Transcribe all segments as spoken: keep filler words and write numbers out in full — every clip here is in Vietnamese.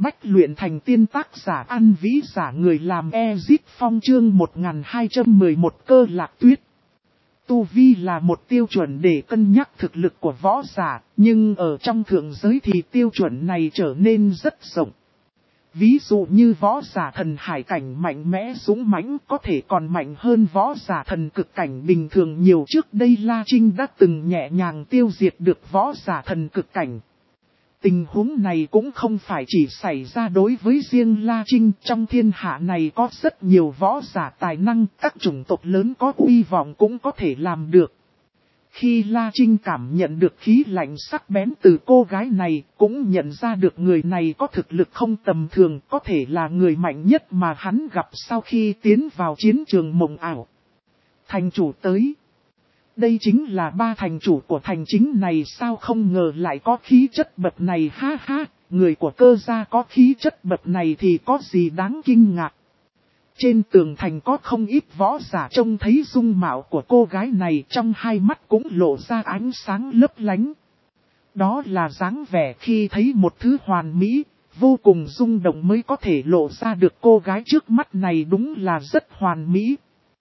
Bách luyện thành tiên tác giả An Vĩ giả người làm Ezit Phong chương một nghìn hai trăm mười một Cơ Lạc Tuyết. Tu vi là một tiêu chuẩn để cân nhắc thực lực của võ giả, nhưng ở trong thượng giới thì tiêu chuẩn này trở nên rất rộng. Ví dụ như võ giả thần hải cảnh mạnh mẽ dũng mãnh có thể còn mạnh hơn võ giả thần cực cảnh bình thường nhiều. Trước đây La Trinh đã từng nhẹ nhàng tiêu diệt được võ giả thần cực cảnh. Tình huống này cũng không phải chỉ xảy ra đối với riêng La Trinh, trong thiên hạ này có rất nhiều võ giả tài năng, các chủng tộc lớn có uy vọng cũng có thể làm được. Khi La Trinh cảm nhận được khí lạnh sắc bén từ cô gái này, cũng nhận ra được người này có thực lực không tầm thường, có thể là người mạnh nhất mà hắn gặp sau khi tiến vào chiến trường mộng ảo. Thành chủ tới. Đây chính là ba thành chủ của thành chính này, sao không ngờ lại có khí chất bậc này, ha ha, người của Cơ gia có khí chất bậc này thì có gì đáng kinh ngạc. Trên tường thành có không ít võ giả trông thấy dung mạo của cô gái này, trong hai mắt cũng lộ ra ánh sáng lấp lánh. Đó là dáng vẻ khi thấy một thứ hoàn mỹ, vô cùng rung động mới có thể lộ ra được. Cô gái trước mắt này đúng là rất hoàn mỹ.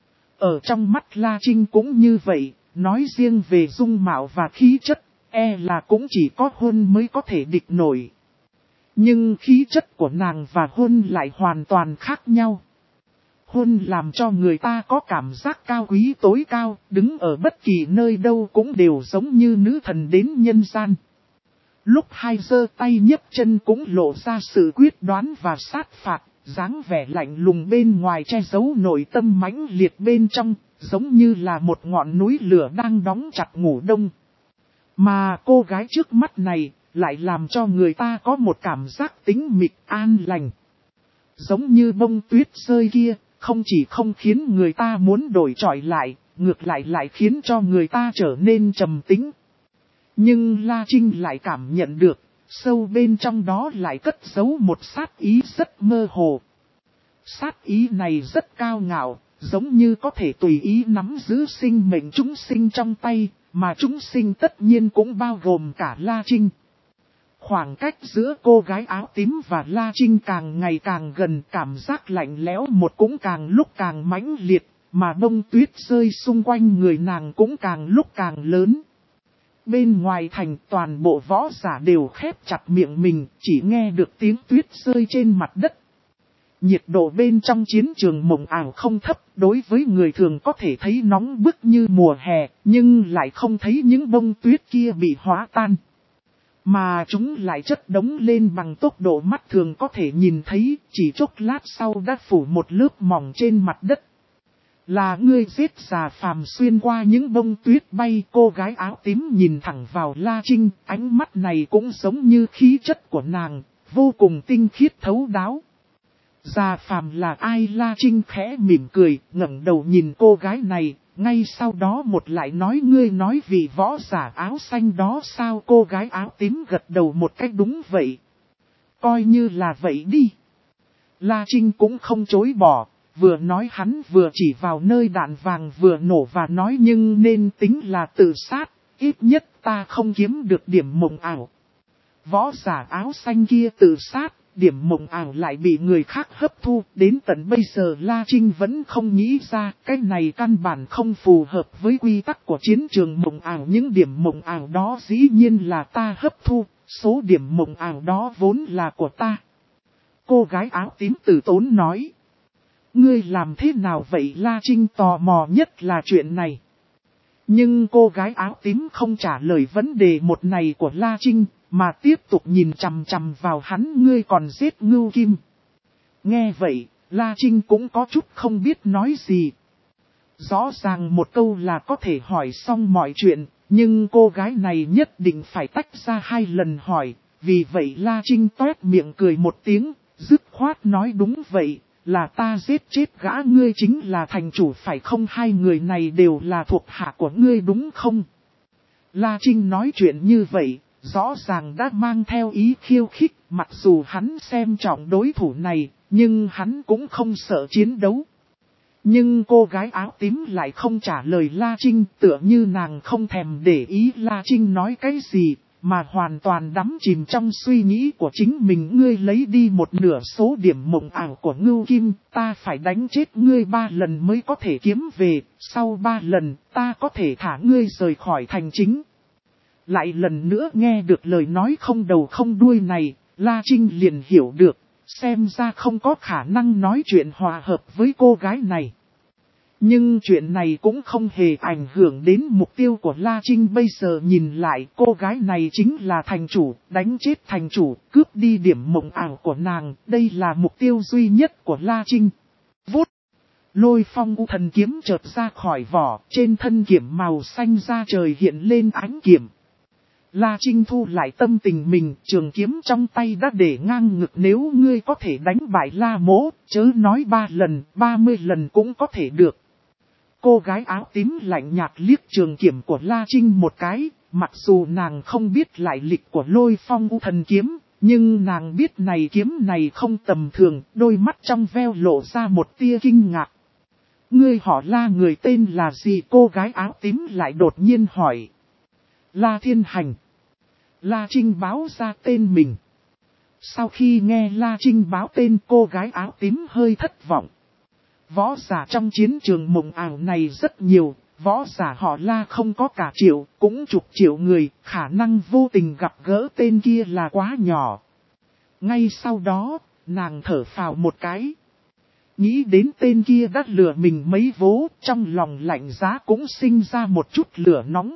Ở trong mắt La Trinh cũng như vậy. Nói riêng về dung mạo và khí chất, e là cũng chỉ có Huân mới có thể địch nổi. Nhưng khí chất của nàng và Huân lại hoàn toàn khác nhau. Huân làm cho người ta có cảm giác cao quý tối cao, đứng ở bất kỳ nơi đâu cũng đều giống như nữ thần đến nhân gian. Lúc hai giơ tay nhấc chân cũng lộ ra sự quyết đoán và sát phạt, dáng vẻ lạnh lùng bên ngoài che giấu nội tâm mãnh liệt bên trong. Giống như là một ngọn núi lửa đang đóng chặt ngủ đông. Mà cô gái trước mắt này lại làm cho người ta có một cảm giác tĩnh mịch an lành. Giống như bông tuyết rơi kia, không chỉ không khiến người ta muốn đổi trọi lại, ngược lại lại khiến cho người ta trở nên trầm tĩnh. Nhưng La Trinh lại cảm nhận được, sâu bên trong đó lại cất giấu một sát ý rất mơ hồ. Sát ý này rất cao ngạo. Giống như có thể tùy ý nắm giữ sinh mệnh chúng sinh trong tay, mà chúng sinh tất nhiên cũng bao gồm cả La Trinh. Khoảng cách giữa cô gái áo tím và La Trinh càng ngày càng gần, cảm giác lạnh lẽo một cũng càng lúc càng mãnh liệt, mà bông tuyết rơi xung quanh người nàng cũng càng lúc càng lớn. Bên ngoài thành toàn bộ võ giả đều khép chặt miệng mình, chỉ nghe được tiếng tuyết rơi trên mặt đất. Nhiệt độ bên trong chiến trường mộng ảo không thấp, đối với người thường có thể thấy nóng bức như mùa hè, nhưng lại không thấy những bông tuyết kia bị hóa tan. Mà chúng lại chất đống lên bằng tốc độ mắt thường có thể nhìn thấy, chỉ chốc lát sau đã phủ một lớp mỏng trên mặt đất. Là ngươi giết Già Phàm xuyên qua những bông tuyết bay. Cô gái áo tím nhìn thẳng vào La Trinh, ánh mắt này cũng giống như khí chất của nàng, vô cùng tinh khiết thấu đáo. Già Phàm là ai? La Trinh khẽ mỉm cười, ngẩng đầu nhìn cô gái này, ngay sau đó một lại nói ngươi nói vì võ giả áo xanh đó sao? Cô gái áo tím gật đầu một cách đúng vậy. Coi như là vậy đi. La Trinh cũng không chối bỏ, vừa nói hắn vừa chỉ vào nơi đạn vàng vừa nổ và nói nhưng nên tính là tự sát, ít nhất ta không kiếm được điểm mộng ảo. Võ giả áo xanh kia tự sát. Điểm mộng ảo lại bị người khác hấp thu, đến tận bây giờ La Trinh vẫn không nghĩ ra, cái này căn bản không phù hợp với quy tắc của chiến trường mộng ảo. Những điểm mộng ảo đó dĩ nhiên là ta hấp thu, số điểm mộng ảo đó vốn là của ta. Cô gái áo tím từ tốn nói. Ngươi làm thế nào vậy? La Trinh tò mò nhất là chuyện này. Nhưng cô gái áo tím không trả lời vấn đề một này của La Trinh, mà tiếp tục nhìn chằm chằm vào hắn. Ngươi còn giết Ngưu Kim. Nghe vậy, La Trinh cũng có chút không biết nói gì. Rõ ràng một câu là có thể hỏi xong mọi chuyện, nhưng cô gái này nhất định phải tách ra hai lần hỏi. Vì vậy La Trinh toét miệng cười một tiếng, dứt khoát nói đúng vậy, là ta giết chết gã. Ngươi chính là thành chủ phải không? Hai người này đều là thuộc hạ của ngươi đúng không? La Trinh nói chuyện như vậy, rõ ràng đã mang theo ý khiêu khích, mặc dù hắn xem trọng đối thủ này, nhưng hắn cũng không sợ chiến đấu. Nhưng cô gái áo tím lại không trả lời La Trinh, tựa như nàng không thèm để ý La Trinh nói cái gì, mà hoàn toàn đắm chìm trong suy nghĩ của chính mình. Ngươi lấy đi một nửa số điểm mộng ảo của Ngưu Kim, ta phải đánh chết ngươi ba lần mới có thể kiếm về, sau ba lần ta có thể thả ngươi rời khỏi thành chính. Lại lần nữa nghe được lời nói không đầu không đuôi này, La Trinh liền hiểu được, xem ra không có khả năng nói chuyện hòa hợp với cô gái này. Nhưng chuyện này cũng không hề ảnh hưởng đến mục tiêu của La Trinh. Bây giờ nhìn lại, cô gái này chính là thành chủ, đánh chết thành chủ, cướp đi điểm mộng ảo của nàng, đây là mục tiêu duy nhất của La Trinh. Vút! Lôi phong u thần kiếm chợt ra khỏi vỏ, trên thân kiếm màu xanh da trời hiện lên ánh kiếm. La Trinh thu lại tâm tình mình, trường kiếm trong tay đã để ngang ngực. Nếu ngươi có thể đánh bại La Mỗ, chớ nói ba lần, ba mươi lần cũng có thể được. Cô gái áo tím lạnh nhạt liếc trường kiếm của La Trinh một cái, mặc dù nàng không biết lại lịch của lôi phong u thần kiếm, nhưng nàng biết này kiếm này không tầm thường, đôi mắt trong veo lộ ra một tia kinh ngạc. Ngươi họ La, người tên là gì? Cô gái áo tím lại đột nhiên hỏi. La Thiên Hành. La Trinh báo ra tên mình. Sau khi nghe La Trinh báo tên, cô gái áo tím hơi thất vọng. Võ giả trong chiến trường mộng ảo này rất nhiều, võ giả họ La không có cả triệu, cũng chục triệu người, khả năng vô tình gặp gỡ tên kia là quá nhỏ. Ngay sau đó, nàng thở phào một cái. Nghĩ đến tên kia đã lừa mình mấy vố, trong lòng lạnh giá cũng sinh ra một chút lửa nóng.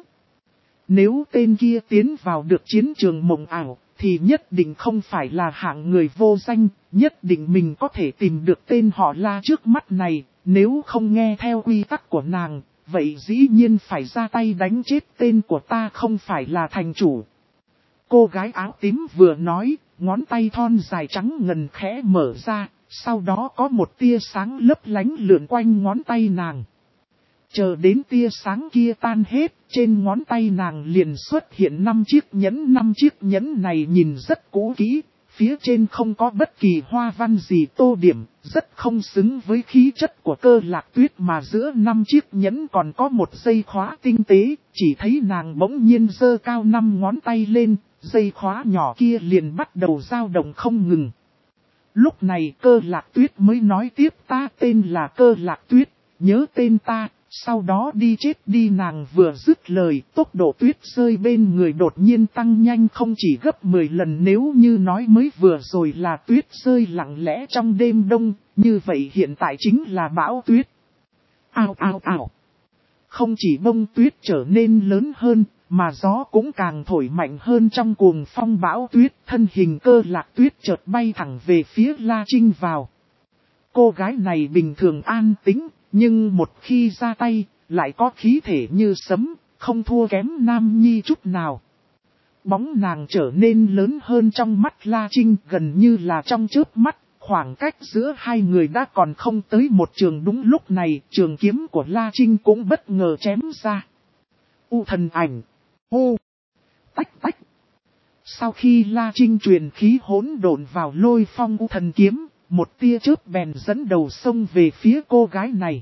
Nếu tên kia tiến vào được chiến trường mộng ảo, thì nhất định không phải là hạng người vô danh, nhất định mình có thể tìm được tên họ La trước mắt này. Nếu không nghe theo quy tắc của nàng, vậy dĩ nhiên phải ra tay đánh chết tên của ta, không phải là thành chủ. Cô gái áo tím vừa nói, ngón tay thon dài trắng ngần khẽ mở ra, sau đó có một tia sáng lấp lánh lượn quanh ngón tay nàng. Chờ đến tia sáng kia tan hết, trên ngón tay nàng liền xuất hiện năm chiếc nhẫn. Năm chiếc nhẫn này nhìn rất cũ kỹ, phía trên không có bất kỳ hoa văn gì tô điểm, rất không xứng với khí chất của Cơ Lạc Tuyết. Mà giữa năm chiếc nhẫn còn có một dây khóa tinh tế, chỉ thấy nàng bỗng nhiên giơ cao năm ngón tay lên, dây khóa nhỏ kia liền bắt đầu dao động không ngừng. Lúc này Cơ Lạc Tuyết mới nói tiếp, ta tên là Cơ Lạc Tuyết, nhớ tên ta. Sau đó đi chết đi. Nàng vừa dứt lời, tốc độ tuyết rơi bên người đột nhiên tăng nhanh không chỉ gấp mười lần. Nếu như nói mới vừa rồi là tuyết rơi lặng lẽ trong đêm đông, như vậy hiện tại chính là bão tuyết. Ao ao ao. Không chỉ bông tuyết trở nên lớn hơn, mà gió cũng càng thổi mạnh hơn trong cuồng phong bão tuyết. Thân hình Cơ Lạc Tuyết chợt bay thẳng về phía La Trinh vào. Cô gái này bình thường an tĩnh, nhưng một khi ra tay, lại có khí thể như sấm, không thua kém nam nhi chút nào. Bóng nàng trở nên lớn hơn trong mắt La Trinh, gần như là trong chớp mắt, khoảng cách giữa hai người đã còn không tới một trường. Đúng lúc này, trường kiếm của La Trinh cũng bất ngờ chém ra. U thần ảnh. Hô. Tách tách. Sau khi La Trinh truyền khí hỗn độn vào lôi phong u thần kiếm, một tia chớp bèn dẫn đầu sông về phía cô gái này.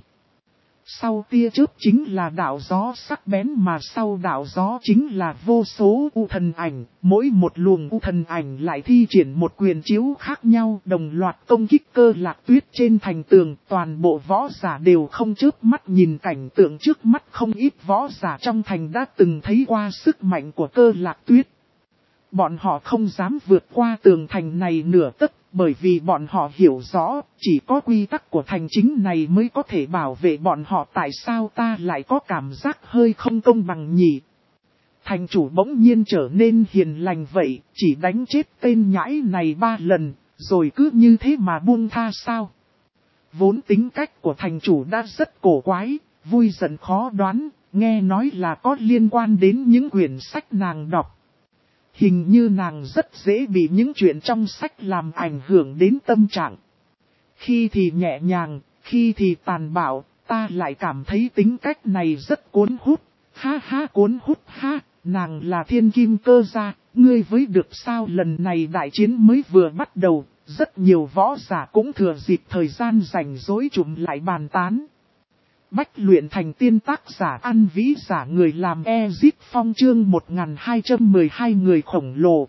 Sau tia chớp chính là đạo gió sắc bén, mà sau đạo gió chính là vô số u thần ảnh. Mỗi một luồng u thần ảnh lại thi triển một quyền chiếu khác nhau, đồng loạt công kích Cơ Lạc Tuyết trên thành tường. Toàn bộ võ giả đều không chớp mắt nhìn cảnh tượng trước mắt. Không ít võ giả trong thành đã từng thấy qua sức mạnh của Cơ Lạc Tuyết. Bọn họ không dám vượt qua tường thành này nửa tấc, bởi vì bọn họ hiểu rõ, chỉ có quy tắc của thành chính này mới có thể bảo vệ bọn họ. Tại sao ta lại có cảm giác hơi không công bằng nhỉ? Thành chủ bỗng nhiên trở nên hiền lành vậy, chỉ đánh chết tên nhãi này ba lần, rồi cứ như thế mà buông tha sao? Vốn tính cách của thành chủ đã rất cổ quái, vui giận khó đoán, nghe nói là có liên quan đến những quyển sách nàng đọc. Hình như nàng rất dễ bị những chuyện trong sách làm ảnh hưởng đến tâm trạng. Khi thì nhẹ nhàng, khi thì tàn bạo, ta lại cảm thấy tính cách này rất cuốn hút. Ha ha, cuốn hút ha, nàng là thiên kim cơ gia, ngươi với được sao? Lần này đại chiến mới vừa bắt đầu, rất nhiều võ giả cũng thừa dịp thời gian rảnh rỗi chụm lại bàn tán. Bách luyện thành tiên tác giả An Vĩ giả người làm Ezip Phong chương một nghìn hai trăm mười hai người khổng lồ.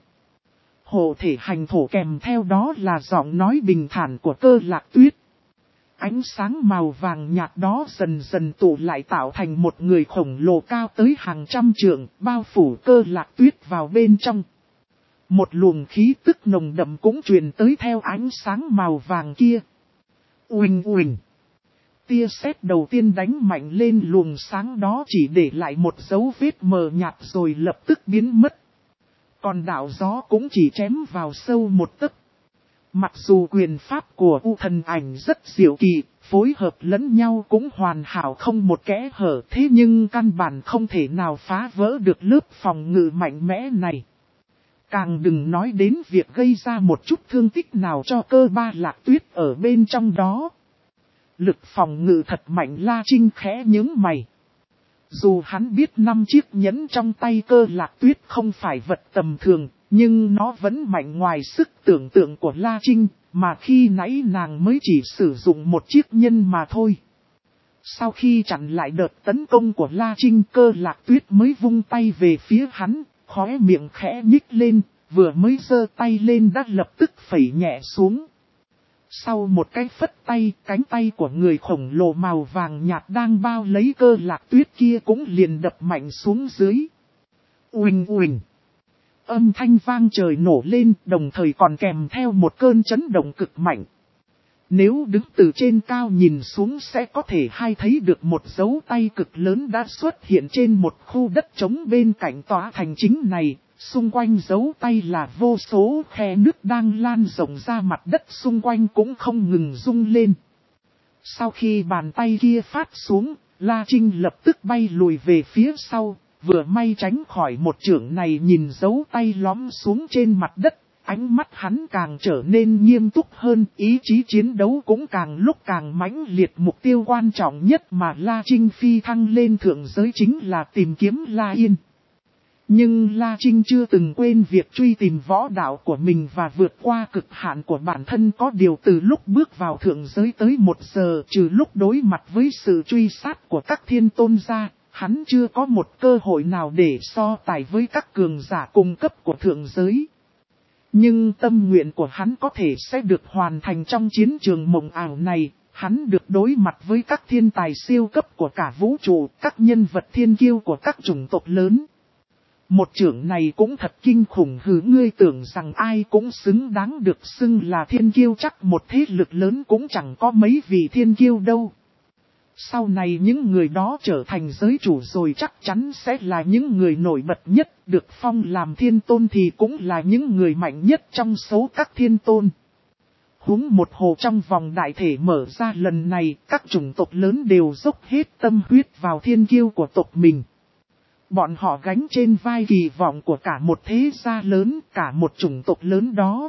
Hộ thể hành thổ kèm theo đó là giọng nói bình thản của Cơ Lạc Tuyết. Ánh sáng màu vàng nhạt đó dần dần tụ lại tạo thành một người khổng lồ cao tới hàng trăm trượng, bao phủ Cơ Lạc Tuyết vào bên trong. Một luồng khí tức nồng đậm cũng truyền tới theo ánh sáng màu vàng kia. Uỳnh uỳnh. Tia sét đầu tiên đánh mạnh lên luồng sáng đó chỉ để lại một dấu vết mờ nhạt rồi lập tức biến mất. Còn đạo gió cũng chỉ chém vào sâu một tấc. Mặc dù quyền pháp của U Thần Ảnh rất diệu kỳ, phối hợp lẫn nhau cũng hoàn hảo không một kẽ hở, thế nhưng căn bản không thể nào phá vỡ được lớp phòng ngự mạnh mẽ này. Càng đừng nói đến việc gây ra một chút thương tích nào cho Cơ Ba Lạc Tuyết ở bên trong đó. Lực phòng ngự thật mạnh, La Trinh khẽ nhướng mày. Dù hắn biết năm chiếc nhẫn trong tay Cơ Lạc Tuyết không phải vật tầm thường, nhưng nó vẫn mạnh ngoài sức tưởng tượng của La Trinh, mà khi nãy nàng mới chỉ sử dụng một chiếc nhân mà thôi. Sau khi chặn lại đợt tấn công của La Trinh, Cơ Lạc Tuyết mới vung tay về phía hắn, khóe miệng khẽ nhích lên, vừa mới giơ tay lên đã lập tức phẩy nhẹ xuống. Sau một cái phất tay, cánh tay của người khổng lồ màu vàng nhạt đang bao lấy Cơ Lạc Tuyết kia cũng liền đập mạnh xuống dưới. Uỳnh uỳnh. Âm thanh vang trời nổ lên, đồng thời còn kèm theo một cơn chấn động cực mạnh. Nếu đứng từ trên cao nhìn xuống sẽ có thể hay thấy được một dấu tay cực lớn đã xuất hiện trên một khu đất trống bên cạnh tòa thành chính này. Xung quanh dấu tay là vô số khe nước đang lan rộng ra, mặt đất xung quanh cũng không ngừng rung lên. Sau khi bàn tay kia phát xuống, La Trinh lập tức bay lùi về phía sau, vừa may tránh khỏi một chưởng này. Nhìn dấu tay lõm xuống trên mặt đất, ánh mắt hắn càng trở nên nghiêm túc hơn, ý chí chiến đấu cũng càng lúc càng mãnh liệt. Mục tiêu quan trọng nhất mà La Trinh phi thăng lên thượng giới chính là tìm kiếm La Yên. Nhưng La Trinh chưa từng quên việc truy tìm võ đạo của mình và vượt qua cực hạn của bản thân. Có điều từ lúc bước vào thượng giới tới một giờ, trừ lúc đối mặt với sự truy sát của các thiên tôn ra, hắn chưa có một cơ hội nào để so tài với các cường giả cung cấp của thượng giới. Nhưng tâm nguyện của hắn có thể sẽ được hoàn thành trong chiến trường mộng ảo này. Hắn được đối mặt với các thiên tài siêu cấp của cả vũ trụ, các nhân vật thiên kiêu của các chủng tộc lớn. Một chưởng này cũng thật kinh khủng hừ, ngươi tưởng rằng ai cũng xứng đáng được xưng là thiên kiêu, chắc một thế lực lớn cũng chẳng có mấy vị thiên kiêu đâu. Sau này những người đó trở thành giới chủ rồi chắc chắn sẽ là những người nổi bật nhất, được phong làm thiên tôn thì cũng là những người mạnh nhất trong số các thiên tôn. Huống một hồ trong vòng đại thể mở ra lần này, các chủng tộc lớn đều dốc hết tâm huyết vào thiên kiêu của tộc mình. Bọn họ gánh trên vai kỳ vọng của cả một thế gia lớn, cả một chủng tộc lớn đó.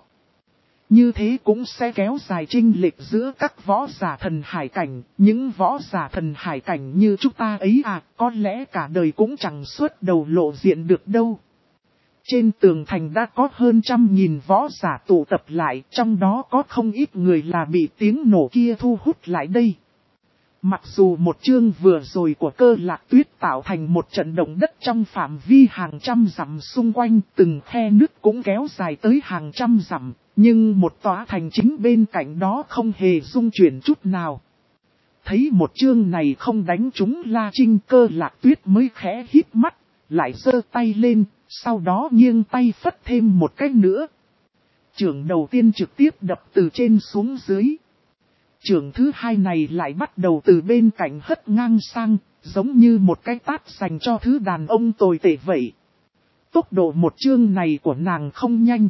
Như thế cũng sẽ kéo dài chênh lệch giữa các võ giả thần hải cảnh. Những võ giả thần hải cảnh như chúng ta ấy à, có lẽ cả đời cũng chẳng xuất đầu lộ diện được đâu. Trên tường thành đã có hơn trăm nghìn võ giả tụ tập lại, trong đó có không ít người là bị tiếng nổ kia thu hút lại đây. Mặc dù một chương vừa rồi của Cơ Lạc Tuyết tạo thành một trận động đất trong phạm vi hàng trăm dặm xung quanh, từng khe nước cũng kéo dài tới hàng trăm dặm, nhưng một tòa thành chính bên cạnh đó không hề rung chuyển chút nào. Thấy một chương này không đánh trúng La Trinh, Cơ Lạc Tuyết mới khẽ híp mắt, lại giơ tay lên, sau đó nghiêng tay phất thêm một cái nữa. Chưởng đầu tiên trực tiếp đập từ trên xuống dưới. Chưởng thứ hai này lại bắt đầu từ bên cạnh hất ngang sang, giống như một cái tát dành cho thứ đàn ông tồi tệ vậy. Tốc độ một chương này của nàng không nhanh.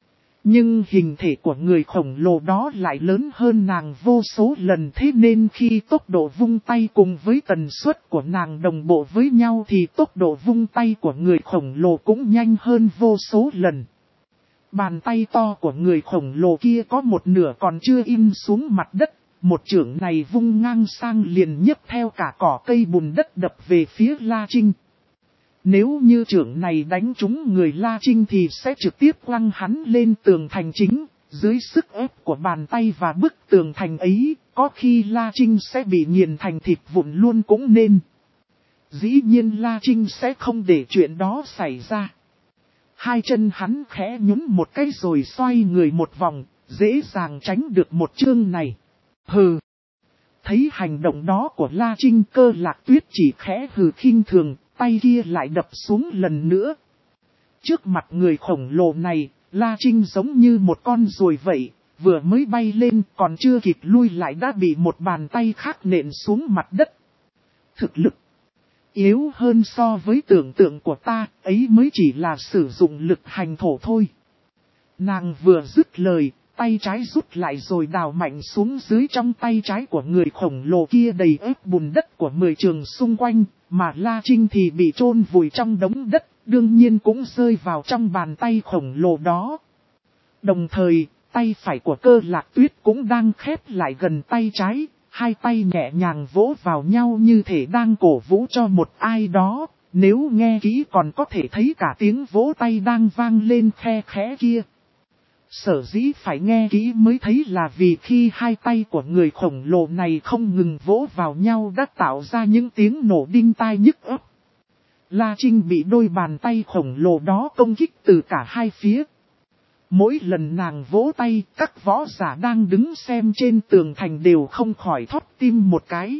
Nhưng hình thể của người khổng lồ đó lại lớn hơn nàng vô số lần, thế nên khi tốc độ vung tay cùng với tần suất của nàng đồng bộ với nhau thì tốc độ vung tay của người khổng lồ cũng nhanh hơn vô số lần. Bàn tay to của người khổng lồ kia có một nửa còn chưa in xuống mặt đất, một chưởng này vung ngang sang liền nhấc theo cả cỏ cây bùn đất đập về phía La Trinh. Nếu như chưởng này đánh trúng người La Trinh thì sẽ trực tiếp quăng hắn lên tường thành chính, dưới sức ép của bàn tay và bức tường thành ấy, có khi La Trinh sẽ bị nghiền thành thịt vụn luôn cũng nên. Dĩ nhiên La Trinh sẽ không để chuyện đó xảy ra. Hai chân hắn khẽ nhún một cái rồi xoay người một vòng, dễ dàng tránh được một chương này. Hừ. Thấy hành động đó của La Trinh, Cơ Lạc Tuyết chỉ khẽ hừ khinh thường, tay kia lại đập xuống lần nữa. Trước mặt người khổng lồ này, La Trinh giống như một con ruồi vậy, vừa mới bay lên còn chưa kịp lui lại đã bị một bàn tay khác nện xuống mặt đất. Thực lực yếu hơn so với tưởng tượng của ta, ấy mới chỉ là sử dụng lực hành thổ thôi. Nàng vừa dứt lời, tay trái rút lại rồi đào mạnh xuống dưới trong tay trái của người khổng lồ kia đầy ếp bùn đất của mười trường xung quanh, mà La Trinh thì bị chôn vùi trong đống đất, đương nhiên cũng rơi vào trong bàn tay khổng lồ đó. Đồng thời, tay phải của Cơ Lạc Tuyết cũng đang khép lại gần tay trái, hai tay nhẹ nhàng vỗ vào nhau như thể đang cổ vũ cho một ai đó, nếu nghe kỹ còn có thể thấy cả tiếng vỗ tay đang vang lên khe khẽ kia. Sở dĩ phải nghe kỹ mới thấy là vì khi hai tay của người khổng lồ này không ngừng vỗ vào nhau đã tạo ra những tiếng nổ đinh tai nhức óc. La Trinh bị đôi bàn tay khổng lồ đó công kích từ cả hai phía. Mỗi lần nàng vỗ tay, các võ giả đang đứng xem trên tường thành đều không khỏi thót tim một cái.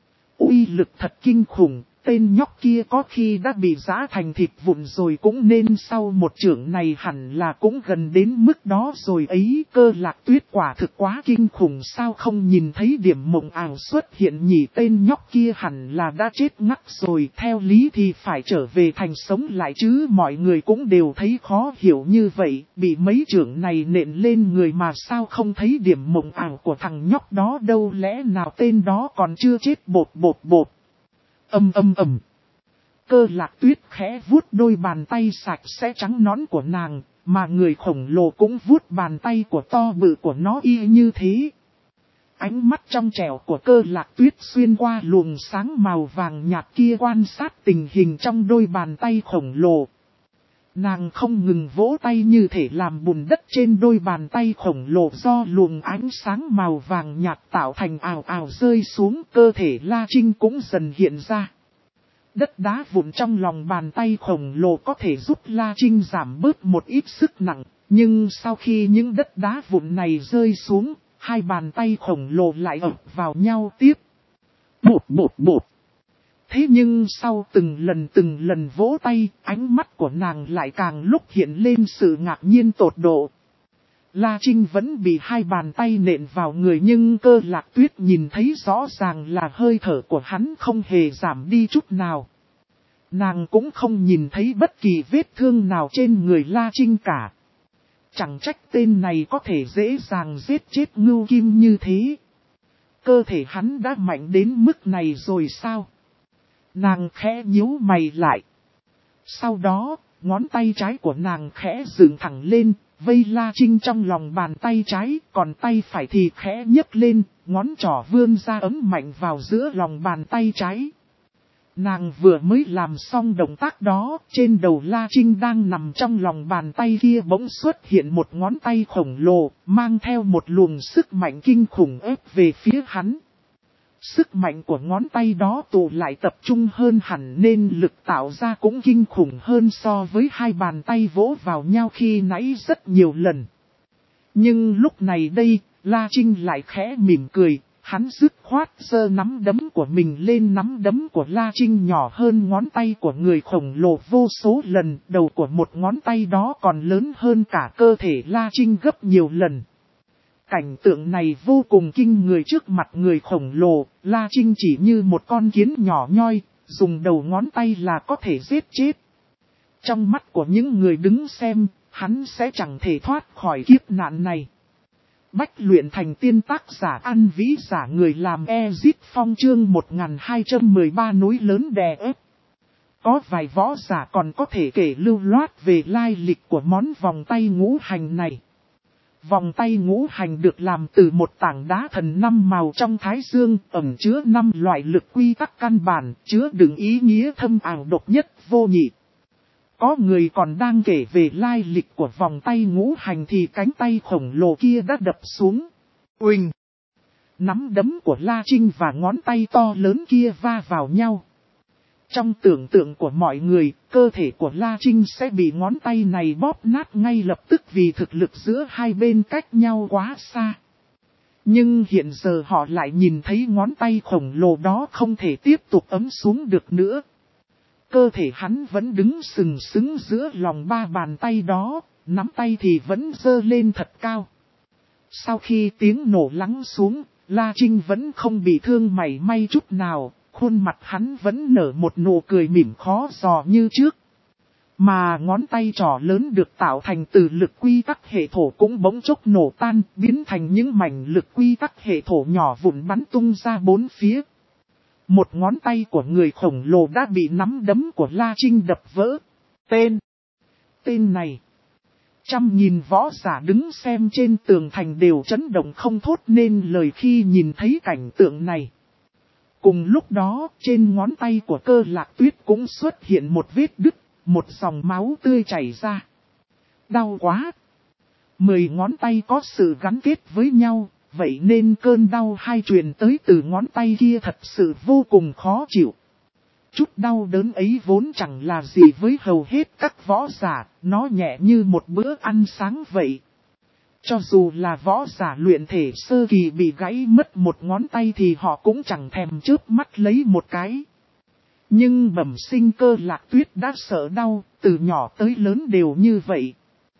Uy lực thật kinh khủng, tên nhóc kia có khi đã bị giã thành thịt vụn rồi cũng nên sau một chưởng này hẳn là cũng gần đến mức đó rồi ấy. Cơ Lạc Tuyết quả thực quá kinh khủng, sao không nhìn thấy điểm mộng ảo xuất hiện nhỉ? Tên nhóc kia hẳn là đã chết ngắt rồi, theo lý thì phải trở về thành sống lại chứ, mọi người cũng đều thấy khó hiểu như vậy, bị mấy chưởng này nện lên người mà sao không thấy điểm mộng ảo của thằng nhóc đó đâu, lẽ nào tên đó còn chưa chết bột bột bột. Âm âm ầm. Cơ Lạc Tuyết khẽ vuốt đôi bàn tay sạch sẽ trắng nõn của nàng, mà người khổng lồ cũng vuốt bàn tay của to bự của nó y như thế. Ánh mắt trong trẻo của Cơ Lạc Tuyết xuyên qua luồng sáng màu vàng nhạt kia quan sát tình hình trong đôi bàn tay khổng lồ. Nàng không ngừng vỗ tay như thể làm bùn đất trên đôi bàn tay khổng lồ do luồng ánh sáng màu vàng nhạt tạo thành ào ào rơi xuống, cơ thể La Trinh cũng dần hiện ra. Đất đá vụn trong lòng bàn tay khổng lồ có thể giúp La Trinh giảm bớt một ít sức nặng, nhưng sau khi những đất đá vụn này rơi xuống, hai bàn tay khổng lồ lại ập vào nhau tiếp. Bột bột bột. Thế nhưng sau từng lần từng lần vỗ tay, ánh mắt của nàng lại càng lúc hiện lên sự ngạc nhiên tột độ. La Trinh vẫn bị hai bàn tay nện vào người nhưng Cơ Lạc Tuyết nhìn thấy rõ ràng là hơi thở của hắn không hề giảm đi chút nào. Nàng cũng không nhìn thấy bất kỳ vết thương nào trên người La Trinh cả. Chẳng trách tên này có thể dễ dàng giết chết Ngưu Kim như thế. Cơ thể hắn đã mạnh đến mức này rồi sao? Nàng khẽ nhíu mày lại. Sau đó, ngón tay trái của nàng khẽ dựng thẳng lên, vây La Trinh trong lòng bàn tay trái, còn tay phải thì khẽ nhấc lên, ngón trỏ vươn ra ấm mạnh vào giữa lòng bàn tay trái. Nàng vừa mới làm xong động tác đó, trên đầu La Trinh đang nằm trong lòng bàn tay kia bỗng xuất hiện một ngón tay khổng lồ, mang theo một luồng sức mạnh kinh khủng ép về phía hắn. Sức mạnh của ngón tay đó tụ lại tập trung hơn hẳn nên lực tạo ra cũng kinh khủng hơn so với hai bàn tay vỗ vào nhau khi nãy rất nhiều lần. Nhưng lúc này đây, La Trinh lại khẽ mỉm cười, hắn dứt khoát giơ nắm đấm của mình lên. Nắm đấm của La Trinh nhỏ hơn ngón tay của người khổng lồ vô số lần, đầu của một ngón tay đó còn lớn hơn cả cơ thể La Trinh gấp nhiều lần. Cảnh tượng này vô cùng kinh người, trước mặt người khổng lồ, La Trinh chỉ như một con kiến nhỏ nhoi, dùng đầu ngón tay là có thể giết chết. Trong mắt của những người đứng xem, hắn sẽ chẳng thể thoát khỏi kiếp nạn này. Bách luyện thành tiên, tác giả An Vĩ, giả người làm Ezit Phong, chương một nghìn hai trăm mười ba núi lớn đè ép. Có vài võ giả còn có thể kể lưu loát về lai lịch của món vòng tay ngũ hành này. Vòng tay ngũ hành được làm từ một tảng đá thần năm màu trong thái dương, ẩn chứa năm loại lực quy tắc căn bản, chứa đựng ý nghĩa thâm ảo độc nhất vô nhị. Có người còn đang kể về lai lịch của vòng tay ngũ hành thì cánh tay khổng lồ kia đã đập xuống. Uỳnh! nắm đấm của La Trinh và ngón tay to lớn kia va vào nhau. Trong tưởng tượng của mọi người, cơ thể của La Trinh sẽ bị ngón tay này bóp nát ngay lập tức vì thực lực giữa hai bên cách nhau quá xa. Nhưng hiện giờ họ lại nhìn thấy ngón tay khổng lồ đó không thể tiếp tục ấm xuống được nữa. Cơ thể hắn vẫn đứng sừng sững giữa lòng ba bàn tay đó, nắm tay thì vẫn giơ lên thật cao. Sau khi tiếng nổ lắng xuống, La Trinh vẫn không bị thương mảy may chút nào, khuôn mặt hắn vẫn nở một nụ cười mỉm khó dò như trước. Mà ngón tay trỏ lớn được tạo thành từ lực quy tắc hệ thổ cũng bỗng chốc nổ tan, biến thành những mảnh lực quy tắc hệ thổ nhỏ vụn bắn tung ra bốn phía. Một ngón tay của người khổng lồ đã bị nắm đấm của La Trinh đập vỡ. Tên. Tên này. Trăm nghìn võ giả đứng xem trên tường thành đều chấn động không thốt nên lời khi nhìn thấy cảnh tượng này. Cùng lúc đó, trên ngón tay của Cơ Lạc Tuyết cũng xuất hiện một vết đứt, một dòng máu tươi chảy ra. Đau quá! Mười ngón tay có sự gắn kết với nhau, vậy nên cơn đau hai truyền tới từ ngón tay kia thật sự vô cùng khó chịu. Chút đau đớn ấy vốn chẳng là gì với hầu hết các võ giả, nó nhẹ như một bữa ăn sáng vậy. Cho dù là võ giả luyện thể sơ kỳ bị gãy mất một ngón tay thì họ cũng chẳng thèm chớp mắt lấy một cái. Nhưng bẩm sinh Cơ Lạc Tuyết đã sợ đau, từ nhỏ tới lớn đều như vậy.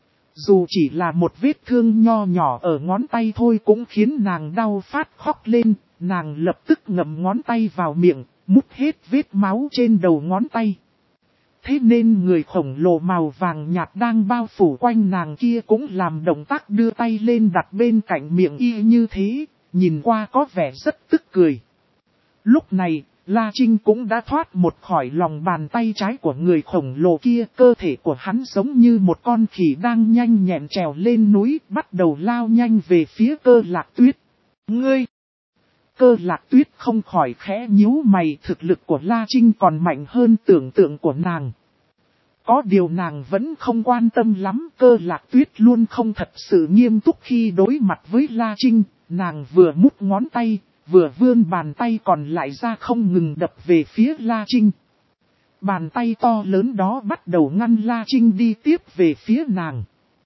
Dù chỉ là một vết thương nho nhỏ ở ngón tay thôi cũng khiến nàng đau phát khóc lên, nàng lập tức ngậm ngón tay vào miệng, mút hết vết máu trên đầu ngón tay. Thế nên người khổng lồ màu vàng nhạt đang bao phủ quanh nàng kia cũng làm động tác đưa tay lên đặt bên cạnh miệng y như thế, nhìn qua có vẻ rất tức cười. Lúc này, La Trinh cũng đã thoát một khỏi lòng bàn tay trái của người khổng lồ kia, cơ thể của hắn giống như một con khỉ đang nhanh nhẹn trèo lên núi, bắt đầu lao nhanh về phía Cơ Lạc Tuyết. Ngươi! Cơ Lạc Tuyết không khỏi khẽ nhíu mày, thực lực của La Trinh còn mạnh hơn tưởng tượng của nàng. Có điều nàng vẫn không quan tâm lắm, Cơ Lạc Tuyết luôn không thật sự nghiêm túc khi đối mặt với La Trinh, nàng vừa mút ngón tay, vừa vươn bàn tay còn lại ra không ngừng đập về phía La Trinh. Bàn tay to lớn đó bắt đầu ngăn La Trinh đi tiếp về phía nàng.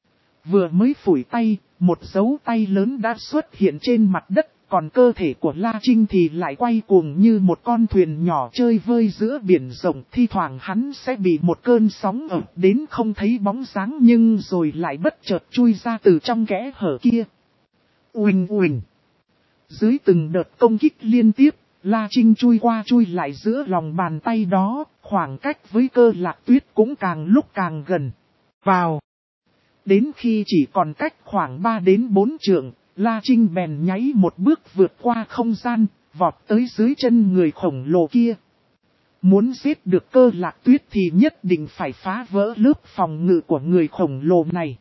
Vừa mới phủi tay, một dấu tay lớn đã xuất hiện trên mặt đất. Còn cơ thể của La Trinh thì lại quay cuồng như một con thuyền nhỏ chơi vơi giữa biển rộng. Thi thoảng hắn sẽ bị một cơn sóng ập đến không thấy bóng dáng nhưng rồi lại bất chợt chui ra từ trong kẽ hở kia. Uỳnh uỳnh. Dưới từng đợt công kích liên tiếp, La Trinh chui qua chui lại giữa lòng bàn tay đó, khoảng cách với Cơ Lạc Tuyết cũng càng lúc càng gần. Vào. Đến khi chỉ còn cách khoảng ba đến bốn trượng. La Trinh bèn nháy một bước vượt qua không gian, vọt tới dưới chân người khổng lồ kia. Muốn giết được Cơ Lạc Tuyết thì nhất định phải phá vỡ lớp phòng ngự của người khổng lồ này.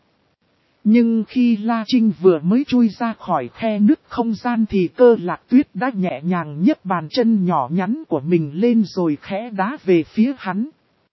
Nhưng khi La Trinh vừa mới chui ra khỏi khe nứt không gian thì Cơ Lạc Tuyết đã nhẹ nhàng nhấc bàn chân nhỏ nhắn của mình lên rồi khẽ đá về phía hắn.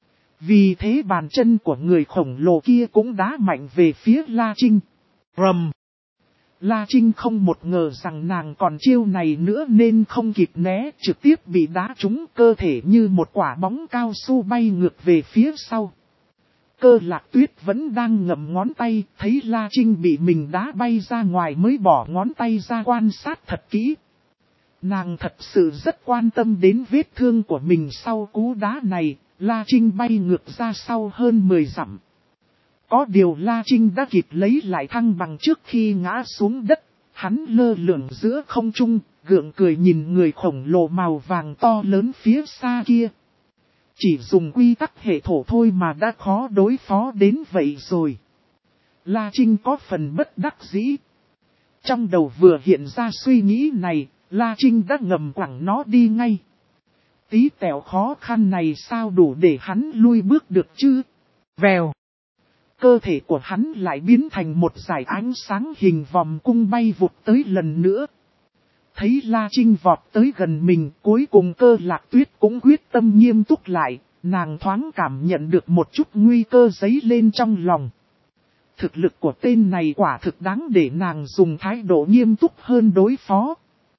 Vì thế bàn chân của người khổng lồ kia cũng đá mạnh về phía La Trinh. Rầm! La Trinh không một ngờ rằng nàng còn chiêu này nữa nên không kịp né, trực tiếp bị đá trúng, cơ thể như một quả bóng cao su bay ngược về phía sau. Cơ Lạc Tuyết vẫn đang ngậm ngón tay, thấy La Trinh bị mình đá bay ra ngoài mới bỏ ngón tay ra quan sát thật kỹ. Nàng thật sự rất quan tâm đến vết thương của mình sau cú đá này, La Trinh bay ngược ra sau hơn mười dặm. Có điều La Trinh đã kịp lấy lại thăng bằng trước khi ngã xuống đất, hắn lơ lửng giữa không trung, gượng cười nhìn người khổng lồ màu vàng to lớn phía xa kia. Chỉ dùng quy tắc hệ thổ thôi mà đã khó đối phó đến vậy rồi. La Trinh có phần bất đắc dĩ. Trong đầu vừa hiện ra suy nghĩ này, La Trinh đã ngầm quẳng nó đi ngay. Tí tẹo khó khăn này sao đủ để hắn lui bước được chứ? Vèo. Cơ thể của hắn lại biến thành một dải ánh sáng hình vòm cung bay vụt tới lần nữa. Thấy La Trinh vọt tới gần mình, cuối cùng Cơ Lạc Tuyết cũng quyết tâm nghiêm túc lại, nàng thoáng cảm nhận được một chút nguy cơ dấy lên trong lòng. Thực lực của tên này quả thực đáng để nàng dùng thái độ nghiêm túc hơn đối phó.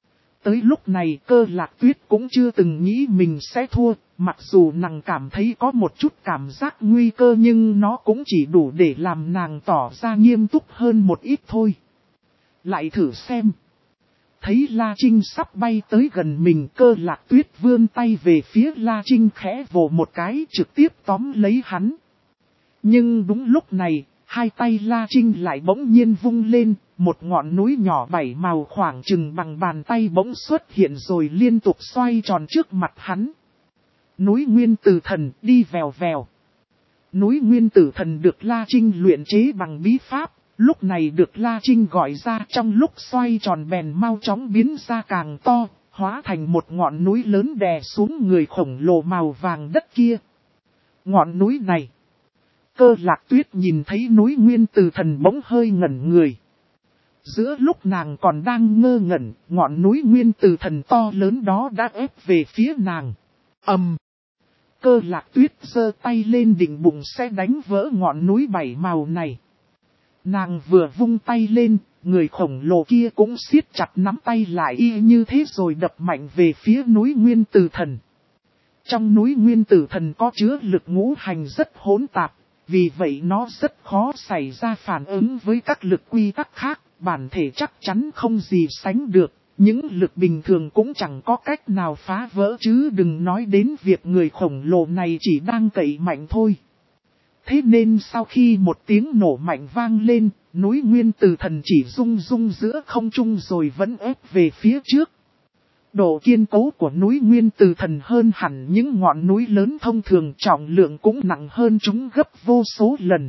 tới lúc này Cơ Lạc Tuyết cũng chưa từng nghĩ mình sẽ thua, mặc dù nàng cảm thấy có một chút cảm giác nguy cơ nhưng nó cũng chỉ đủ để làm nàng tỏ ra nghiêm túc hơn một ít thôi. Lại thử xem. Thấy La Trinh sắp bay tới gần mình, Cơ Lạc Tuyết vươn tay về phía La Trinh khẽ vồ một cái trực tiếp tóm lấy hắn. Nhưng đúng lúc này, hai tay La Trinh lại bỗng nhiên vung lên, một ngọn núi nhỏ bảy màu khoảng chừng bằng bàn tay bỗng xuất hiện rồi liên tục xoay tròn trước mặt hắn. Núi Nguyên Tử Thần đi vèo vèo. Núi Nguyên Tử Thần được La Trinh luyện chế bằng bí pháp, lúc này được La Trinh gọi ra, trong lúc xoay tròn bèn mau chóng biến ra càng to, hóa thành một ngọn núi lớn đè xuống người khổng lồ màu vàng đất kia. Ngọn núi này. Cơ Lạc Tuyết nhìn thấy núi Nguyên Tử Thần bỗng hơi ngẩn người. Giữa lúc nàng còn đang ngơ ngẩn, ngọn núi Nguyên Tử Thần to lớn đó đã ép về phía nàng. Ầm! Cơ Lạc Tuyết giơ tay lên định bụng sẽ đánh vỡ ngọn núi bảy màu này. Nàng vừa vung tay lên, người khổng lồ kia cũng siết chặt nắm tay lại y như thế rồi đập mạnh về phía núi Nguyên Tử Thần. Trong núi Nguyên Tử Thần có chứa lực ngũ hành rất hỗn tạp, vì vậy nó rất khó xảy ra phản ứng với các lực quy tắc khác, bản thể chắc chắn không gì sánh được, những lực bình thường cũng chẳng có cách nào phá vỡ chứ đừng nói đến việc người khổng lồ này chỉ đang cậy mạnh thôi. Thế nên sau khi một tiếng nổ mạnh vang lên, núi Nguyên Tử Thần chỉ rung rung giữa không trung rồi vẫn ép về phía trước. Độ kiên cố của núi Nguyên Tử Thần hơn hẳn những ngọn núi lớn thông thường, trọng lượng cũng nặng hơn chúng gấp vô số lần.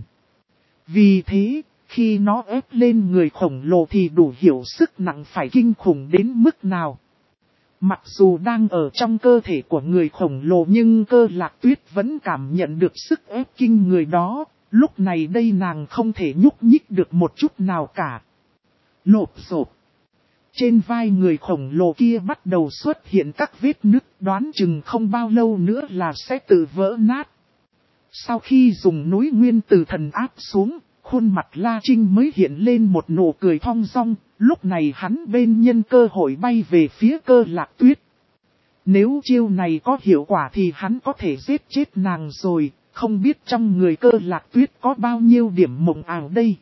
Vì thế, khi nó ép lên người khổng lồ thì đủ hiểu sức nặng phải kinh khủng đến mức nào. Mặc dù đang ở trong cơ thể của người khổng lồ nhưng Cơ Lạc Tuyết vẫn cảm nhận được sức ép kinh người đó, lúc này đây nàng không thể nhúc nhích được một chút nào cả. Lộp xộp. Trên vai người khổng lồ kia bắt đầu xuất hiện các vết nứt, đoán chừng không bao lâu nữa là sẽ tự vỡ nát. Sau khi dùng núi Nguyên Tử Thần áp xuống, khuôn mặt La Trinh mới hiện lên một nụ cười thong dong, lúc này hắn bên nhân cơ hội bay về phía Cơ Lạc Tuyết. Nếu chiêu này có hiệu quả thì hắn có thể giết chết nàng rồi, không biết trong người Cơ Lạc Tuyết có bao nhiêu điểm mộng ảo đây.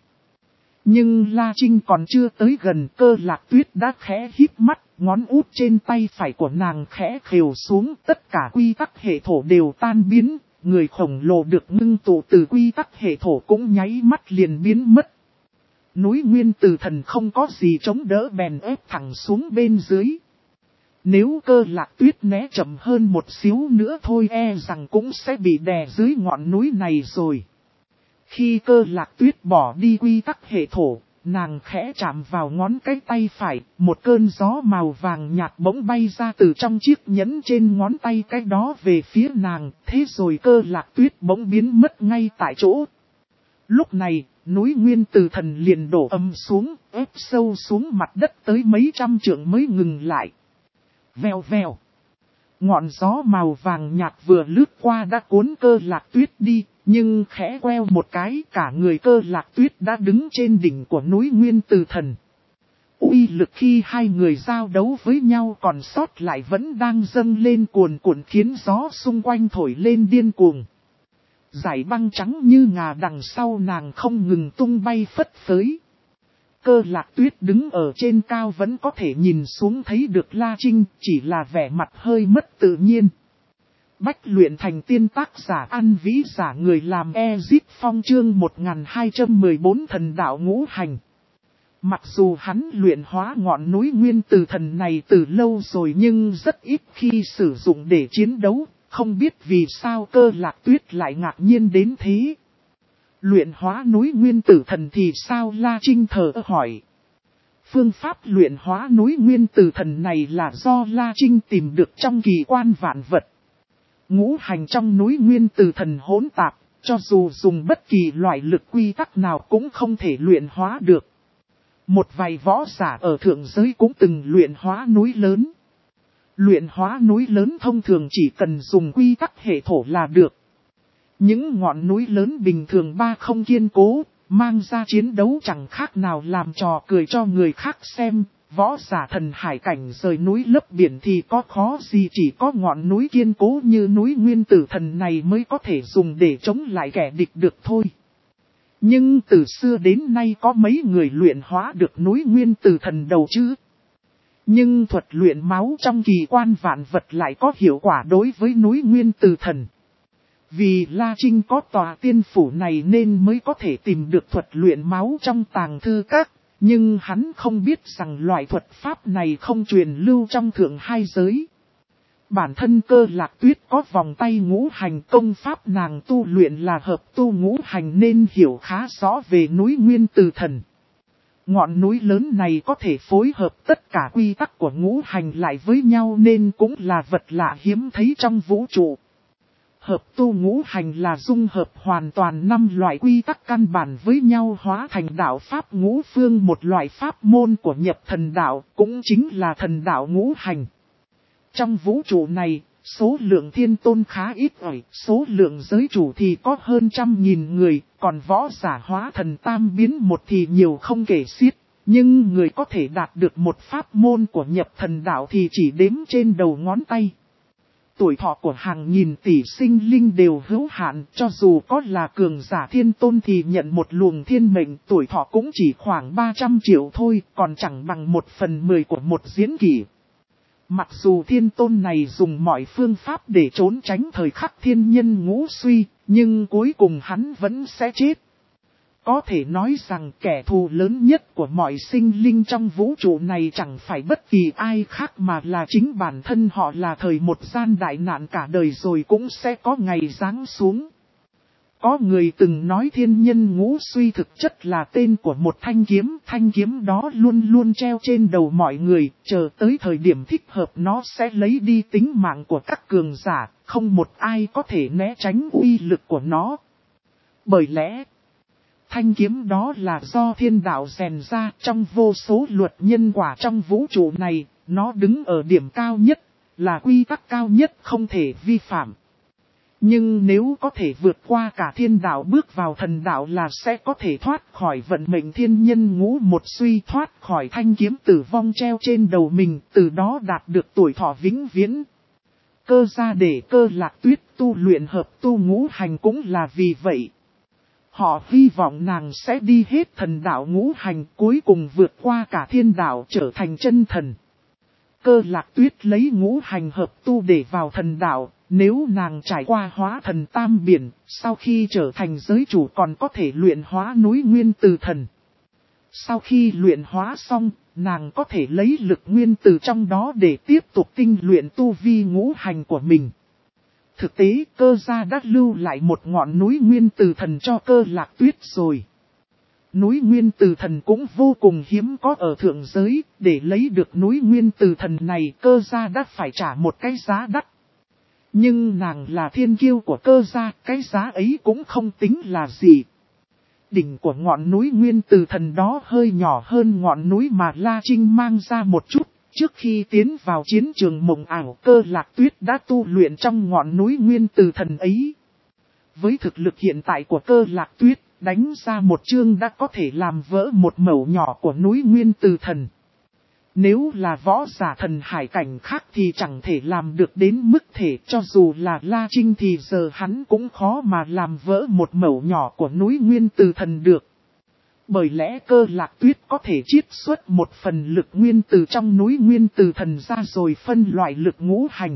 Nhưng La Trinh còn chưa tới gần, Cơ Lạc Tuyết đã khẽ híp mắt, ngón út trên tay phải của nàng khẽ khều xuống, tất cả quy tắc hệ thổ đều tan biến, người khổng lồ được ngưng tụ từ quy tắc hệ thổ cũng nháy mắt liền biến mất. Núi Nguyên Tử Thần không có gì chống đỡ bèn ép thẳng xuống bên dưới. Nếu Cơ Lạc Tuyết né chậm hơn một xíu nữa thôi e rằng cũng sẽ bị đè dưới ngọn núi này rồi. Khi Cơ Lạc Tuyết bỏ đi quy tắc hệ thổ, nàng khẽ chạm vào ngón cái tay phải, một cơn gió màu vàng nhạt bỗng bay ra từ trong chiếc nhẫn trên ngón tay cái đó về phía nàng, thế rồi Cơ Lạc Tuyết bỗng biến mất ngay tại chỗ. Lúc này, núi Nguyên Tử Thần liền đổ âm xuống, ép sâu xuống mặt đất tới mấy trăm trượng mới ngừng lại. Vèo vèo. Ngọn gió màu vàng nhạt vừa lướt qua đã cuốn Cơ Lạc Tuyết đi, nhưng khẽ queo một cái cả người Cơ Lạc Tuyết đã đứng trên đỉnh của núi Nguyên Tử Thần. Uy lực khi hai người giao đấu với nhau còn sót lại vẫn đang dâng lên cuồn cuộn khiến gió xung quanh thổi lên điên cuồng. Dải băng trắng như ngà đằng sau nàng không ngừng tung bay phất phới. Cơ Lạc Tuyết đứng ở trên cao vẫn có thể nhìn xuống thấy được La Trinh, chỉ là vẻ mặt hơi mất tự nhiên. Bách luyện thành tiên tác giả An Vĩ giả người làm Ezip Phong chương một nghìn hai trăm mười bốn thần đạo ngũ hành. Mặc dù hắn luyện hóa ngọn núi Nguyên Tử Thần này từ lâu rồi nhưng rất ít khi sử dụng để chiến đấu, không biết vì sao Cơ Lạc Tuyết lại ngạc nhiên đến thế. Luyện hóa núi Nguyên Tử Thần thì sao? La Trinh thở hỏi. Phương pháp luyện hóa núi Nguyên Tử Thần này là do La Trinh tìm được trong kỳ quan vạn vật. Ngũ hành trong núi Nguyên Tử Thần hỗn tạp, cho dù dùng bất kỳ loại lực quy tắc nào cũng không thể luyện hóa được. Một vài võ giả ở thượng giới cũng từng luyện hóa núi lớn. Luyện hóa núi lớn thông thường chỉ cần dùng quy tắc hệ thổ là được. Những ngọn núi lớn bình thường ba không kiên cố, mang ra chiến đấu chẳng khác nào làm trò cười cho người khác xem, Võ giả thần hải cảnh rời núi lấp biển thì có khó gì, chỉ có ngọn núi kiên cố như núi Nguyên Tử Thần này mới có thể dùng để chống lại kẻ địch được thôi. Nhưng từ xưa đến nay có mấy người luyện hóa được núi Nguyên Tử Thần đầu chứ? Nhưng thuật luyện máu trong kỳ quan vạn vật lại có hiệu quả đối với núi Nguyên Tử Thần. Vì La Trinh có tòa tiên phủ này nên mới có thể tìm được thuật luyện máu trong tàng thư các. Nhưng hắn không biết rằng loại thuật pháp này không truyền lưu trong thượng hai giới. Bản thân Cơ Lạc Tuyết có vòng tay ngũ hành, công pháp nàng tu luyện là hợp tu ngũ hành nên hiểu khá rõ về núi Nguyên Tử Thần. Ngọn núi lớn này có thể phối hợp tất cả quy tắc của ngũ hành lại với nhau nên cũng là vật lạ hiếm thấy trong vũ trụ. Hợp tu ngũ hành là dung hợp hoàn toàn năm loại quy tắc căn bản với nhau hóa thành đạo pháp ngũ phương, một loại pháp môn của nhập thần đạo, cũng chính là thần đạo ngũ hành. Trong vũ trụ này, số lượng thiên tôn khá ít ỏi, số lượng giới chủ thì có hơn trăm nghìn người, còn võ giả hóa thần tam biến một thì nhiều không kể xiết. Nhưng người có thể đạt được một pháp môn của nhập thần đạo thì chỉ đếm trên đầu ngón tay. Tuổi thọ của hàng nghìn tỷ sinh linh đều hữu hạn, cho dù có là cường giả thiên tôn thì nhận một luồng thiên mệnh tuổi thọ cũng chỉ khoảng ba trăm triệu thôi, còn chẳng bằng một phần mười của một diễn kỷ. Mặc dù thiên tôn này dùng mọi phương pháp để trốn tránh thời khắc thiên nhân ngũ suy, nhưng cuối cùng hắn vẫn sẽ chết. Có thể nói rằng kẻ thù lớn nhất của mọi sinh linh trong vũ trụ này chẳng phải bất kỳ ai khác mà là chính bản thân họ, là thời một gian đại nạn cả đời rồi cũng sẽ có ngày giáng xuống. Có người từng nói thiên nhân ngũ suy thực chất là tên của một thanh kiếm, thanh kiếm đó luôn luôn treo trên đầu mọi người, chờ tới thời điểm thích hợp nó sẽ lấy đi tính mạng của các cường giả, không một ai có thể né tránh uy lực của nó. Bởi lẽ, thanh kiếm đó là do thiên đạo rèn ra, trong vô số luật nhân quả trong vũ trụ này, nó đứng ở điểm cao nhất, là quy tắc cao nhất không thể vi phạm. Nhưng nếu có thể vượt qua cả thiên đạo bước vào thần đạo là sẽ có thể thoát khỏi vận mệnh thiên nhân ngũ một suy, thoát khỏi thanh kiếm tử vong treo trên đầu mình, từ đó đạt được tuổi thọ vĩnh viễn. Cơ gia để Cơ Lạc Tuyết tu luyện hợp tu ngũ hành cũng là vì vậy. Họ hy vọng nàng sẽ đi hết thần đạo ngũ hành, cuối cùng vượt qua cả thiên đạo trở thành chân thần. Cơ Lạc Tuyết lấy ngũ hành hợp tu để vào thần đạo, nếu nàng trải qua hóa thần tam biển, sau khi trở thành giới chủ còn có thể luyện hóa núi Nguyên Tử Thần. Sau khi luyện hóa xong, nàng có thể lấy lực nguyên từ trong đó để tiếp tục tinh luyện tu vi ngũ hành của mình. Thực tế, Cơ gia đã lưu lại một ngọn núi Nguyên Tử Thần cho Cơ Lạc Tuyết rồi. Núi Nguyên Tử Thần cũng vô cùng hiếm có ở thượng giới, để lấy được núi Nguyên Tử Thần này Cơ gia đã phải trả một cái giá đắt. Nhưng nàng là thiên kiêu của Cơ gia, cái giá ấy cũng không tính là gì. Đỉnh của ngọn núi Nguyên Tử Thần đó hơi nhỏ hơn ngọn núi mà La Trinh mang ra một chút. Trước khi tiến vào chiến trường mộng ảo, Cơ Lạc Tuyết đã tu luyện trong ngọn núi Nguyên Tử Thần ấy. Với thực lực hiện tại của Cơ Lạc Tuyết, đánh ra một chương đã có thể làm vỡ một mẩu nhỏ của núi Nguyên Tử Thần. Nếu là võ giả thần hải cảnh khác thì chẳng thể làm được đến mức thể, cho dù là La Trinh thì giờ hắn cũng khó mà làm vỡ một mẩu nhỏ của núi Nguyên Tử Thần được. Bởi lẽ Cơ Lạc Tuyết có thể chiết xuất một phần lực nguyên từ trong núi Nguyên Tử Thần ra rồi phân loại lực ngũ hành.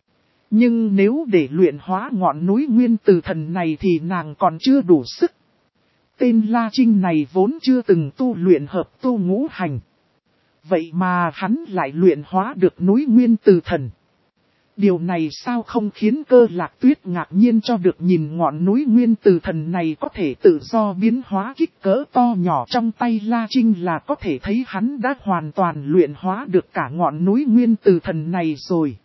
Nhưng nếu để luyện hóa ngọn núi Nguyên Tử Thần này thì nàng còn chưa đủ sức. Tên La Trinh này vốn chưa từng tu luyện hợp tu ngũ hành. Vậy mà hắn lại luyện hóa được núi Nguyên Tử Thần. Điều này sao không khiến Cơ Lạc Tuyết ngạc nhiên cho được, nhìn ngọn núi Nguyên Tử Thần này có thể tự do biến hóa kích cỡ to nhỏ trong tay La Trinh là có thể thấy hắn đã hoàn toàn luyện hóa được cả ngọn núi Nguyên Tử Thần này rồi.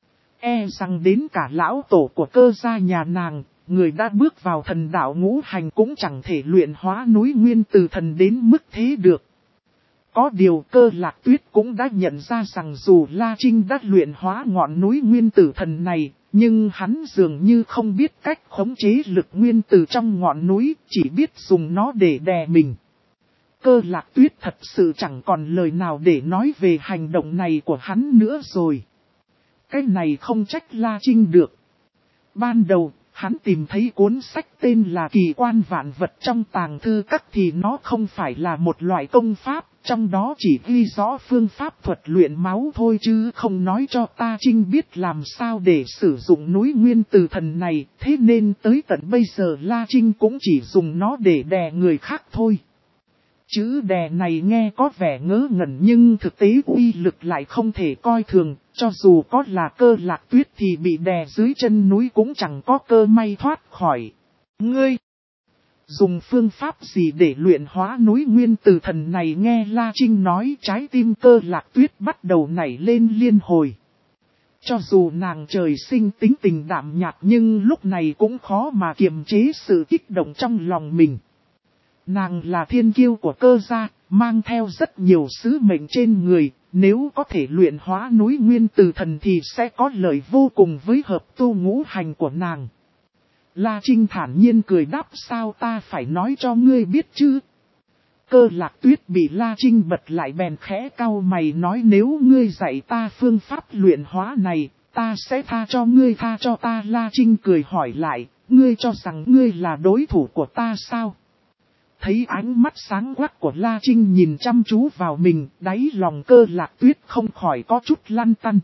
E rằng đến cả lão tổ của Cơ gia nhà nàng, người đã bước vào thần đạo ngũ hành cũng chẳng thể luyện hóa núi Nguyên Tử Thần đến mức thế được. Có điều Cơ Lạc Tuyết cũng đã nhận ra rằng dù La Trinh đã luyện hóa ngọn núi Nguyên Tử Thần này, nhưng hắn dường như không biết cách khống chế lực nguyên tử trong ngọn núi, chỉ biết dùng nó để đè mình. Cơ Lạc Tuyết thật sự chẳng còn lời nào để nói về hành động này của hắn nữa rồi. Cái này không trách La Trinh được. Ban đầu, hắn tìm thấy cuốn sách tên là Kỳ Quan Vạn Vật trong tàng thư các thì nó không phải là một loại công pháp, trong đó chỉ ghi rõ phương pháp thuật luyện máu thôi chứ không nói cho Ta Trinh biết làm sao để sử dụng núi nguyên từ thần này, thế nên tới tận bây giờ La Trinh cũng chỉ dùng nó để đè người khác thôi. Chữ đè này nghe có vẻ ngớ ngẩn nhưng thực tế uy lực lại không thể coi thường, cho dù có là Cơ Lạc Tuyết thì bị đè dưới chân núi cũng chẳng có cơ may thoát khỏi. Ngươi! Dùng phương pháp gì để luyện hóa núi nguyên từ thần này nghe La Trinh nói trái tim Cơ Lạc Tuyết bắt đầu nảy lên liên hồi. Cho dù nàng trời sinh tính tình đạm nhạt nhưng lúc này cũng khó mà kiềm chế sự kích động trong lòng mình. Nàng là thiên kiêu của Cơ gia, mang theo rất nhiều sứ mệnh trên người, nếu có thể luyện hóa núi nguyên từ thần thì sẽ có lợi vô cùng với hợp tu ngũ hành của nàng. La Trinh thản nhiên cười đáp sao ta phải nói cho ngươi biết chứ. Cơ Lạc Tuyết bị La Trinh bật lại bèn khẽ cau mày nói nếu ngươi dạy ta phương pháp luyện hóa này, ta sẽ tha cho ngươi tha cho ta. La Trinh cười hỏi lại, ngươi cho rằng ngươi là đối thủ của ta sao? Thấy ánh mắt sáng quắc của La Trinh nhìn chăm chú vào mình, đáy lòng Cơ Lạc Tuyết không khỏi có chút lăn tăn.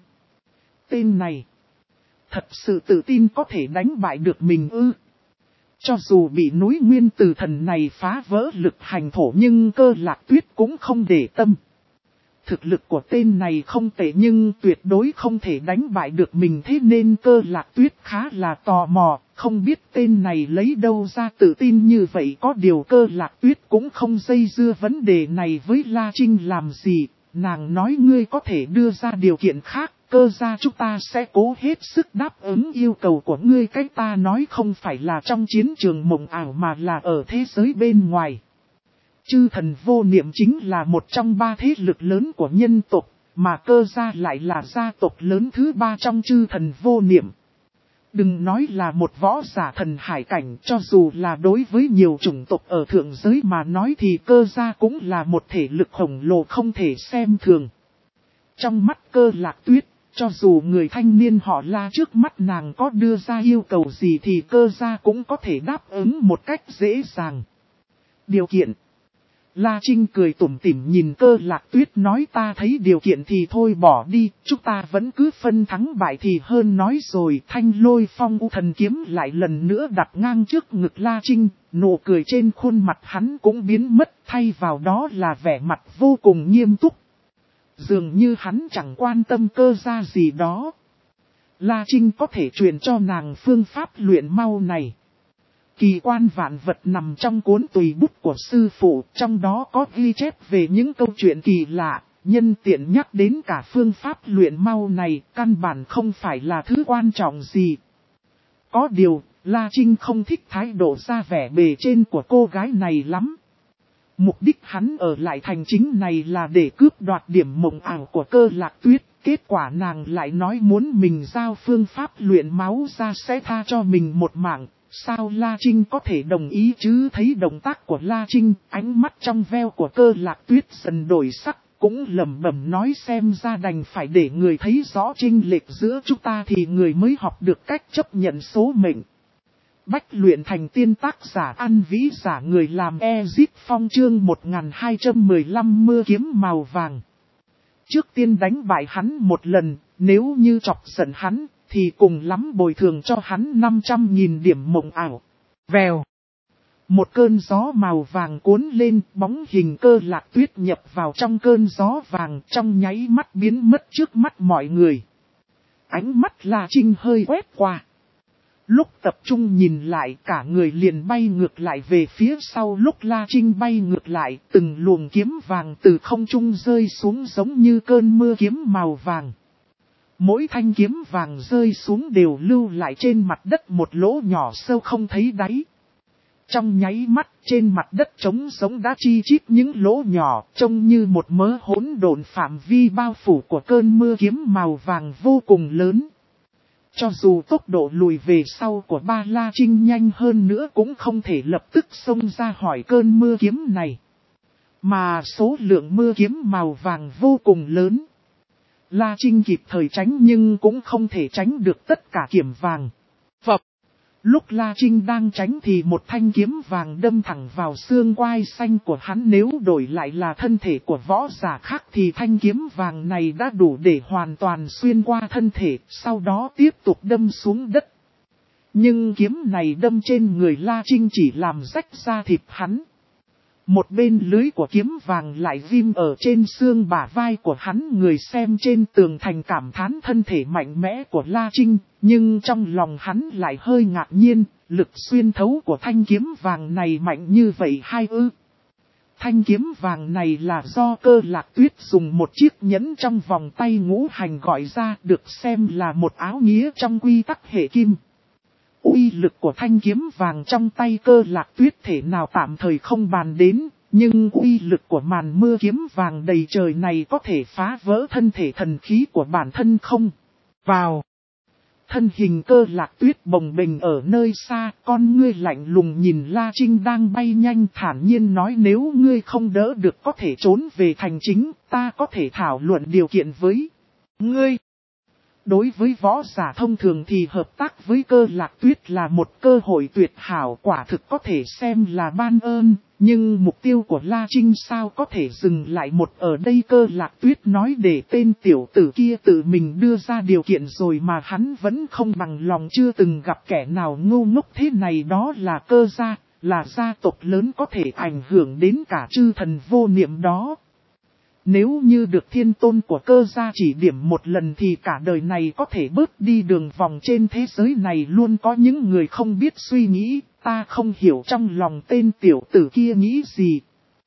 Tên này, thật sự tự tin có thể đánh bại được mình ư. Cho dù bị núi nguyên từ thần này phá vỡ lực hành thổ nhưng Cơ Lạc Tuyết cũng không để tâm. Thực lực của tên này không tệ nhưng tuyệt đối không thể đánh bại được mình thế nên Cơ Lạc Tuyết khá là tò mò, không biết tên này lấy đâu ra tự tin như vậy. Có điều Cơ Lạc Tuyết cũng không dây dưa vấn đề này với La Trinh làm gì, nàng nói ngươi có thể đưa ra điều kiện khác, Cơ gia chúng ta sẽ cố hết sức đáp ứng yêu cầu của ngươi. Cách ta nói không phải là trong chiến trường mộng ảo mà là ở thế giới bên ngoài. Chư thần vô niệm chính là một trong ba thế lực lớn của nhân tộc, mà Cơ gia lại là gia tộc lớn thứ ba trong chư thần vô niệm. Đừng nói là một võ giả thần hải cảnh, cho dù là đối với nhiều chủng tộc ở thượng giới mà nói thì Cơ gia cũng là một thể lực khổng lồ không thể xem thường. Trong mắt Cơ Lạc Tuyết, cho dù người thanh niên họ La trước mắt nàng có đưa ra yêu cầu gì thì Cơ gia cũng có thể đáp ứng một cách dễ dàng. Điều kiện. La Trinh cười tủm tỉm nhìn Cơ Lạc Tuyết nói ta thấy điều kiện thì thôi bỏ đi, chúng ta vẫn cứ phân thắng bại thì hơn nói rồi. Thanh Lôi Phong U Thần Kiếm lại lần nữa đặt ngang trước ngực La Trinh, nụ cười trên khuôn mặt hắn cũng biến mất, thay vào đó là vẻ mặt vô cùng nghiêm túc. Dường như hắn chẳng quan tâm Cơ gia gì đó. La Trinh có thể truyền cho nàng phương pháp luyện mau này. Kỳ Quan Vạn Vật nằm trong cuốn tùy bút của sư phụ, trong đó có ghi chép về những câu chuyện kỳ lạ, nhân tiện nhắc đến cả phương pháp luyện mau này, căn bản không phải là thứ quan trọng gì. Có điều, La Trinh không thích thái độ ra vẻ bề trên của cô gái này lắm. Mục đích hắn ở lại thành chính này là để cướp đoạt điểm mộng ảo của Cơ Lạc Tuyết, kết quả nàng lại nói muốn mình giao phương pháp luyện máu ra sẽ tha cho mình một mạng. Sao La Trinh có thể đồng ý chứ? Thấy động tác của La Trinh, ánh mắt trong veo của Cơ Lạc Tuyết dần đổi sắc, cũng lẩm bẩm nói xem ra đành phải để người thấy rõ chênh lệch giữa chúng ta thì người mới học được cách chấp nhận số mệnh. Bách luyện thành tiên tác giả An Vĩ giả người làm Ezip Phong chương một nghìn hai trăm mười lăm mưa kiếm màu vàng. Trước tiên đánh bại hắn một lần, nếu như chọc giận hắn, thì cùng lắm bồi thường cho hắn năm trăm nghìn điểm mộng ảo. Vèo. Một cơn gió màu vàng cuốn lên, bóng hình Cơ Lạc Tuyết nhập vào trong cơn gió vàng, trong nháy mắt biến mất trước mắt mọi người. Ánh mắt La Trinh hơi quét qua. Lúc tập trung nhìn lại cả người liền bay ngược lại về phía sau. Lúc La Trinh bay ngược lại, từng luồng kiếm vàng từ không trung rơi xuống giống như cơn mưa kiếm màu vàng. Mỗi thanh kiếm vàng rơi xuống đều lưu lại trên mặt đất một lỗ nhỏ sâu không thấy đáy. Trong nháy mắt trên mặt đất trống giống đã chi chít những lỗ nhỏ trông như một mớ hỗn độn, phạm vi bao phủ của cơn mưa kiếm màu vàng vô cùng lớn. Cho dù tốc độ lùi về sau của ba La Trinh nhanh hơn nữa cũng không thể lập tức xông ra khỏi cơn mưa kiếm này. Mà số lượng mưa kiếm màu vàng vô cùng lớn. La Trinh kịp thời tránh nhưng cũng không thể tránh được tất cả kiếm vàng. Phập! Lúc La Trinh đang tránh thì một thanh kiếm vàng đâm thẳng vào xương quai xanh của hắn, nếu đổi lại là thân thể của võ giả khác thì thanh kiếm vàng này đã đủ để hoàn toàn xuyên qua thân thể, sau đó tiếp tục đâm xuống đất. Nhưng kiếm này đâm trên người La Trinh chỉ làm rách da thịt hắn. Một bên lưới của kiếm vàng lại ghim ở trên xương bả vai của hắn, người xem trên tường thành cảm thán thân thể mạnh mẽ của La Trinh, nhưng trong lòng hắn lại hơi ngạc nhiên, lực xuyên thấu của thanh kiếm vàng này mạnh như vậy hay ư? Thanh kiếm vàng này là do Cơ Lạc Tuyết dùng một chiếc nhẫn trong vòng tay ngũ hành gọi ra, được xem là một áo nghĩa trong quy tắc hệ kim. Uy lực của thanh kiếm vàng trong tay Cơ Lạc Tuyết thể nào tạm thời không bàn đến, nhưng uy lực của màn mưa kiếm vàng đầy trời này có thể phá vỡ thân thể thần khí của bản thân không? Vào! Thân hình Cơ Lạc Tuyết bồng bềnh ở nơi xa, con ngươi lạnh lùng nhìn La Trinh đang bay nhanh, thản nhiên nói, nếu ngươi không đỡ được có thể trốn về thành chính, ta có thể thảo luận điều kiện với ngươi. Đối với võ giả thông thường thì hợp tác với Cơ Lạc Tuyết là một cơ hội tuyệt hảo, quả thực có thể xem là ban ơn, nhưng mục tiêu của La Trinh sao có thể dừng lại một ở đây. Cơ Lạc Tuyết nói để tên tiểu tử kia tự mình đưa ra điều kiện rồi mà hắn vẫn không bằng lòng, chưa từng gặp kẻ nào ngu ngốc thế này, đó là Cơ gia, là gia tộc lớn có thể ảnh hưởng đến cả chư thần vô niệm đó. Nếu như được thiên tôn của Cơ gia chỉ điểm một lần thì cả đời này có thể bớt đi đường vòng. Trên thế giới này luôn có những người không biết suy nghĩ, ta không hiểu trong lòng tên tiểu tử kia nghĩ gì.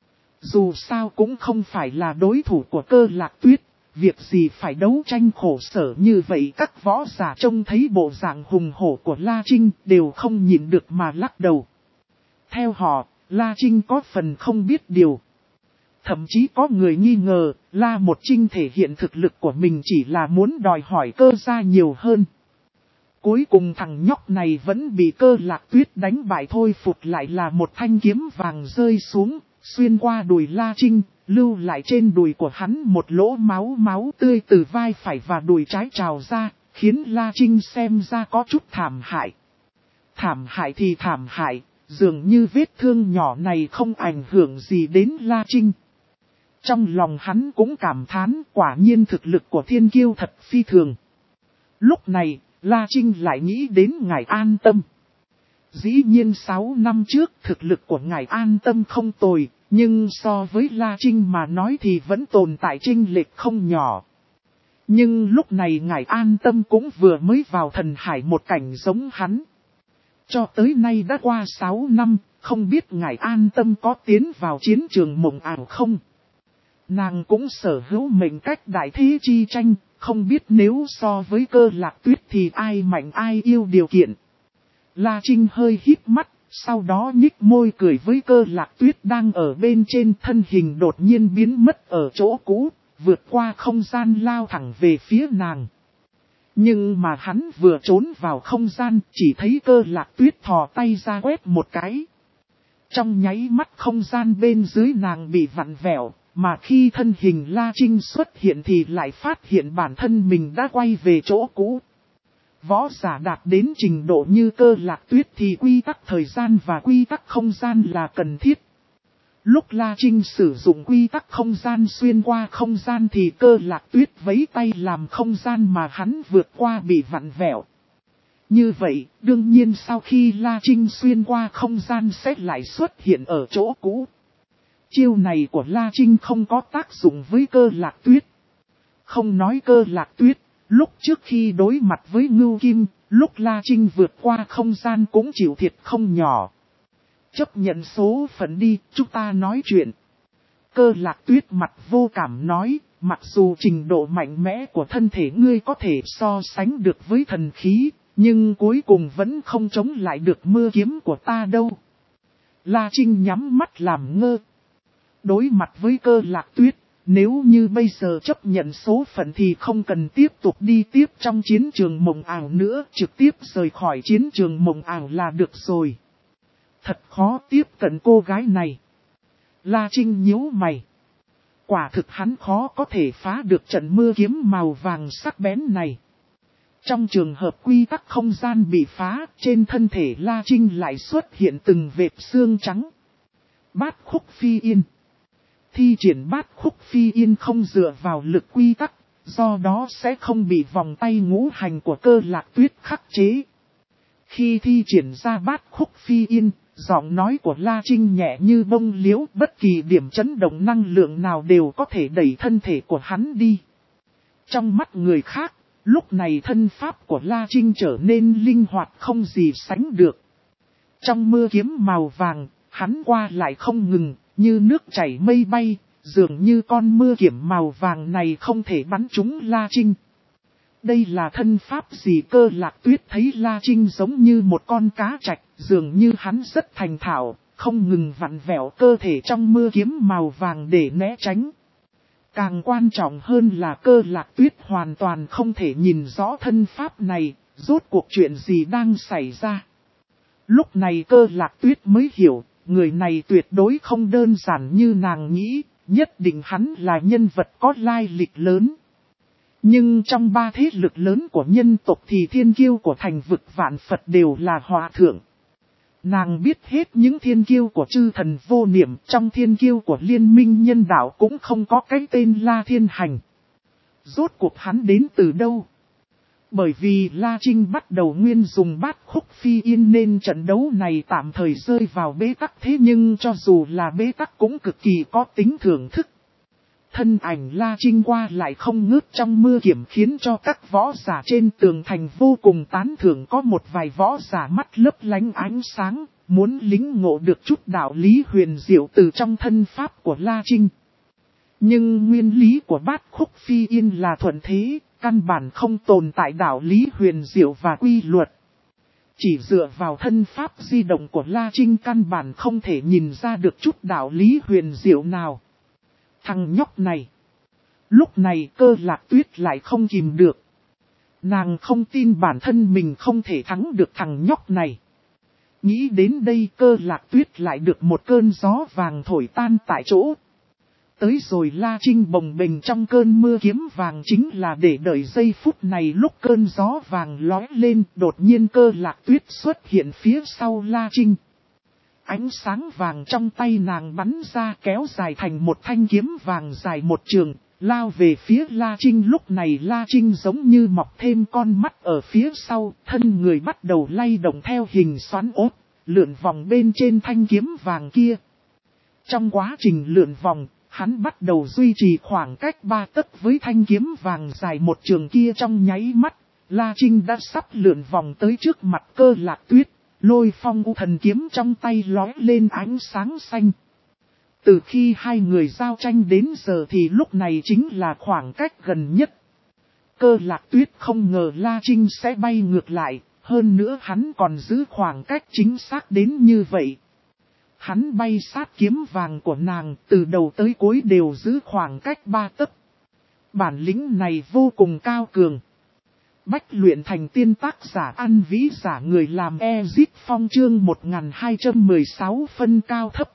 Dù sao cũng không phải là đối thủ của Cơ Lạc Tuyết, việc gì phải đấu tranh khổ sở như vậy. Các võ giả trông thấy bộ dạng hùng hổ của La Trinh đều không nhịn được mà lắc đầu. Theo họ, La Trinh có phần không biết điều. Thậm chí có người nghi ngờ, La Một Trinh thể hiện thực lực của mình chỉ là muốn đòi hỏi Cơ gia nhiều hơn. Cuối cùng thằng nhóc này vẫn bị Cơ Lạc Tuyết đánh bại thôi, phục lại là một thanh kiếm vàng rơi xuống, xuyên qua đùi La Trinh, lưu lại trên đùi của hắn một lỗ máu máu tươi từ vai phải và đùi trái trào ra, khiến La Trinh xem ra có chút thảm hại. Thảm hại thì thảm hại, dường như vết thương nhỏ này không ảnh hưởng gì đến La Trinh. Trong lòng hắn cũng cảm thán, quả nhiên thực lực của thiên kiêu thật phi thường. Lúc này, La Trinh lại nghĩ đến ngài An Tâm. Dĩ nhiên sáu năm trước thực lực của ngài An Tâm không tồi, nhưng so với La Trinh mà nói thì vẫn tồn tại chênh lệch không nhỏ. Nhưng lúc này ngài An Tâm cũng vừa mới vào thần hải một cảnh giống hắn. Cho tới nay đã qua sáu năm, không biết ngài An Tâm có tiến vào chiến trường mộng ảo không? Nàng cũng sở hữu mệnh cách đại thế chi tranh, không biết nếu so với Cơ Lạc Tuyết thì ai mạnh ai yêu điều kiện. La Trinh hơi híp mắt, sau đó nhích môi cười với Cơ Lạc Tuyết đang ở bên trên, thân hình đột nhiên biến mất ở chỗ cũ, vượt qua không gian lao thẳng về phía nàng. Nhưng mà hắn vừa trốn vào không gian, chỉ thấy Cơ Lạc Tuyết thò tay ra quét một cái. Trong nháy mắt không gian bên dưới nàng bị vặn vẹo. Mà khi thân hình La Trinh xuất hiện thì lại phát hiện bản thân mình đã quay về chỗ cũ. Võ giả đạt đến trình độ như Cơ Lạc Tuyết thì quy tắc thời gian và quy tắc không gian là cần thiết. Lúc La Trinh sử dụng quy tắc không gian xuyên qua không gian thì Cơ Lạc Tuyết vẫy tay làm không gian mà hắn vượt qua bị vặn vẹo. Như vậy, đương nhiên sau khi La Trinh xuyên qua không gian sẽ lại xuất hiện ở chỗ cũ. Chiêu này của La Trinh không có tác dụng với Cơ Lạc Tuyết. Không nói Cơ Lạc Tuyết, lúc trước khi đối mặt với Ngưu Kim, lúc La Trinh vượt qua không gian cũng chịu thiệt không nhỏ. Chấp nhận số phận đi, chúng ta nói chuyện. Cơ Lạc Tuyết mặt vô cảm nói, mặc dù trình độ mạnh mẽ của thân thể ngươi có thể so sánh được với thần khí, nhưng cuối cùng vẫn không chống lại được mưa kiếm của ta đâu. La Trinh nhắm mắt làm ngơ. Đối mặt với Cơ Lạc Tuyết, nếu như bây giờ chấp nhận số phận thì không cần tiếp tục đi tiếp trong chiến trường mộng ảo nữa, trực tiếp rời khỏi chiến trường mộng ảo là được rồi. Thật khó tiếp cận cô gái này. La Trinh nhíu mày. Quả thực hắn khó có thể phá được trận mưa kiếm màu vàng sắc bén này. Trong trường hợp quy tắc không gian bị phá, trên thân thể La Trinh lại xuất hiện từng vệt xương trắng. Bát khúc phi yên. Thi triển bát khúc phi yên không dựa vào lực quy tắc, do đó sẽ không bị vòng tay ngũ hành của Cơ Lạc Tuyết khắc chế. Khi thi triển ra bát khúc phi yên, giọng nói của La Trinh nhẹ như bông liễu, bất kỳ điểm chấn động năng lượng nào đều có thể đẩy thân thể của hắn đi. Trong mắt người khác, lúc này thân pháp của La Trinh trở nên linh hoạt không gì sánh được. Trong mưa kiếm màu vàng, hắn qua lại không ngừng, như nước chảy mây bay, dường như con mưa kiếm màu vàng này không thể bắn trúng La Trinh. Đây là thân pháp gì? Cơ Lạc Tuyết thấy La Trinh giống như một con cá trạch, dường như hắn rất thành thạo, không ngừng vặn vẹo cơ thể trong mưa kiếm màu vàng để né tránh. Càng quan trọng hơn là Cơ Lạc Tuyết hoàn toàn không thể nhìn rõ thân pháp này, rốt cuộc chuyện gì đang xảy ra. Lúc này Cơ Lạc Tuyết mới hiểu, người này tuyệt đối không đơn giản như nàng nghĩ, nhất định hắn là nhân vật có lai lịch lớn. Nhưng trong ba thế lực lớn của nhân tộc thì thiên kiêu của thành vực vạn Phật đều là hòa thượng. Nàng biết hết những thiên kiêu của chư thần vô niệm, trong thiên kiêu của liên minh nhân đạo cũng không có cái tên La Thiên Hành. Rốt cuộc hắn đến từ đâu? Bởi vì La Trinh bắt đầu nguyên dùng bát khúc phi yên nên trận đấu này tạm thời rơi vào bế tắc, thế nhưng cho dù là bế tắc cũng cực kỳ có tính thưởng thức. Thân ảnh La Trinh qua lại không ngớt trong mưa kiếm khiến cho các võ giả trên tường thành vô cùng tán thưởng, có một vài võ giả mắt lấp lánh ánh sáng, muốn lĩnh ngộ được chút đạo lý huyền diệu từ trong thân pháp của La Trinh. Nhưng nguyên lý của bát khúc phi yên là thuận thế, căn bản không tồn tại đạo lý huyền diệu và quy luật. Chỉ dựa vào thân pháp di động của La Trinh căn bản không thể nhìn ra được chút đạo lý huyền diệu nào. Thằng nhóc này. Lúc này Cơ Lạc Tuyết lại không kìm được. Nàng không tin bản thân mình không thể thắng được thằng nhóc này. Nghĩ đến đây Cơ Lạc Tuyết lại được một cơn gió vàng thổi tan tại chỗ. Tới rồi La Trinh bồng bềnh trong cơn mưa kiếm vàng chính là để đợi giây phút này, lúc cơn gió vàng lói lên đột nhiên Cơ Lạc Tuyết xuất hiện phía sau La Trinh. Ánh sáng vàng trong tay nàng bắn ra kéo dài thành một thanh kiếm vàng dài một trường, lao về phía La Trinh. Lúc này La Trinh giống như mọc thêm con mắt ở phía sau, thân người bắt đầu lay động theo hình xoắn ốt, lượn vòng bên trên thanh kiếm vàng kia. Trong quá trình lượn vòng, hắn bắt đầu duy trì khoảng cách ba tấc với thanh kiếm vàng dài một trường kia. Trong nháy mắt, La Trinh đã sắp lượn vòng tới trước mặt Cơ Lạc Tuyết. Lôi phong u thần kiếm trong tay lói lên ánh sáng xanh. Từ khi hai người giao tranh đến giờ thì lúc này chính là khoảng cách gần nhất. Cơ Lạc Tuyết không ngờ La Trinh sẽ bay ngược lại, hơn nữa hắn còn giữ khoảng cách chính xác đến như vậy. Hắn bay sát kiếm vàng của nàng, từ đầu tới cuối đều giữ khoảng cách ba tấc. Bản lĩnh này vô cùng cao cường. Bách luyện thành tiên, tác giả An Vĩ, giả người làm Ezit Phong, chương một nghìn hai trăm mười sáu phân cao thấp.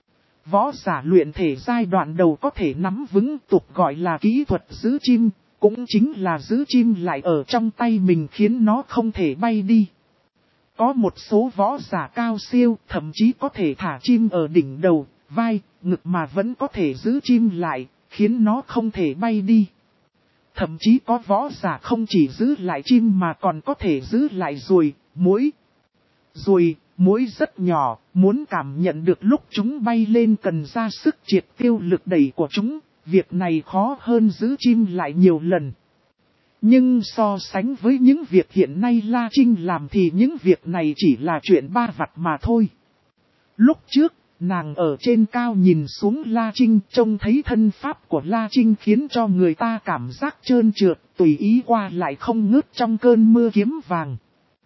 Võ giả luyện thể giai đoạn đầu có thể nắm vững tục gọi là kỹ thuật giữ chim, cũng chính là giữ chim lại ở trong tay mình khiến nó không thể bay đi. Có một số võ giả cao siêu thậm chí có thể thả chim ở đỉnh đầu, vai, ngực mà vẫn có thể giữ chim lại, khiến nó không thể bay đi. Thậm chí có võ giả không chỉ giữ lại chim mà còn có thể giữ lại ruồi, muỗi. Ruồi, muỗi rất nhỏ, muốn cảm nhận được lúc chúng bay lên cần ra sức triệt tiêu lực đẩy của chúng, việc này khó hơn giữ chim lại nhiều lần. Nhưng so sánh với những việc hiện nay La Trinh làm thì những việc này chỉ là chuyện ba vặt mà thôi. Lúc trước, nàng ở trên cao nhìn xuống La Trinh, trông thấy thân pháp của La Trinh khiến cho người ta cảm giác trơn trượt, tùy ý qua lại không ngớt trong cơn mưa kiếm vàng.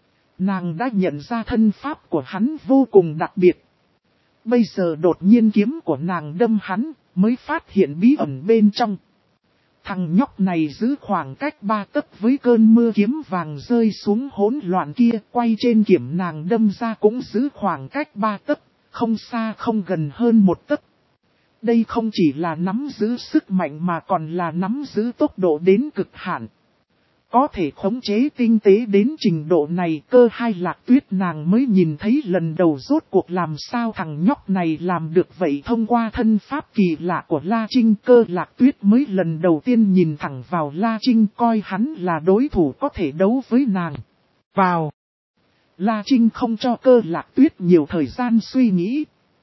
Nàng đã nhận ra thân pháp của hắn vô cùng đặc biệt. Bây giờ đột nhiên kiếm của nàng đâm hắn, mới phát hiện bí ẩn bên trong. Thằng nhóc này giữ khoảng cách ba tấc với cơn mưa kiếm vàng rơi xuống hỗn loạn kia, quay trên kiếm nàng đâm ra cũng giữ khoảng cách ba tấc, không xa không gần hơn một tấc. Đây không chỉ là nắm giữ sức mạnh mà còn là nắm giữ tốc độ đến cực hạn. Có thể khống chế tinh tế đến trình độ này, Cơ Hai Lạc Tuyết nàng mới nhìn thấy lần đầu rốt cuộc làm sao thằng nhóc này làm được vậy. Thông qua thân pháp kỳ lạ của La Trinh, Cơ Lạc Tuyết mới lần đầu tiên nhìn thẳng vào La Trinh, coi hắn là đối thủ có thể đấu với nàng. Vào! La Trinh không cho Cơ Lạc Tuyết nhiều thời gian suy nghĩ.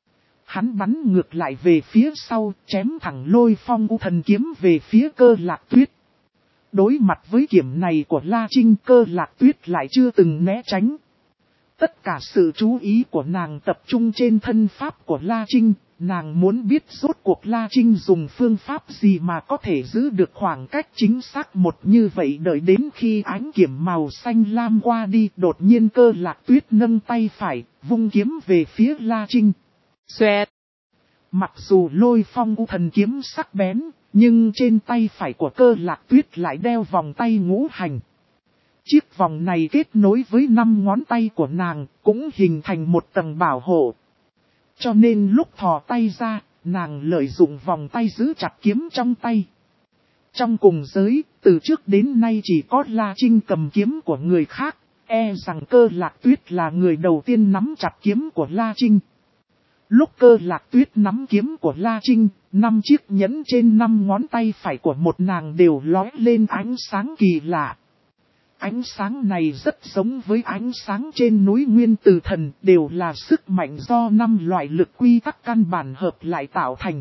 Hắn bắn ngược lại về phía sau, chém thẳng Lôi Phong U Thần kiếm về phía Cơ Lạc Tuyết. Đối mặt với kiếm này của La Trinh, Cơ Lạc Tuyết lại chưa từng né tránh. Tất cả sự chú ý của nàng tập trung trên thân pháp của La Trinh, nàng muốn biết rốt cuộc La Trinh dùng phương pháp gì mà có thể giữ được khoảng cách chính xác một như vậy. Đợi đến khi ánh kiếm màu xanh lam qua đi, đột nhiên Cơ Lạc Tuyết nâng tay phải, vung kiếm về phía La Trinh. Xoẹt! Mặc dù Lôi Phong U Thần kiếm sắc bén, nhưng trên tay phải của Cơ Lạc Tuyết lại đeo vòng tay ngũ hành. Chiếc vòng này kết nối với năm ngón tay của nàng, cũng hình thành một tầng bảo hộ. Cho nên lúc thò tay ra, nàng lợi dụng vòng tay giữ chặt kiếm trong tay. Trong cùng giới, từ trước đến nay chỉ có La Trinh cầm kiếm của người khác, e rằng Cơ Lạc Tuyết là người đầu tiên nắm chặt kiếm của La Trinh. Lúc Cơ Lạc Tuyết nắm kiếm của La Trinh, năm chiếc nhẫn trên năm ngón tay phải của một nàng đều lóe lên ánh sáng kỳ lạ. Ánh sáng này rất giống với ánh sáng trên núi Nguyên Từ Thần, đều là sức mạnh do năm loại lực quy tắc căn bản hợp lại tạo thành.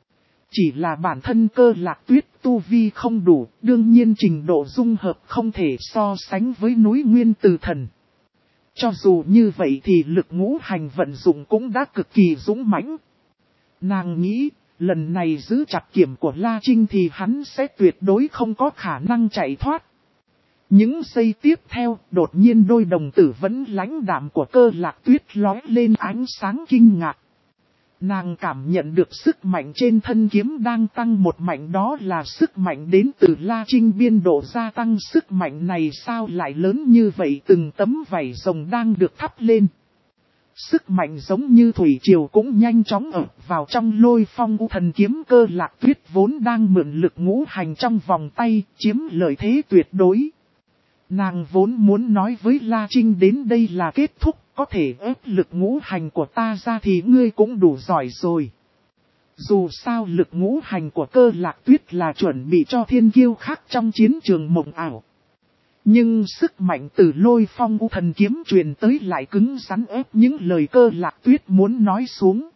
Chỉ là bản thân Cơ Lạc Tuyết tu vi không đủ, đương nhiên trình độ dung hợp không thể so sánh với núi Nguyên Từ Thần. Cho dù như vậy thì lực ngũ hành vận dụng cũng đã cực kỳ dũng mãnh. Nàng nghĩ, lần này giữ chặt kiếm của La Trinh thì hắn sẽ tuyệt đối không có khả năng chạy thoát. Những giây tiếp theo, đột nhiên đôi đồng tử vẫn lãnh đạm của Cơ Lạc Tuyết lóe lên ánh sáng kinh ngạc. Nàng cảm nhận được sức mạnh trên thân kiếm đang tăng một mạnh, đó là sức mạnh đến từ La Trinh. Biên độ gia tăng sức mạnh này sao lại lớn như vậy, từng tấm vảy rồng đang được thắp lên. Sức mạnh giống như thủy triều cũng nhanh chóng ập vào trong Lôi Phong U Thần kiếm. Cơ Lạc Tuyết vốn đang mượn lực ngũ hành trong vòng tay, chiếm lợi thế tuyệt đối. Nàng vốn muốn nói với La Trinh đến đây là kết thúc, có thể ép lực ngũ hành của ta ra thì ngươi cũng đủ giỏi rồi. Dù sao lực ngũ hành của Cơ Lạc Tuyết là chuẩn bị cho thiên kiêu khác trong chiến trường mộng ảo. Nhưng sức mạnh từ Lôi Phong U Thần kiếm truyền tới lại cứng rắn ép những lời Cơ Lạc Tuyết muốn nói xuống.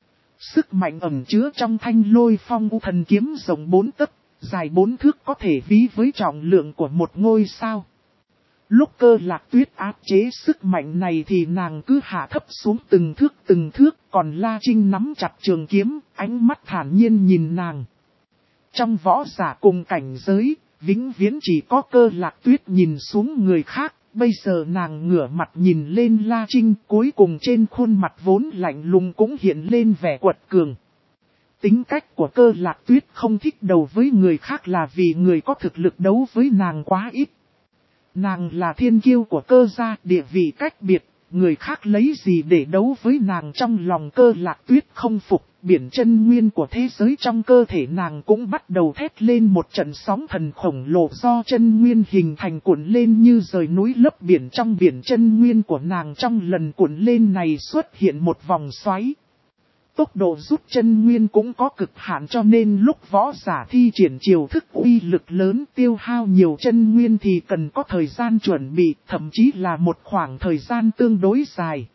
Sức mạnh ẩn chứa trong thanh Lôi Phong U Thần kiếm rộng bốn tấc, dài bốn thước, có thể ví với trọng lượng của một ngôi sao. Lúc Cơ Lạc Tuyết áp chế sức mạnh này thì nàng cứ hạ thấp xuống từng thước từng thước, còn La Trinh nắm chặt trường kiếm, ánh mắt thản nhiên nhìn nàng. Trong võ giả cùng cảnh giới, vĩnh viễn chỉ có Cơ Lạc Tuyết nhìn xuống người khác, bây giờ nàng ngửa mặt nhìn lên La Trinh, cuối cùng trên khuôn mặt vốn lạnh lùng cũng hiện lên vẻ quật cường. Tính cách của Cơ Lạc Tuyết không thích đấu với người khác là vì người có thực lực đấu với nàng quá ít. Nàng là thiên kiêu của Cơ gia, địa vị cách biệt, người khác lấy gì để đấu với nàng. Trong lòng Cơ Lạc Tuyết không phục, biển chân nguyên của thế giới trong cơ thể nàng cũng bắt đầu thét lên một trận sóng thần khổng lồ do chân nguyên hình thành, cuộn lên như rời núi lấp biển. Trong biển chân nguyên của nàng trong lần cuộn lên này xuất hiện một vòng xoáy. Tốc độ rút chân nguyên cũng có cực hạn, cho nên lúc võ giả thi triển chiêu thức uy lực lớn tiêu hao nhiều chân nguyên thì cần có thời gian chuẩn bị, thậm chí là một khoảng thời gian tương đối dài.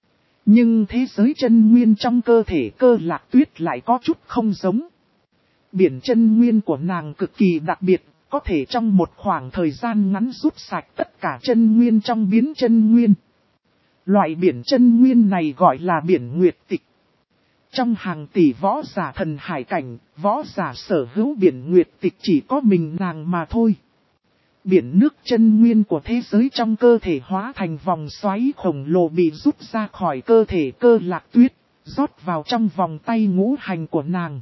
Nhưng thế giới chân nguyên trong cơ thể Cơ Lạc Tuyết lại có chút không giống. Biển chân nguyên của nàng cực kỳ đặc biệt, có thể trong một khoảng thời gian ngắn rút sạch tất cả chân nguyên trong biến chân nguyên. Loại biển chân nguyên này gọi là biển nguyệt tịch. Trong hàng tỷ võ giả thần hải cảnh, võ giả sở hữu biển nguyệt tịch chỉ có mình nàng mà thôi. Biển nước chân nguyên của thế giới trong cơ thể hóa thành vòng xoáy khổng lồ bị rút ra khỏi cơ thể Cơ Lạc Tuyết, rót vào trong vòng tay ngũ hành của nàng.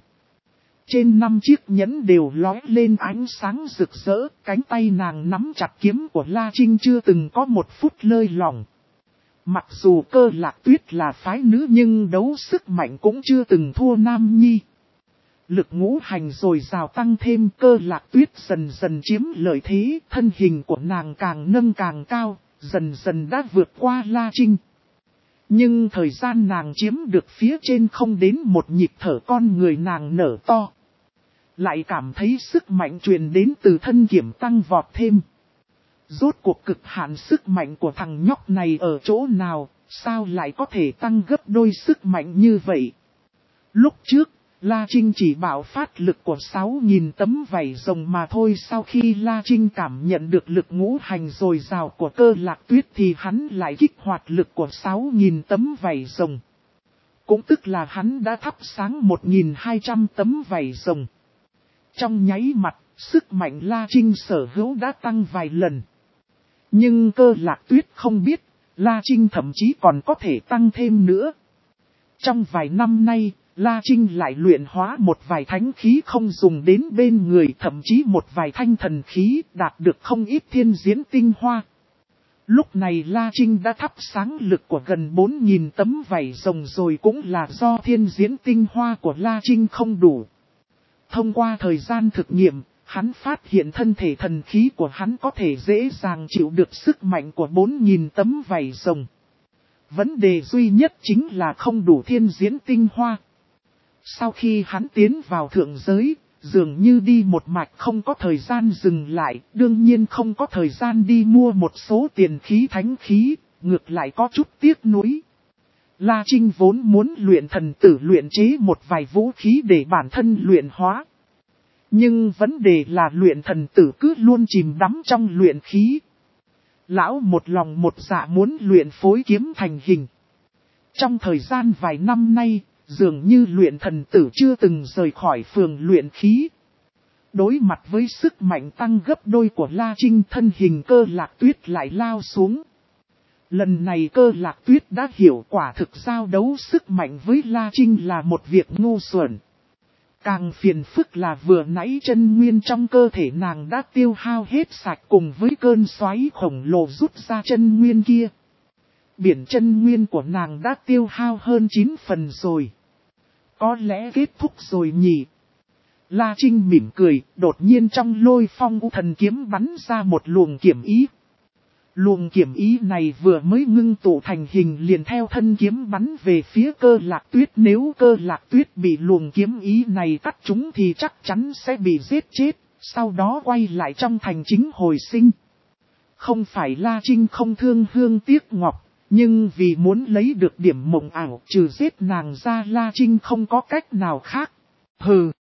Trên năm chiếc nhẫn đều lóe lên ánh sáng rực rỡ, cánh tay nàng nắm chặt kiếm của La Trinh chưa từng có một phút lơi lỏng. Mặc dù Cơ Lạc Tuyết là phái nữ nhưng đấu sức mạnh cũng chưa từng thua nam nhi. Lực ngũ hành rồi rào tăng thêm, Cơ Lạc Tuyết dần dần chiếm lợi thế, thân hình của nàng càng nâng càng cao, dần dần đã vượt qua La Trinh. Nhưng thời gian nàng chiếm được phía trên không đến một nhịp thở con người nàng nở to. Lại cảm thấy sức mạnh truyền đến từ thân kiểm tăng vọt thêm. Rốt cuộc cực hạn sức mạnh của thằng nhóc này ở chỗ nào, sao lại có thể tăng gấp đôi sức mạnh như vậy? Lúc trước, La Trinh chỉ bạo phát lực của sáu nghìn tấm vảy rồng mà thôi. Sau khi La Trinh cảm nhận được lực ngũ hành dồi dào của Cơ Lạc Tuyết thì hắn lại kích hoạt lực của sáu nghìn tấm vảy rồng. Cũng tức là hắn đã thắp sáng một nghìn hai trăm tấm vảy rồng. Trong nháy mặt, sức mạnh La Trinh sở hữu đã tăng vài lần. Nhưng Cơ Lạc Tuyết không biết, La Trinh thậm chí còn có thể tăng thêm nữa. Trong vài năm nay, La Trinh lại luyện hóa một vài thánh khí không dùng đến bên người, thậm chí một vài thanh thần khí, đạt được không ít thiên diễn tinh hoa. Lúc này La Trinh đã thắp sáng lực của gần bốn nghìn tấm vảy rồng rồi, cũng là do thiên diễn tinh hoa của La Trinh không đủ. Thông qua thời gian thực nghiệm, hắn phát hiện thân thể thần khí của hắn có thể dễ dàng chịu được sức mạnh của bốn nghìn tấm vảy rồng. Vấn đề duy nhất chính là không đủ thiên diễn tinh hoa. Sau khi hắn tiến vào thượng giới, dường như đi một mạch không có thời gian dừng lại, đương nhiên không có thời gian đi mua một số tiền khí thánh khí, ngược lại có chút tiếc nuối. La Trinh vốn muốn luyện thần tử luyện chế một vài vũ khí để bản thân luyện hóa. Nhưng vấn đề là luyện thần tử cứ luôn chìm đắm trong luyện khí. Lão một lòng một dạ muốn luyện phối kiếm thành hình. Trong thời gian vài năm nay, dường như luyện thần tử chưa từng rời khỏi phường luyện khí. Đối mặt với sức mạnh tăng gấp đôi của La Trinh, thân hình Cơ Lạc Tuyết lại lao xuống. Lần này Cơ Lạc Tuyết đã hiểu quả thực giao đấu sức mạnh với La Trinh là một việc ngu xuẩn. Càng phiền phức là vừa nãy chân nguyên trong cơ thể nàng đã tiêu hao hết sạch cùng với cơn xoáy khổng lồ rút ra chân nguyên kia. Biển chân nguyên của nàng đã tiêu hao hơn chín phần rồi. Có lẽ kết thúc rồi nhỉ? La Trinh mỉm cười, đột nhiên trong lôi phong u thần kiếm bắn ra một luồng kiểm ý. Luồng kiểm ý này vừa mới ngưng tụ thành hình liền theo thân kiếm bắn về phía Cơ Lạc Tuyết. Nếu Cơ Lạc Tuyết bị luồng kiếm ý này cắt trúng thì chắc chắn sẽ bị giết chết, sau đó quay lại trong thành chính hồi sinh. Không phải La Trinh không thương hương tiếc ngọc, nhưng vì muốn lấy được điểm mộng ảo trừ giết nàng ra, La Trinh không có cách nào khác. Hừ!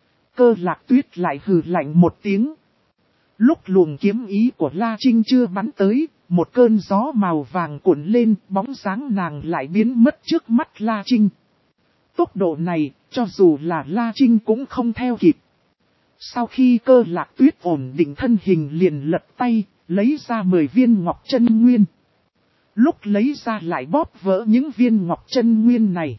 Cơ Lạc Tuyết lại hừ lạnh một tiếng. Lúc luồng kiếm ý của La Trinh chưa bắn tới, một cơn gió màu vàng cuộn lên, bóng dáng nàng lại biến mất trước mắt La Trinh. Tốc độ này, cho dù là La Trinh cũng không theo kịp. Sau khi Cơ Lạc Tuyết ổn định thân hình liền lật tay, lấy ra mười viên ngọc chân nguyên. Lúc lấy ra lại bóp vỡ những viên ngọc chân nguyên này.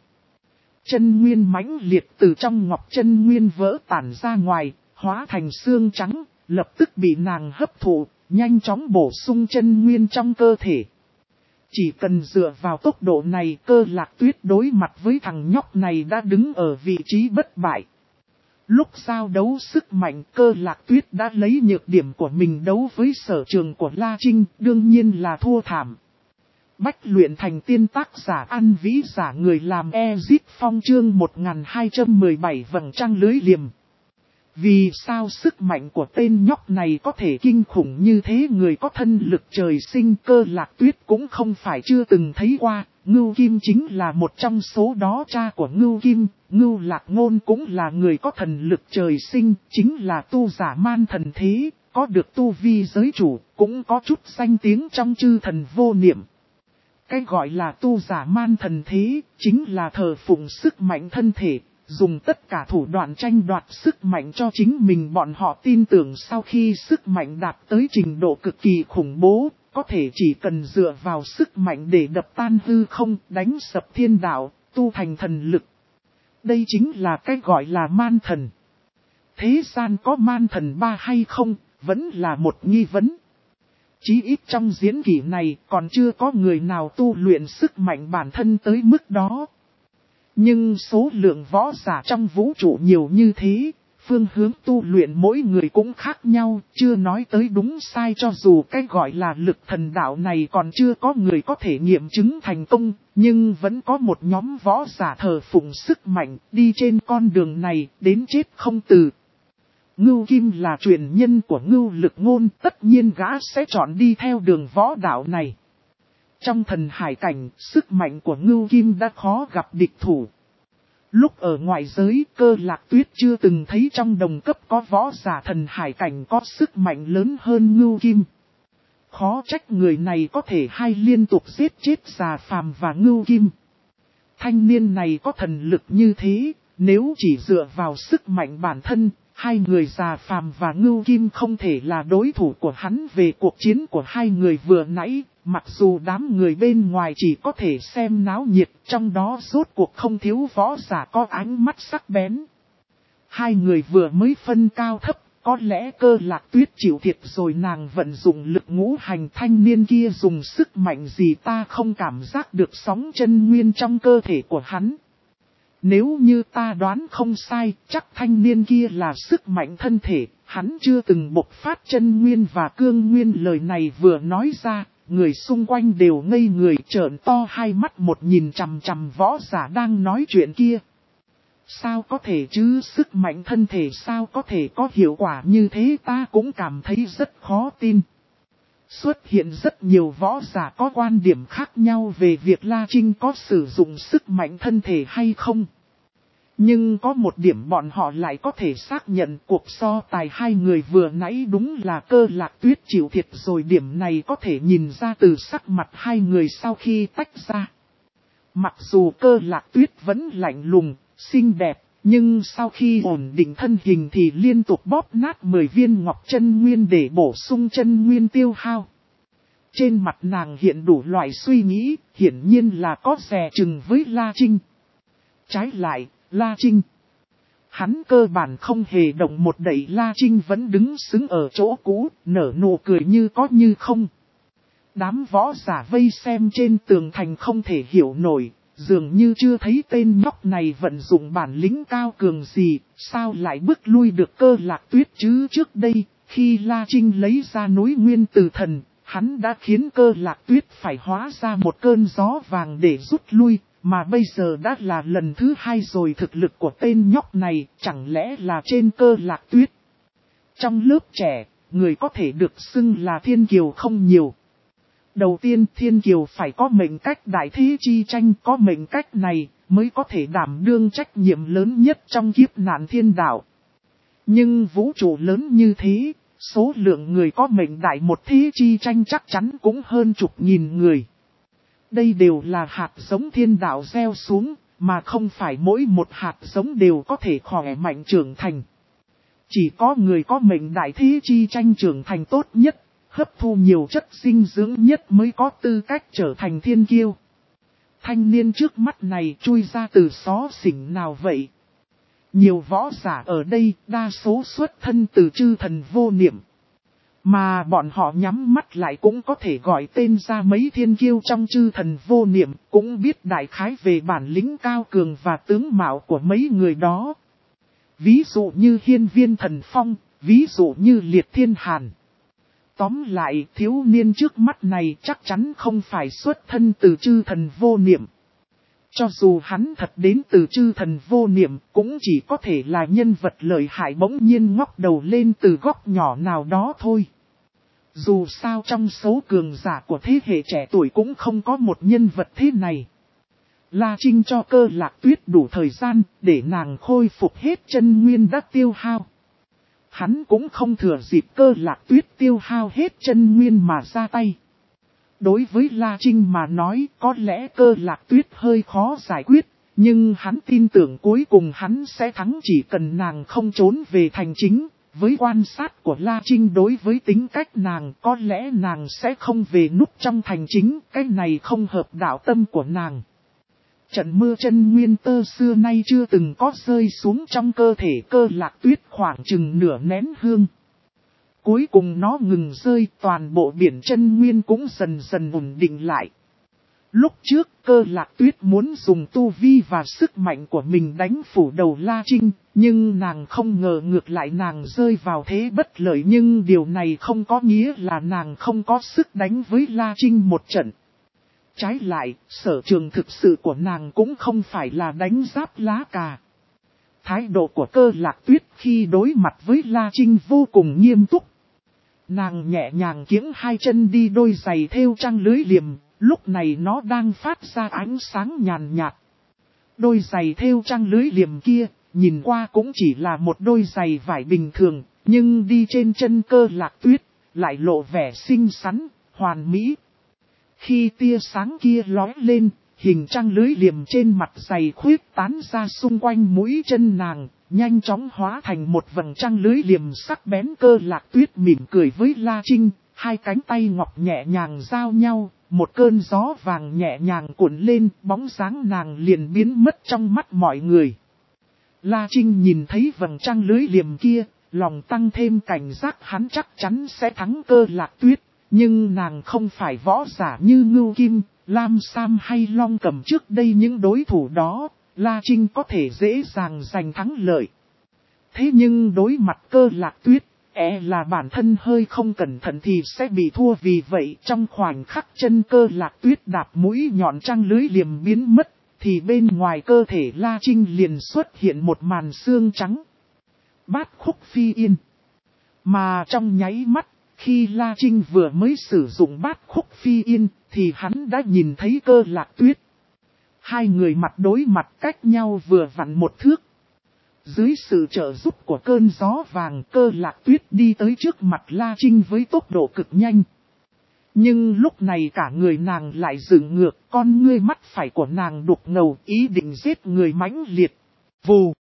Chân nguyên mãnh liệt từ trong ngọc chân nguyên vỡ tản ra ngoài, hóa thành xương trắng, lập tức bị nàng hấp thụ, nhanh chóng bổ sung chân nguyên trong cơ thể. Chỉ cần dựa vào tốc độ này, Cơ Lạc Tuyết đối mặt với thằng nhóc này đã đứng ở vị trí bất bại. Lúc giao đấu sức mạnh, Cơ Lạc Tuyết đã lấy nhược điểm của mình đấu với sở trường của La Trinh, đương nhiên là thua thảm. Bách luyện thành tiên, tác giả An Vĩ, giả người làm Ezit Phong, chương một nghìn hai trăm mười bảy vầng trăng lưới liềm. Vì sao sức mạnh của tên nhóc này có thể kinh khủng như thế? Người có thân lực trời sinh, Cơ Lạc Tuyết cũng không phải chưa từng thấy qua. Ngưu Kim chính là một trong số đó. Cha của Ngưu Kim, Ngưu Lạc Ngôn cũng là người có thần lực trời sinh, chính là tu giả man thần thế, có được tu vi giới chủ, cũng có chút danh tiếng trong chư thần vô niệm. Cái gọi là tu giả man thần thế, chính là thờ phụng sức mạnh thân thể, dùng tất cả thủ đoạn tranh đoạt sức mạnh cho chính mình. Bọn họ tin tưởng sau khi sức mạnh đạt tới trình độ cực kỳ khủng bố, có thể chỉ cần dựa vào sức mạnh để đập tan hư không, đánh sập thiên đạo, tu thành thần lực. Đây chính là cái gọi là man thần. Thế gian có man thần ba hay không, vẫn là một nghi vấn. Chí ít trong diễn kỷ này còn chưa có người nào tu luyện sức mạnh bản thân tới mức đó. Nhưng số lượng võ giả trong vũ trụ nhiều như thế, phương hướng tu luyện mỗi người cũng khác nhau, chưa nói tới đúng sai cho dù cái gọi là lực thần đạo này còn chưa có người có thể nghiệm chứng thành công, nhưng vẫn có một nhóm võ giả thờ phụng sức mạnh, đi trên con đường này, đến chết không từ. Ngưu Kim là truyền nhân của Ngưu Lực Ngôn, tất nhiên gã sẽ chọn đi theo đường võ đạo này. Trong thần hải cảnh, sức mạnh của Ngưu Kim đã khó gặp địch thủ. Lúc ở ngoại giới, Cơ Lạc Tuyết chưa từng thấy trong đồng cấp có võ giả thần hải cảnh có sức mạnh lớn hơn Ngưu Kim. Khó trách người này có thể hai liên tục giết chết Già Phàm và Ngưu Kim. Thanh niên này có thần lực như thế, nếu chỉ dựa vào sức mạnh bản thân, hai người Già Phàm và Ngưu Kim không thể là đối thủ của hắn về cuộc chiến của hai người vừa nãy. Mặc dù đám người bên ngoài chỉ có thể xem náo nhiệt, trong đó rốt cuộc không thiếu võ giả có ánh mắt sắc bén. Hai người vừa mới phân cao thấp, có lẽ Cơ Lạc Tuyết chịu thiệt rồi, nàng vận dụng lực ngũ hành. Thanh niên kia dùng sức mạnh gì ta không cảm giác được sóng chân nguyên trong cơ thể của hắn. Nếu như ta đoán không sai, chắc thanh niên kia là sức mạnh thân thể, hắn chưa từng bộc phát chân nguyên và cương nguyên. Lời này vừa nói ra, người xung quanh đều ngây người trợn to hai mắt một nhìn chằm chằm võ giả đang nói chuyện kia. Sao có thể chứ, sức mạnh thân thể sao có thể có hiệu quả như thế, ta cũng cảm thấy rất khó tin. Xuất hiện rất nhiều võ giả có quan điểm khác nhau về việc La Trinh có sử dụng sức mạnh thân thể hay không. Nhưng có một điểm bọn họ lại có thể xác nhận, cuộc so tài hai người vừa nãy đúng là Cơ Lạc Tuyết chịu thiệt rồi. Điểm này có thể nhìn ra từ sắc mặt hai người sau khi tách ra. Mặc dù Cơ Lạc Tuyết vẫn lạnh lùng, xinh đẹp, nhưng sau khi ổn định thân hình thì liên tục bóp nát mười viên ngọc chân nguyên để bổ sung chân nguyên tiêu hao. Trên mặt nàng hiện đủ loại suy nghĩ, hiển nhiên là có dè chừng với La Trinh. Trái lại, La Trinh, hắn cơ bản không hề động một đậy. La Trinh vẫn đứng sững ở chỗ cũ, nở nụ cười như có như không. Đám võ giả vây xem trên tường thành không thể hiểu nổi, dường như chưa thấy tên nhóc này vận dụng bản lĩnh cao cường gì, sao lại bước lui được Cơ Lạc Tuyết chứ. Trước đây, khi La Trinh lấy ra núi nguyên từ thần, hắn đã khiến Cơ Lạc Tuyết phải hóa ra một cơn gió vàng để rút lui. Mà bây giờ đã là lần thứ hai rồi, thực lực của tên nhóc này chẳng lẽ là trên Cơ Lạc Tuyết. Trong lớp trẻ, người có thể được xưng là thiên kiều không nhiều. Đầu tiên thiên kiều phải có mệnh cách đại thế chi tranh, có mệnh cách này mới có thể đảm đương trách nhiệm lớn nhất trong kiếp nạn thiên đạo. Nhưng vũ trụ lớn như thế, số lượng người có mệnh đại một thế chi tranh chắc chắn cũng hơn chục nghìn người. Đây đều là hạt giống thiên đạo gieo xuống, mà không phải mỗi một hạt giống đều có thể khỏe mạnh trưởng thành. Chỉ có người có mệnh đại thế chi tranh trưởng thành tốt nhất, hấp thu nhiều chất dinh dưỡng nhất mới có tư cách trở thành thiên kiêu. Thanh niên trước mắt này chui ra từ xó xỉnh nào vậy? Nhiều võ giả ở đây đa số xuất thân từ chư thần vô niệm. Mà bọn họ nhắm mắt lại cũng có thể gọi tên ra mấy thiên kiêu trong chư thần vô niệm, cũng biết đại khái về bản lĩnh cao cường và tướng mạo của mấy người đó. Ví dụ như Hiên Viên Thần Phong, ví dụ như Liệt Thiên Hàn. Tóm lại, thiếu niên trước mắt này chắc chắn không phải xuất thân từ chư thần vô niệm. Cho dù hắn thật đến từ chư thần vô niệm, cũng chỉ có thể là nhân vật lợi hại bỗng nhiên ngóc đầu lên từ góc nhỏ nào đó thôi. Dù sao trong số cường giả của thế hệ trẻ tuổi cũng không có một nhân vật thế này. La Trinh cho Cơ Lạc Tuyết đủ thời gian để nàng khôi phục hết chân nguyên đã tiêu hao. Hắn cũng không thừa dịp Cơ Lạc Tuyết tiêu hao hết chân nguyên mà ra tay. Đối với La Trinh mà nói, có lẽ Cơ Lạc Tuyết hơi khó giải quyết, nhưng hắn tin tưởng cuối cùng hắn sẽ thắng chỉ cần nàng không trốn về thành chính. Với quan sát của La Trinh đối với tính cách nàng, có lẽ nàng sẽ không về núp trong thành chính, cái này không hợp đạo tâm của nàng. Trận mưa chân nguyên tơ xưa nay chưa từng có rơi xuống trong cơ thể Cơ Lạc Tuyết khoảng chừng nửa nén hương. Cuối cùng nó ngừng rơi, toàn bộ biển chân nguyên cũng dần dần ổn định lại. Lúc trước Cơ Lạc Tuyết muốn dùng tu vi và sức mạnh của mình đánh phủ đầu La Trinh, nhưng nàng không ngờ ngược lại nàng rơi vào thế bất lợi, nhưng điều này không có nghĩa là nàng không có sức đánh với La Trinh một trận. Trái lại, sở trường thực sự của nàng cũng không phải là đánh giáp lá cà. Thái độ của Cơ Lạc Tuyết khi đối mặt với La Trinh vô cùng nghiêm túc. Nàng nhẹ nhàng kiễng hai chân đi đôi giày thêu trăng lưới liềm, lúc này nó đang phát ra ánh sáng nhàn nhạt. Đôi giày thêu trăng lưới liềm kia, nhìn qua cũng chỉ là một đôi giày vải bình thường, nhưng đi trên chân Cơ Lạc Tuyết, lại lộ vẻ xinh xắn, hoàn mỹ. Khi tia sáng kia lóe lên, hình trăng lưới liềm trên mặt giày khuyết tán ra xung quanh mũi chân nàng, nhanh chóng hóa thành một vầng trăng lưới liềm sắc bén. Cơ Lạc Tuyết mỉm cười với La Trinh, hai cánh tay ngọc nhẹ nhàng giao nhau, một cơn gió vàng nhẹ nhàng cuộn lên, bóng dáng nàng liền biến mất trong mắt mọi người. La Trinh nhìn thấy vầng trăng lưới liềm kia, lòng tăng thêm cảnh giác, hắn chắc chắn sẽ thắng Cơ Lạc Tuyết, nhưng nàng không phải võ giả như Ngưu Kim, Lam Sam hay Long Cầm trước đây, những đối thủ đó, La Trinh có thể dễ dàng giành thắng lợi. Thế nhưng đối mặt Cơ Lạc Tuyết, e là bản thân hơi không cẩn thận thì sẽ bị thua, vì vậy trong khoảnh khắc chân Cơ Lạc Tuyết đạp mũi nhọn trăng lưới liềm biến mất, thì bên ngoài cơ thể La Trinh liền xuất hiện một màn xương trắng. Bát khúc phi yên. Mà trong nháy mắt, khi La Trinh vừa mới sử dụng bát khúc phi yên, thì hắn đã nhìn thấy Cơ Lạc Tuyết. Hai người mặt đối mặt cách nhau vừa vặn một thước. Dưới sự trợ giúp của cơn gió vàng, Cơ Lạc Tuyết đi tới trước mặt La Trinh với tốc độ cực nhanh. Nhưng lúc này cả người nàng lại dựng ngược, con ngươi mắt phải của nàng đục ngầu, ý định giết người mãnh liệt. Vù!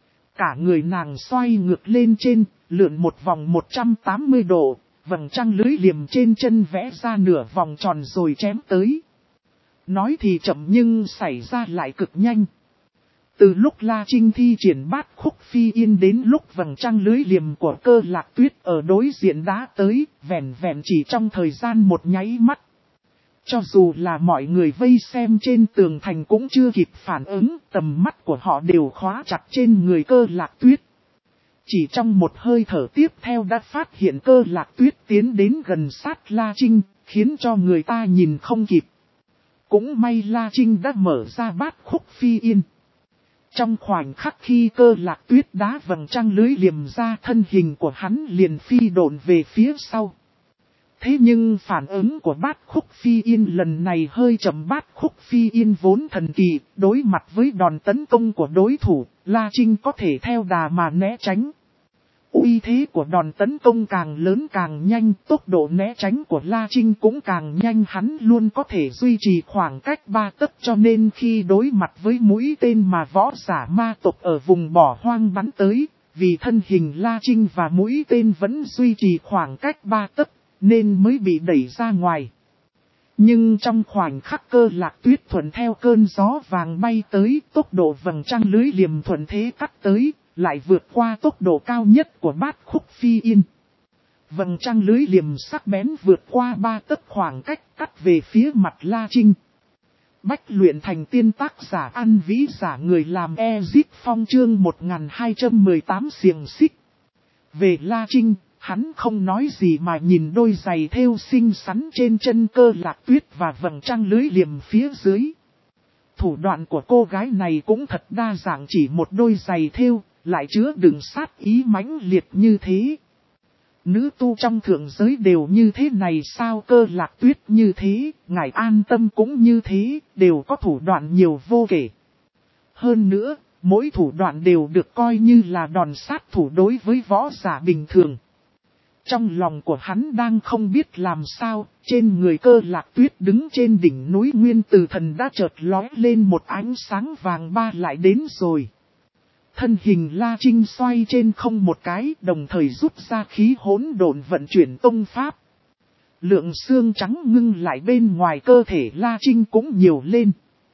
Cả người nàng xoay ngược lên trên, lượn một vòng một trăm tám mươi độ, vầng trăng lưới liềm trên chân vẽ ra nửa vòng tròn rồi chém tới. Nói thì chậm nhưng xảy ra lại cực nhanh. Từ lúc La Trinh thi triển bát khúc phi yên đến lúc vầng trăng lưới liềm của Cơ Lạc Tuyết ở đối diện đã tới, vẻn vẹn chỉ trong thời gian một nháy mắt. Cho dù là mọi người vây xem trên tường thành cũng chưa kịp phản ứng, tầm mắt của họ đều khóa chặt trên người Cơ Lạc Tuyết. Chỉ trong một hơi thở tiếp theo đã phát hiện Cơ Lạc Tuyết tiến đến gần sát La Trinh, khiến cho người ta nhìn không kịp. Cũng may La Trinh đã mở ra bát khúc phi yên. Trong khoảnh khắc khi Cơ Lạc Tuyết đá vầng trăng lưới liềm ra, thân hình của hắn liền phi độn về phía sau. Thế nhưng phản ứng của bát khúc phi yên lần này hơi chậm. Bát khúc phi yên vốn thần kỳ, đối mặt với đòn tấn công của đối thủ, La Trinh có thể theo đà mà né tránh. Uy thế của đòn tấn công càng lớn càng nhanh, tốc độ né tránh của La Trinh cũng càng nhanh, hắn luôn có thể duy trì khoảng cách ba tấc, cho nên khi đối mặt với mũi tên mà võ giả ma tộc ở vùng bỏ hoang bắn tới, vì thân hình La Trinh và mũi tên vẫn duy trì khoảng cách ba tấc, nên mới bị đẩy ra ngoài. Nhưng trong khoảnh khắc Cơ Lạc Tuyết thuận theo cơn gió vàng bay tới, tốc độ vầng trăng lưới liềm thuận thế cắt tới, lại vượt qua tốc độ cao nhất của bát khúc phi yên. Vầng trăng lưới liềm sắc bén vượt qua ba tấc khoảng cách, cắt về phía mặt La Trinh. Bách luyện thành tiên, tác giả An Vĩ, giả người làm Ezip Phong, chương một nghìn hai trăm mười tám xiềng xích. Về La Trinh, hắn không nói gì mà nhìn đôi giày thêu xinh xắn trên chân Cơ Lạc Tuyết và vầng trăng lưới liềm phía dưới. Thủ đoạn của cô gái này cũng thật đa dạng, chỉ một đôi giày thêu lại chứa đựng sát ý mãnh liệt như thế. Nữ tu trong thượng giới đều như thế này sao? Cơ Lạc Tuyết như thế, ngài An Tâm cũng như thế, đều có thủ đoạn nhiều vô kể. Hơn nữa, mỗi thủ đoạn đều được coi như là đòn sát thủ đối với võ giả bình thường. Trong lòng của hắn đang không biết làm sao, trên người Cơ Lạc Tuyết đứng trên đỉnh núi Nguyên Từ Thần đã chợt lóe lên một ánh sáng vàng ba lại đến rồi. Thân hình La Trinh xoay trên không một cái, đồng thời rút ra khí hỗn độn vận chuyển tông pháp. Lượng xương trắng ngưng lại bên ngoài cơ thể La Trinh cũng nhiều lên.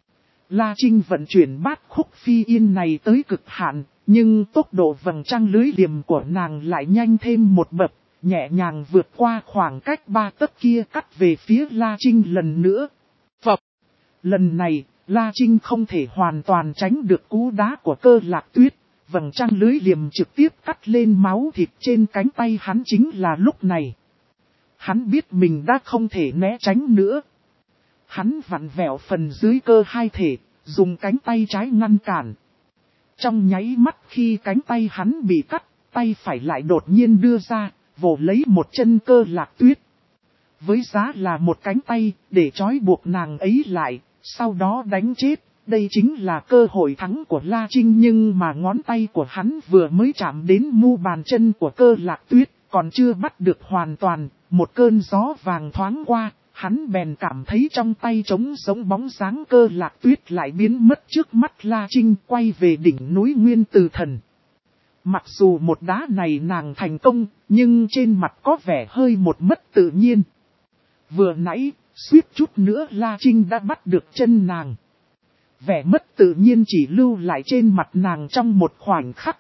La Trinh vận chuyển bát khúc phi yên này tới cực hạn, nhưng tốc độ vầng trăng lưới liềm của nàng lại nhanh thêm một bậc, nhẹ nhàng vượt qua khoảng cách ba tấc kia, cắt về phía La Trinh lần nữa. Phập! Lần này, La Trinh không thể hoàn toàn tránh được cú đá của Cơ Lạc Tuyết. Vầng trăng lưới liềm trực tiếp cắt lên máu thịt trên cánh tay hắn chính là lúc này. Hắn biết mình đã không thể né tránh nữa. Hắn vặn vẹo phần dưới cơ hai thể, dùng cánh tay trái ngăn cản. Trong nháy mắt khi cánh tay hắn bị cắt, tay phải lại đột nhiên đưa ra, vồ lấy một chân Cơ Lạc Tuyết. Với giá là một cánh tay, để trói buộc nàng ấy lại, sau đó đánh chết. Đây chính là cơ hội thắng của La Trinh, nhưng mà ngón tay của hắn vừa mới chạm đến mu bàn chân của Cơ Lạc Tuyết, còn chưa bắt được hoàn toàn. Một cơn gió vàng thoáng qua, hắn bèn cảm thấy trong tay trống giống bóng dáng Cơ Lạc Tuyết lại biến mất trước mắt La Trinh, quay về đỉnh núi Nguyên Từ Thần. Mặc dù một đá này nàng thành công, nhưng trên mặt có vẻ hơi một mất tự nhiên. Vừa nãy, suýt chút nữa La Trinh đã bắt được chân nàng. Vẻ mất tự nhiên chỉ lưu lại trên mặt nàng trong một khoảnh khắc.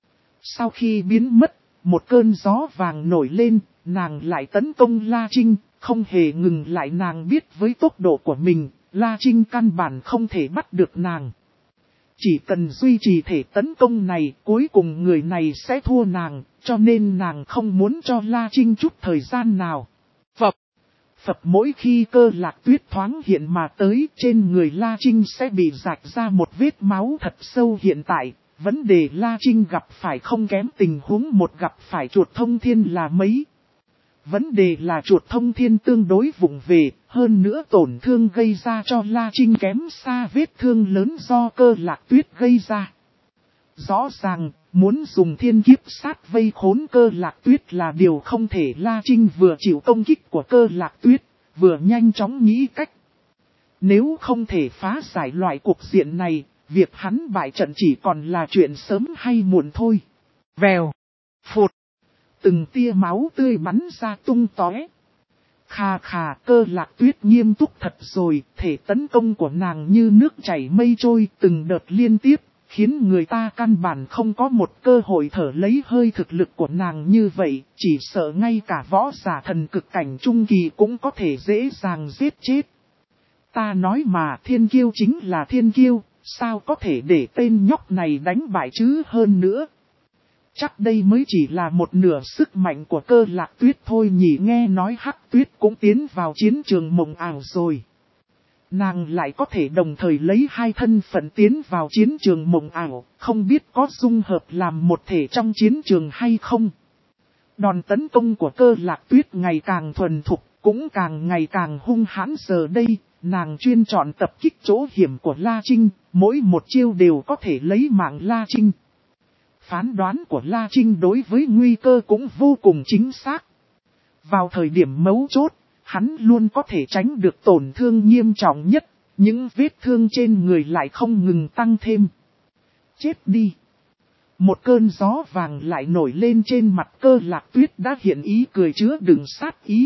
Sau khi biến mất, một cơn gió vàng nổi lên, nàng lại tấn công La Trinh, không hề ngừng lại. Nàng biết với tốc độ của mình, La Trinh căn bản không thể bắt được nàng. Chỉ cần duy trì thể tấn công này, cuối cùng người này sẽ thua nàng, cho nên nàng không muốn cho La Trinh chút thời gian nào. Phập! Phập mỗi khi Cơ Lạc Tuyết thoáng hiện mà tới, trên người La Trinh sẽ bị rạch ra một vết máu thật sâu. Hiện tại, vấn đề La Trinh gặp phải không kém tình huống một gặp phải chuột thông thiên là mấy. Vấn đề là chuột thông thiên tương đối vụng về, hơn nữa tổn thương gây ra cho La Trinh kém xa vết thương lớn do Cơ Lạc Tuyết gây ra. Rõ ràng, muốn dùng thiên kiếp sát vây khốn Cơ Lạc Tuyết là điều không thể. La Trinh vừa chịu công kích của Cơ Lạc Tuyết, vừa nhanh chóng nghĩ cách. Nếu không thể phá giải loại cuộc diện này, việc hắn bại trận chỉ còn là chuyện sớm hay muộn thôi. Vèo, phụt, từng tia máu tươi bắn ra tung tóe. Khà khà, Cơ Lạc Tuyết nghiêm túc thật rồi, thể tấn công của nàng như nước chảy mây trôi từng đợt liên tiếp. Khiến người ta căn bản không có một cơ hội thở lấy hơi. Thực lực của nàng như vậy, chỉ sợ ngay cả võ giả thần cực cảnh trung kỳ cũng có thể dễ dàng giết chết. Ta nói mà thiên kiêu chính là thiên kiêu, sao có thể để tên nhóc này đánh bại chứ. Hơn nữa, chắc đây mới chỉ là một nửa sức mạnh của Cơ Lạc Tuyết thôi nhỉ. Nghe nói Hắc Tuyết cũng tiến vào chiến trường mộng ảo rồi. Nàng lại có thể đồng thời lấy hai thân phận tiến vào chiến trường mộng ảo, không biết có dung hợp làm một thể trong chiến trường hay không. Đòn tấn công của Cơ Lạc Tuyết ngày càng thuần thục, cũng càng ngày càng hung hãn. Giờ đây, nàng chuyên chọn tập kích chỗ hiểm của La Trinh, mỗi một chiêu đều có thể lấy mạng La Trinh. Phán đoán của La Trinh đối với nguy cơ cũng vô cùng chính xác. Vào thời điểm mấu chốt, hắn luôn có thể tránh được tổn thương nghiêm trọng nhất, những vết thương trên người lại không ngừng tăng thêm. Chết đi! Một cơn gió vàng lại nổi lên trên mặt Cơ Lạc Tuyết đã hiện ý cười chứa đựng sát ý.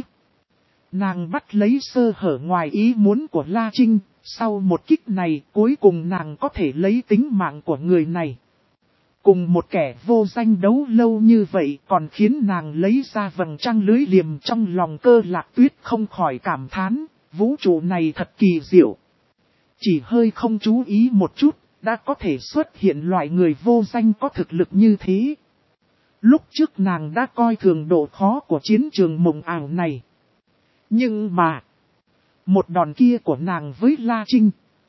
Nàng bắt lấy sơ hở ngoài ý muốn của La Trinh, sau một kích này cuối cùng nàng có thể lấy tính mạng của người này. Cùng một kẻ vô danh đấu lâu như vậy còn khiến nàng lấy ra vầng trăng lưới liềm. Trong lòng Cơ Lạc Tuyết không khỏi cảm thán, vũ trụ này thật kỳ diệu. Chỉ hơi không chú ý một chút, đã có thể xuất hiện loại người vô danh có thực lực như thế. Lúc trước nàng đã coi thường độ khó của chiến trường mộng ảo này. Nhưng mà, một đòn kia của nàng với La Trinh,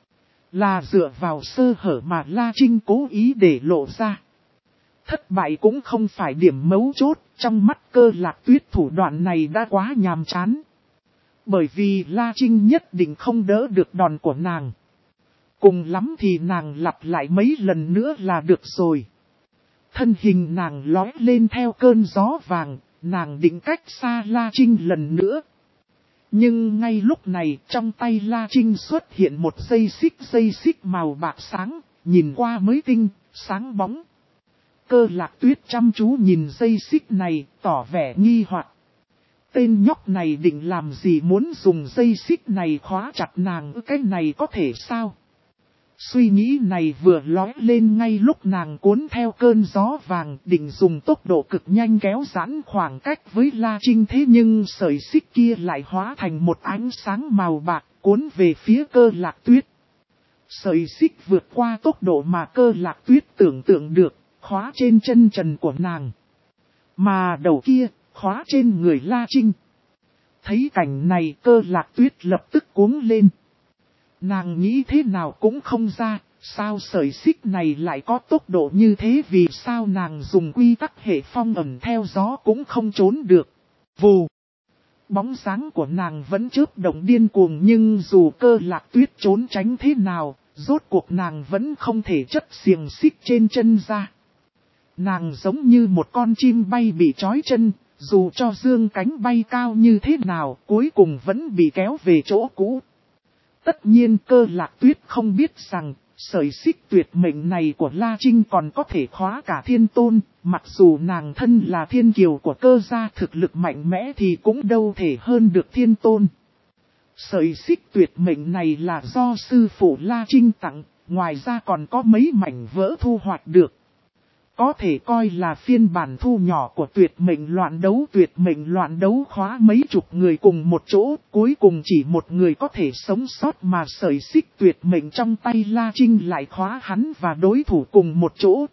là dựa vào sơ hở mà La Trinh cố ý để lộ ra. Thất bại cũng không phải điểm mấu chốt, trong mắt Cơ Lạc Tuyết thủ đoạn này đã quá nhàm chán. Bởi vì La Trinh nhất định không đỡ được đòn của nàng. Cùng lắm thì nàng lặp lại mấy lần nữa là được rồi. Thân hình nàng lói lên theo cơn gió vàng, nàng định cách xa La Trinh lần nữa. Nhưng ngay lúc này trong tay La Trinh xuất hiện một dây xích dây xích màu bạc sáng, nhìn qua mới tinh, sáng bóng. Cơ Lạc Tuyết chăm chú nhìn dây xích này, tỏ vẻ nghi hoặc. Tên nhóc này định làm gì, muốn dùng dây xích này khóa chặt nàng, cái này có thể sao? Suy nghĩ này vừa lói lên ngay lúc nàng cuốn theo cơn gió vàng, định dùng tốc độ cực nhanh kéo giãn khoảng cách với La Trinh. Thế nhưng sợi xích kia lại hóa thành một ánh sáng màu bạc, cuốn về phía Cơ Lạc Tuyết. Sợi xích vượt qua tốc độ mà Cơ Lạc Tuyết tưởng tượng được, khóa trên chân trần của nàng. Mà đầu kia, khóa trên người La Trinh. Thấy cảnh này Cơ Lạc Tuyết lập tức cuống lên. Nàng nghĩ thế nào cũng không ra, sao sợi xích này lại có tốc độ như thế, vì sao nàng dùng quy tắc hệ phong ẩn theo gió cũng không trốn được. Vù! Bóng dáng của nàng vẫn chớp động điên cuồng, nhưng dù Cơ Lạc Tuyết trốn tránh thế nào, rốt cuộc nàng vẫn không thể chất xiềng xích trên chân ra. Nàng giống như một con chim bay bị trói chân, dù cho dương cánh bay cao như thế nào, cuối cùng vẫn bị kéo về chỗ cũ. Tất nhiên Cơ Lạc Tuyết không biết rằng, sợi xích tuyệt mệnh này của La Trinh còn có thể khóa cả thiên tôn, mặc dù nàng thân là thiên kiều của Cơ gia, thực lực mạnh mẽ thì cũng đâu thể hơn được thiên tôn. Sợi xích tuyệt mệnh này là do sư phụ La Trinh tặng, ngoài ra còn có mấy mảnh vỡ thu hoạch được. Có thể coi là phiên bản thu nhỏ của tuyệt mệnh loạn đấu. Tuyệt mệnh loạn đấu khóa mấy chục người cùng một chỗ, cuối cùng chỉ một người có thể sống sót, mà sợi xích tuyệt mệnh trong tay La Trinh lại khóa hắn và đối thủ cùng một chỗ.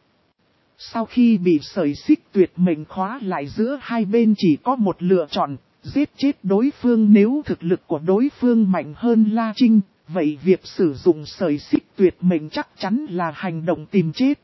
Sau khi bị sợi xích tuyệt mệnh khóa lại, giữa hai bên chỉ có một lựa chọn, giết chết đối phương. Nếu thực lực của đối phương mạnh hơn La Trinh, vậy việc sử dụng sợi xích tuyệt mệnh chắc chắn là hành động tìm chết.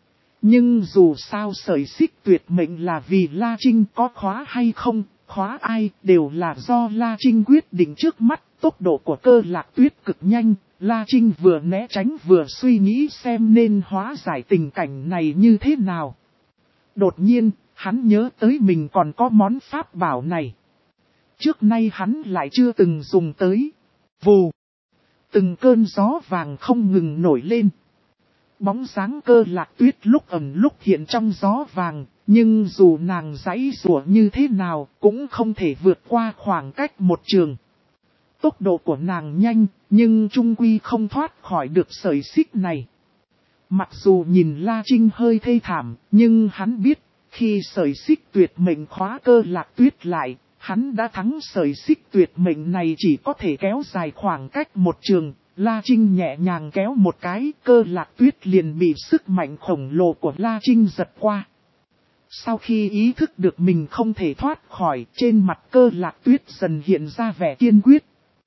Nhưng dù sao sợi xích tuyệt mệnh là vì La Trinh, có khóa hay không, khóa ai, đều là do La Trinh quyết định trước mắt. Tốc độ của Cơ Lạc Tuyết cực nhanh, La Trinh vừa né tránh vừa suy nghĩ xem nên hóa giải tình cảnh này như thế nào. Đột nhiên, hắn nhớ tới mình còn có món pháp bảo này. Trước nay hắn lại chưa từng dùng tới. Vù! Từng cơn gió vàng không ngừng nổi lên. Bóng dáng Cơ Lạc Tuyết lúc ẩn lúc hiện trong gió vàng, nhưng dù nàng giãy giụa như thế nào cũng không thể vượt qua khoảng cách một trường. Tốc độ của nàng nhanh, nhưng chung quy không thoát khỏi được sợi xích này. Mặc dù nhìn La Trinh hơi thê thảm, nhưng hắn biết, khi sợi xích tuyệt mệnh khóa Cơ Lạc Tuyết lại, hắn đã thắng. Sợi xích tuyệt mệnh này chỉ có thể kéo dài khoảng cách một trường. La Trinh nhẹ nhàng kéo một cái, Cơ Lạc Tuyết liền bị sức mạnh khổng lồ của La Trinh giật qua. Sau khi ý thức được mình không thể thoát khỏi, trên mặt Cơ Lạc Tuyết dần hiện ra vẻ kiên quyết.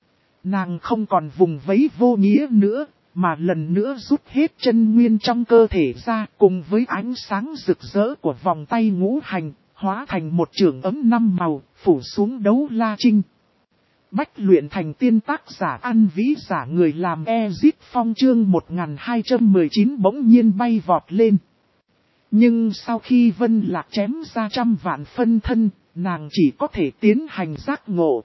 Nàng không còn vùng vẫy vô nghĩa nữa, mà lần nữa rút hết chân nguyên trong cơ thể ra, cùng với ánh sáng rực rỡ của vòng tay ngũ hành, hóa thành một chưởng ấm năm màu, phủ xuống đấu La Trinh. Bách luyện thành tiên, tác giả An Vĩ, giả người làm Ezit Phong. Chương một nghìn hai trăm mười chín bỗng nhiên bay vọt lên. Nhưng sau khi Vân Lạc chém ra trăm vạn phân thân, nàng chỉ có thể tiến hành giác ngộ.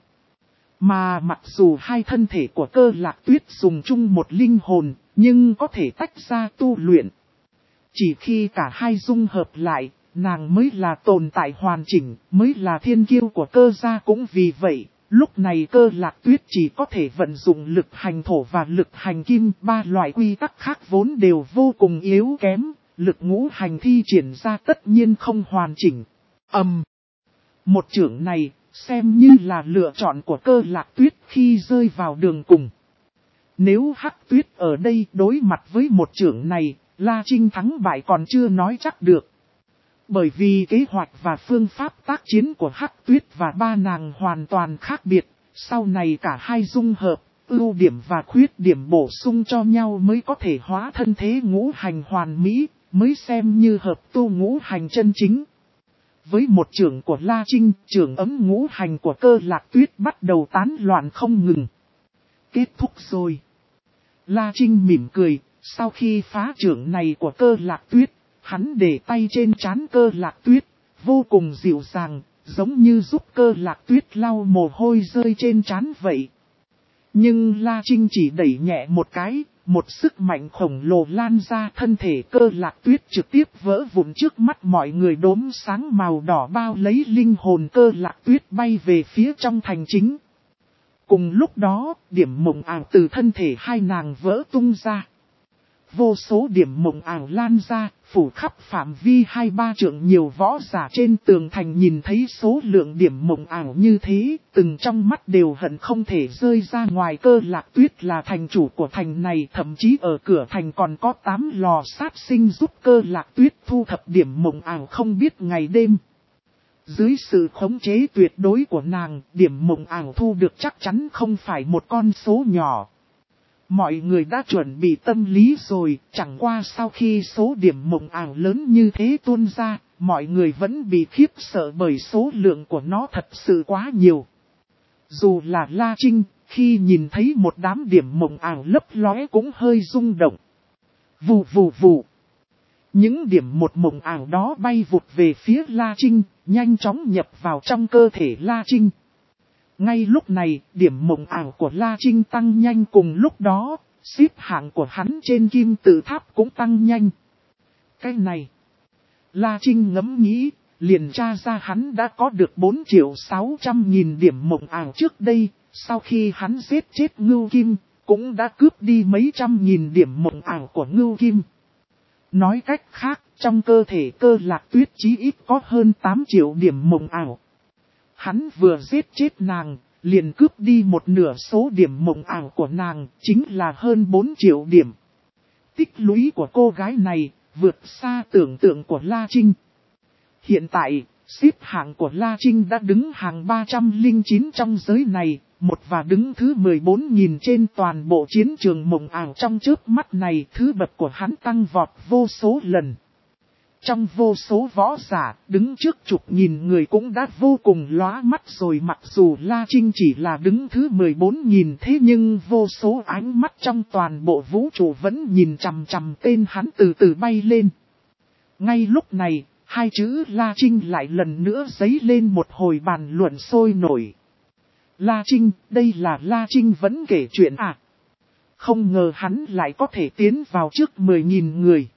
Mà mặc dù hai thân thể của Cơ Lạc Tuyết dùng chung một linh hồn, nhưng có thể tách ra tu luyện. Chỉ khi cả hai dung hợp lại, nàng mới là tồn tại hoàn chỉnh, mới là thiên kiêu của Cơ gia. Cũng vì vậy, lúc này Cơ Lạc Tuyết chỉ có thể vận dụng lực hành thổ và lực hành kim, ba loại quy tắc khác vốn đều vô cùng yếu kém, lực ngũ hành thi triển ra tất nhiên không hoàn chỉnh. Ầm! Um, một chưởng này, xem như là lựa chọn của Cơ Lạc Tuyết khi rơi vào đường cùng. Nếu Hắc Tuyết ở đây đối mặt với một chưởng này, La Trinh thắng bại còn chưa nói chắc được. Bởi vì kế hoạch và phương pháp tác chiến của Hắc Tuyết và ba nàng hoàn toàn khác biệt, sau này cả hai dung hợp, ưu điểm và khuyết điểm bổ sung cho nhau mới có thể hóa thân thế ngũ hành hoàn mỹ, mới xem như hợp tu ngũ hành chân chính. Với một chưởng của La Trinh, chưởng ấm ngũ hành của Cơ Lạc Tuyết bắt đầu tán loạn không ngừng. Kết thúc rồi. La Trinh mỉm cười, sau khi phá chưởng này của Cơ Lạc Tuyết, hắn để tay trên trán Cơ Lạc Tuyết, vô cùng dịu dàng, giống như giúp Cơ Lạc Tuyết lau mồ hôi rơi trên trán vậy. Nhưng La Trinh chỉ đẩy nhẹ một cái, một sức mạnh khổng lồ lan ra, thân thể Cơ Lạc Tuyết trực tiếp vỡ vụn trước mắt mọi người. Đốm sáng màu đỏ bao lấy linh hồn Cơ Lạc Tuyết bay về phía trong thành chính. Cùng lúc đó, điểm mộng ảo từ thân thể hai nàng vỡ tung ra. vô số điểm mộng ảo lan ra, phủ khắp phạm vi hai ba trượng. Nhiều võ giả trên tường thành nhìn thấy số lượng điểm mộng ảo như thế, từng trong mắt đều hận không thể rơi ra ngoài. Cơ Lạc Tuyết là thành chủ của thành này, thậm chí ở cửa thành còn có tám lò sát sinh giúp Cơ Lạc Tuyết thu thập điểm mộng ảo không biết ngày đêm. Dưới sự khống chế tuyệt đối của nàng, điểm mộng ảo thu được chắc chắn không phải một con số nhỏ. Mọi người đã chuẩn bị tâm lý rồi, chẳng qua sau khi số điểm mộng ảo lớn như thế tuôn ra, mọi người vẫn bị khiếp sợ bởi số lượng của nó thật sự quá nhiều. Dù là La Trinh, khi nhìn thấy một đám điểm mộng ảo lấp lóe cũng hơi rung động. Vù vù vù. Những điểm một mộng ảo đó bay vụt về phía La Trinh, nhanh chóng nhập vào trong cơ thể La Trinh. Ngay lúc này, điểm mộng ảo của La Trinh tăng nhanh, cùng lúc đó, xếp hạng của hắn trên kim tự tháp cũng tăng nhanh. Cái này, La Trinh ngẫm nghĩ, liền tra ra hắn đã có được bốn triệu sáu trăm nghìn điểm mộng ảo trước đây, sau khi hắn giết chết Ngưu Kim, cũng đã cướp đi mấy trăm nghìn điểm mộng ảo của Ngưu Kim. Nói cách khác, trong cơ thể Cơ Lạc Tuyết chí ít có hơn tám triệu điểm mộng ảo. Hắn vừa giết chết nàng, liền cướp đi một nửa số điểm mộng ảo của nàng, chính là hơn bốn triệu điểm. Tích lũy của cô gái này, vượt xa tưởng tượng của La Trinh. Hiện tại, xếp hạng của La Trinh đã đứng hàng ba trăm lẻ chín trong giới này, một và đứng thứ mười bốn nghìn trên toàn bộ chiến trường mộng ảo. Trong chớp mắt này, thứ bậc của hắn tăng vọt vô số lần. Trong vô số võ giả, đứng trước chục nghìn người cũng đã vô cùng lóa mắt rồi. Mặc dù La Trinh chỉ là đứng thứ mười bốn nghìn, thế nhưng vô số ánh mắt trong toàn bộ vũ trụ vẫn nhìn chằm chằm tên hắn từ từ bay lên. Ngay lúc này, hai chữ La Trinh lại lần nữa dấy lên một hồi bàn luận sôi nổi. La Trinh, đây là La Trinh vẫn kể chuyện à? Không ngờ hắn lại có thể tiến vào trước mười nghìn người.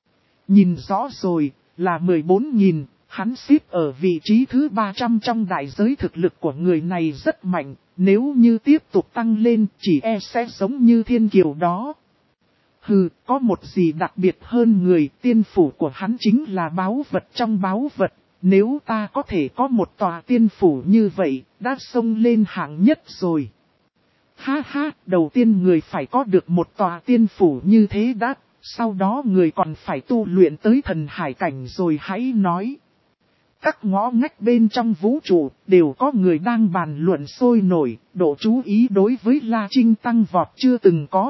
Nhìn rõ rồi, là mười bốn nghìn, hắn xếp ở vị trí thứ ba trăm trong đại giới. Thực lực của người này rất mạnh, nếu như tiếp tục tăng lên chỉ e sẽ giống như thiên kiều đó. Hừ, có một gì đặc biệt hơn người, tiên phủ của hắn chính là báu vật trong báu vật. Nếu ta có thể có một tòa tiên phủ như vậy, đã xông lên hạng nhất rồi. Ha ha, đầu tiên người phải có được một tòa tiên phủ như thế đã. Sau đó người còn phải tu luyện tới thần hải cảnh rồi hãy nói. Các ngõ ngách bên trong vũ trụ đều có người đang bàn luận sôi nổi, độ chú ý đối với La Trinh tăng vọt chưa từng có.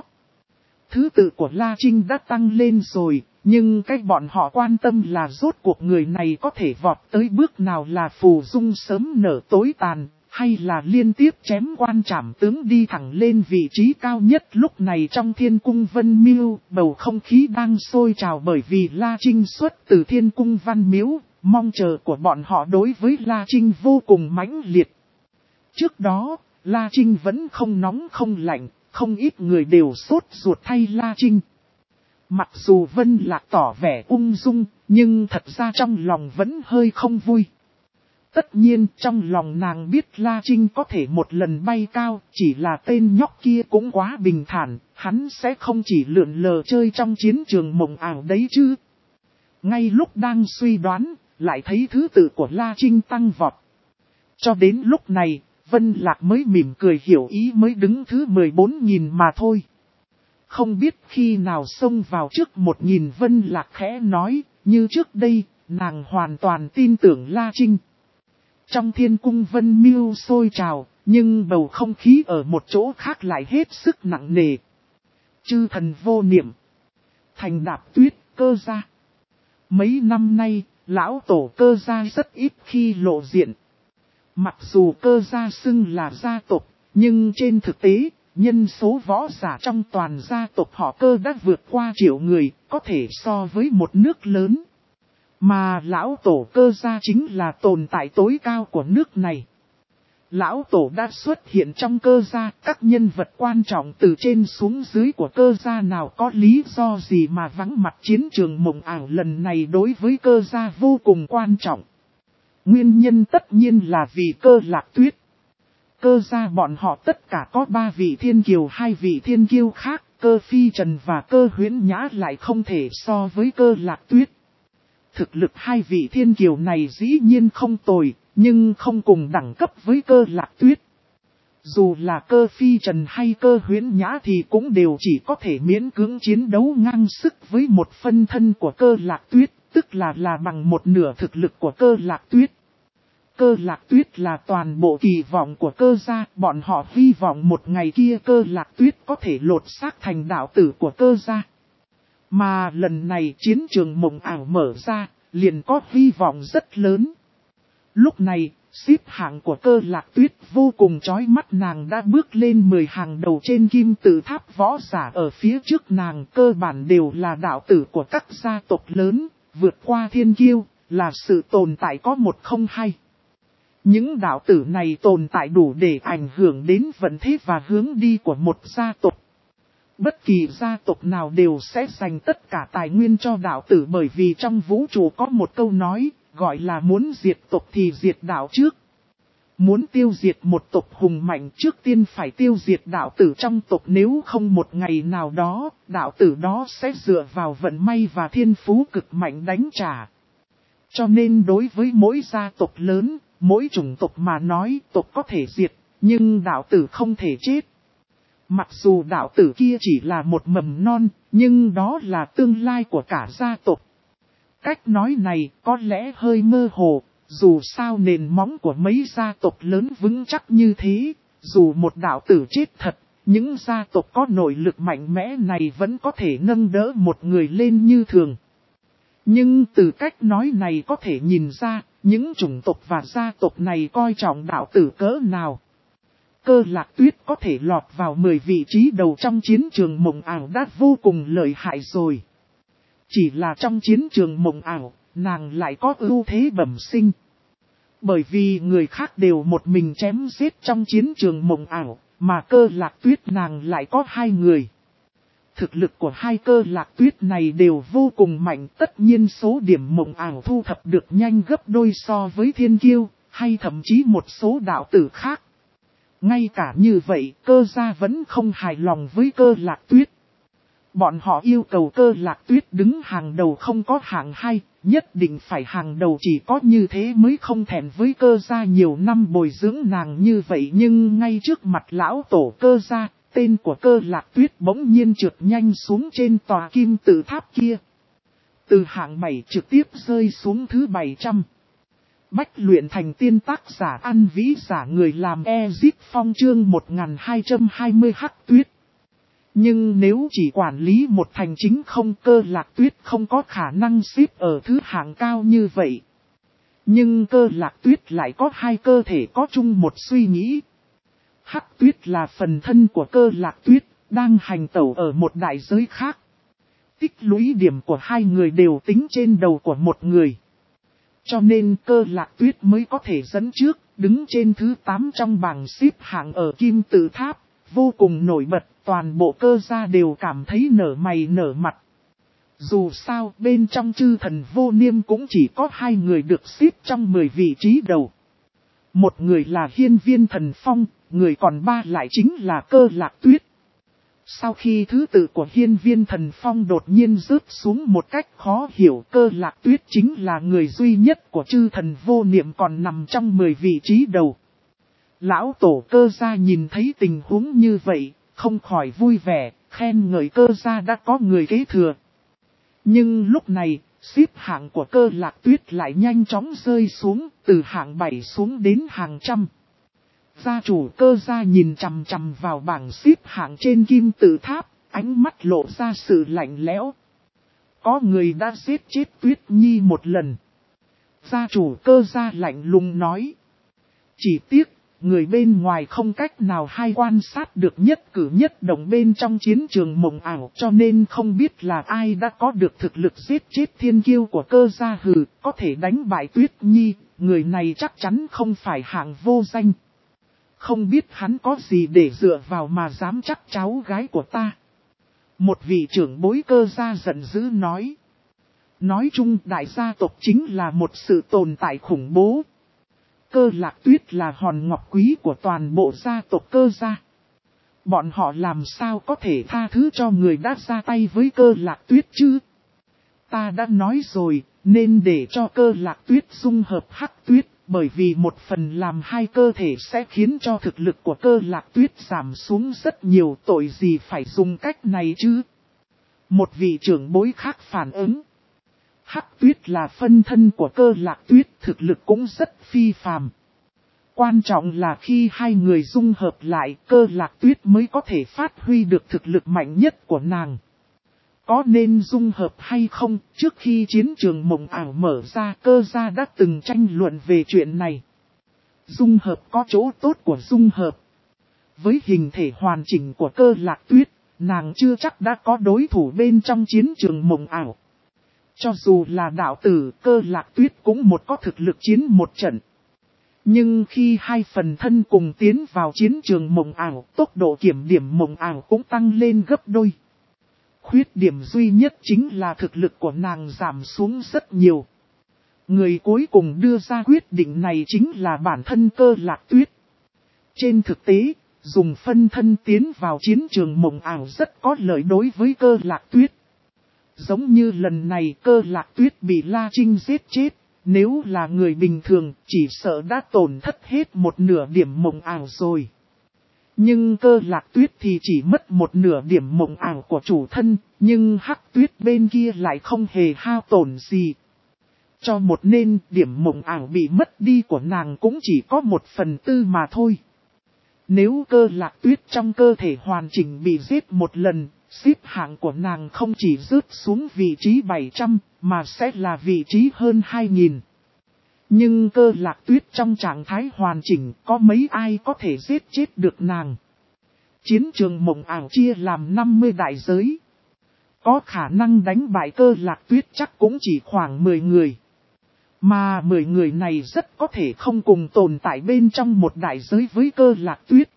Thứ tự của La Trinh đã tăng lên rồi, nhưng cái bọn họ quan tâm là rốt cuộc người này có thể vọt tới bước nào, là phù dung sớm nở tối tàn, hay là liên tiếp chém quan trảm tướng đi thẳng lên vị trí cao nhất. Lúc này trong thiên cung Vân Miêu, bầu không khí đang sôi trào bởi vì La Trinh xuất từ thiên cung Văn Miếu, mong chờ của bọn họ đối với La Trinh vô cùng mãnh liệt. Trước đó, La Trinh vẫn không nóng không lạnh, không ít người đều sốt ruột thay La Trinh. Mặc dù Vân Lạc tỏ vẻ ung dung, nhưng thật ra trong lòng vẫn hơi không vui. Tất nhiên trong lòng nàng biết La Trinh có thể một lần bay cao, chỉ là tên nhóc kia cũng quá bình thản, hắn sẽ không chỉ lượn lờ chơi trong chiến trường mộng ảo đấy chứ. Ngay lúc đang suy đoán, lại thấy thứ tự của La Trinh tăng vọt. Cho đến lúc này, Vân Lạc mới mỉm cười hiểu ý, mới đứng thứ mười bốn nghìn mà thôi. Không biết khi nào xông vào trước một nghìn, Vân Lạc khẽ nói, như trước đây, nàng hoàn toàn tin tưởng La Trinh. Trong thiên cung Vân Miêu sôi trào, nhưng bầu không khí ở một chỗ khác lại hết sức nặng nề. Chư thần vô niệm, Thành Đạp Tuyết, Cơ Gia. Mấy năm nay, lão tổ Cơ Gia rất ít khi lộ diện. Mặc dù Cơ Gia xưng là gia tộc, nhưng trên thực tế, nhân số võ giả trong toàn gia tộc họ Cơ đã vượt qua triệu người, có thể so với một nước lớn. Mà lão tổ Cơ Gia chính là tồn tại tối cao của nước này. Lão tổ đã xuất hiện trong Cơ Gia, các nhân vật quan trọng từ trên xuống dưới của Cơ Gia nào có lý do gì mà vắng mặt chiến trường mộng ảo lần này đối với Cơ Gia vô cùng quan trọng. Nguyên nhân tất nhiên là vì Cơ Lạc Tuyết. Cơ Gia bọn họ tất cả có ba vị thiên kiều, hai vị thiên kiêu khác, Cơ Phi Trần và Cơ Huyễn Nhã lại không thể so với Cơ Lạc Tuyết. Thực lực hai vị thiên kiều này dĩ nhiên không tồi, nhưng không cùng đẳng cấp với Cơ Lạc Tuyết. Dù là Cơ Phi Trần hay Cơ Huyễn Nhã thì cũng đều chỉ có thể miễn cưỡng chiến đấu ngang sức với một phân thân của Cơ Lạc Tuyết, tức là là bằng một nửa thực lực của Cơ Lạc Tuyết. Cơ Lạc Tuyết là toàn bộ kỳ vọng của Cơ gia, bọn họ hy vọng một ngày kia Cơ Lạc Tuyết có thể lột xác thành đạo tử của Cơ gia. Mà lần này chiến trường mộng ảo mở ra, liền có hy vọng rất lớn. Lúc này, xếp hạng của Cơ Lạc Tuyết vô cùng chói mắt, nàng đã bước lên mười hàng đầu trên kim tự tháp võ giả ở phía trước nàng, cơ bản đều là đạo tử của các gia tộc lớn, vượt qua thiên kiêu, là sự tồn tại có một không hai. Những đạo tử này tồn tại đủ để ảnh hưởng đến vận thế và hướng đi của một gia tộc. Bất kỳ gia tộc nào đều sẽ dành tất cả tài nguyên cho đạo tử, bởi vì trong vũ trụ có một câu nói, gọi là muốn diệt tộc thì diệt đạo trước. Muốn tiêu diệt một tộc hùng mạnh trước tiên phải tiêu diệt đạo tử trong tộc, nếu không một ngày nào đó, đạo tử đó sẽ dựa vào vận may và thiên phú cực mạnh đánh trả. Cho nên đối với mỗi gia tộc lớn, mỗi chủng tộc mà nói, tộc có thể diệt, nhưng đạo tử không thể chết. Mặc dù đạo tử kia chỉ là một mầm non, nhưng đó là tương lai của cả gia tộc. Cách nói này có lẽ hơi mơ hồ, dù sao nền móng của mấy gia tộc lớn vững chắc như thế, dù một đạo tử chết thật, những gia tộc có nội lực mạnh mẽ này vẫn có thể nâng đỡ một người lên như thường. Nhưng từ cách nói này có thể nhìn ra, những chủng tộc và gia tộc này coi trọng đạo tử cỡ nào. Cơ Lạc Tuyết có thể lọt vào mười vị trí đầu trong chiến trường mộng ảo đã vô cùng lợi hại rồi. Chỉ là trong chiến trường mộng ảo, nàng lại có ưu thế bẩm sinh. Bởi vì người khác đều một mình chém giết trong chiến trường mộng ảo, mà Cơ Lạc Tuyết nàng lại có hai người. Thực lực của hai Cơ Lạc Tuyết này đều vô cùng mạnh, tất nhiên số điểm mộng ảo thu thập được nhanh gấp đôi so với thiên kiêu, hay thậm chí một số đạo tử khác. Ngay cả như vậy, Cơ gia vẫn không hài lòng với Cơ Lạc Tuyết. Bọn họ yêu cầu Cơ Lạc Tuyết đứng hàng đầu không có hạng hai, nhất định phải hàng đầu, chỉ có như thế mới không thẹn với Cơ gia nhiều năm bồi dưỡng nàng như vậy. Nhưng ngay trước mặt lão tổ Cơ gia, tên của Cơ Lạc Tuyết bỗng nhiên trượt nhanh xuống trên tòa kim tự tháp kia. Từ hạng bảy trực tiếp rơi xuống thứ bảy trăm. Bách luyện thành tiên, tác giả An Vĩ, giả người làm Ezip Phong, chương một nghìn hai trăm hai mươi Hắc Tuyết. Nhưng nếu chỉ quản lý một thành chính không, Cơ Lạc Tuyết không có khả năng xếp ở thứ hạng cao như vậy. Nhưng Cơ Lạc Tuyết lại có hai cơ thể có chung một suy nghĩ. Hắc Tuyết là phần thân của Cơ Lạc Tuyết, đang hành tẩu ở một đại giới khác. Tích lũy điểm của hai người đều tính trên đầu của một người. Cho nên Cơ Lạc Tuyết mới có thể dẫn trước, đứng trên thứ tám trong bảng xếp hạng ở kim tự tháp, vô cùng nổi bật, toàn bộ Cơ gia đều cảm thấy nở mày nở mặt. Dù sao bên trong chư thần vô niêm cũng chỉ có hai người được xếp trong mười vị trí đầu. Một người là Hiên Viên Thần Phong, người còn ba lại chính là Cơ Lạc Tuyết. Sau khi thứ tự của Hiên Viên Thần Phong đột nhiên rớt xuống một cách khó hiểu, Cơ Lạc Tuyết chính là người duy nhất của chư thần vô niệm còn nằm trong mười vị trí đầu. Lão tổ Cơ gia nhìn thấy tình huống như vậy, không khỏi vui vẻ, khen ngợi Cơ gia đã có người kế thừa. Nhưng lúc này, xếp hạng của Cơ Lạc Tuyết lại nhanh chóng rơi xuống, từ hạng bảy xuống đến hạng trăm. Gia chủ Cơ gia nhìn chằm chằm vào bảng xếp hạng trên kim tự tháp, ánh mắt lộ ra sự lạnh lẽo. Có người đã giết chết Tuyết Nhi một lần. Gia chủ Cơ gia lạnh lùng nói. Chỉ tiếc, người bên ngoài không cách nào hay quan sát được nhất cử nhất động bên trong chiến trường mộng ảo, cho nên không biết là ai đã có được thực lực giết chết thiên kiêu của Cơ gia. Hừ, có thể đánh bại Tuyết Nhi, người này chắc chắn không phải hạng vô danh. Không biết hắn có gì để dựa vào mà dám chắc cháu gái của ta. Một vị trưởng bối Cơ gia giận dữ nói. Nói chung đại gia tộc chính là một sự tồn tại khủng bố. Cơ Lạc Tuyết là hòn ngọc quý của toàn bộ gia tộc Cơ gia. Bọn họ làm sao có thể tha thứ cho người đã ra tay với Cơ Lạc Tuyết chứ? Ta đã nói rồi, nên để cho Cơ Lạc Tuyết dung hợp Hắc Tuyết, bởi vì một phần làm hai cơ thể sẽ khiến cho thực lực của Cơ Lạc Tuyết giảm xuống rất nhiều, tội gì phải dùng cách này chứ? Một vị trưởng bối khác phản ứng. Hắc Tuyết là phân thân của Cơ Lạc Tuyết, thực lực cũng rất phi phàm. Quan trọng là khi hai người dung hợp lại, Cơ Lạc Tuyết mới có thể phát huy được thực lực mạnh nhất của nàng. Có nên dung hợp hay không? Trước khi chiến trường mộng ảo mở ra, Cơ gia đã từng tranh luận về chuyện này. Dung hợp có chỗ tốt của dung hợp. Với hình thể hoàn chỉnh của Cơ Lạc Tuyết, nàng chưa chắc đã có đối thủ bên trong chiến trường mộng ảo. Cho dù là đạo tử, Cơ Lạc Tuyết cũng một có thực lực chiến một trận. Nhưng khi hai phần thân cùng tiến vào chiến trường mộng ảo, tốc độ kiểm điểm mộng ảo cũng tăng lên gấp đôi. Khuyết điểm duy nhất chính là thực lực của nàng giảm xuống rất nhiều. Người cuối cùng đưa ra quyết định này chính là bản thân Cơ Lạc Tuyết. Trên thực tế, dùng phân thân tiến vào chiến trường mộng ảo rất có lợi đối với Cơ Lạc Tuyết. Giống như lần này Cơ Lạc Tuyết bị La Trinh giết chết, nếu là người bình thường chỉ sợ đã tổn thất hết một nửa điểm mộng ảo rồi. Nhưng Cơ Lạc Tuyết thì chỉ mất một nửa điểm mộng ảo của chủ thân, nhưng Hắc Tuyết bên kia lại không hề hao tổn gì. Cho một nên điểm mộng ảo bị mất đi của nàng cũng chỉ có một phần tư mà thôi. Nếu Cơ Lạc Tuyết trong cơ thể hoàn chỉnh bị giết một lần, xếp hạng của nàng không chỉ rớt xuống vị trí bảy trăm, mà sẽ là vị trí hơn hai nghìn. Nhưng Cơ Lạc Tuyết trong trạng thái hoàn chỉnh, có mấy ai có thể giết chết được nàng. Chiến trường mộng ảo chia làm năm mươi đại giới. Có khả năng đánh bại Cơ Lạc Tuyết chắc cũng chỉ khoảng mười người. Mà mười người này rất có thể không cùng tồn tại bên trong một đại giới với Cơ Lạc Tuyết.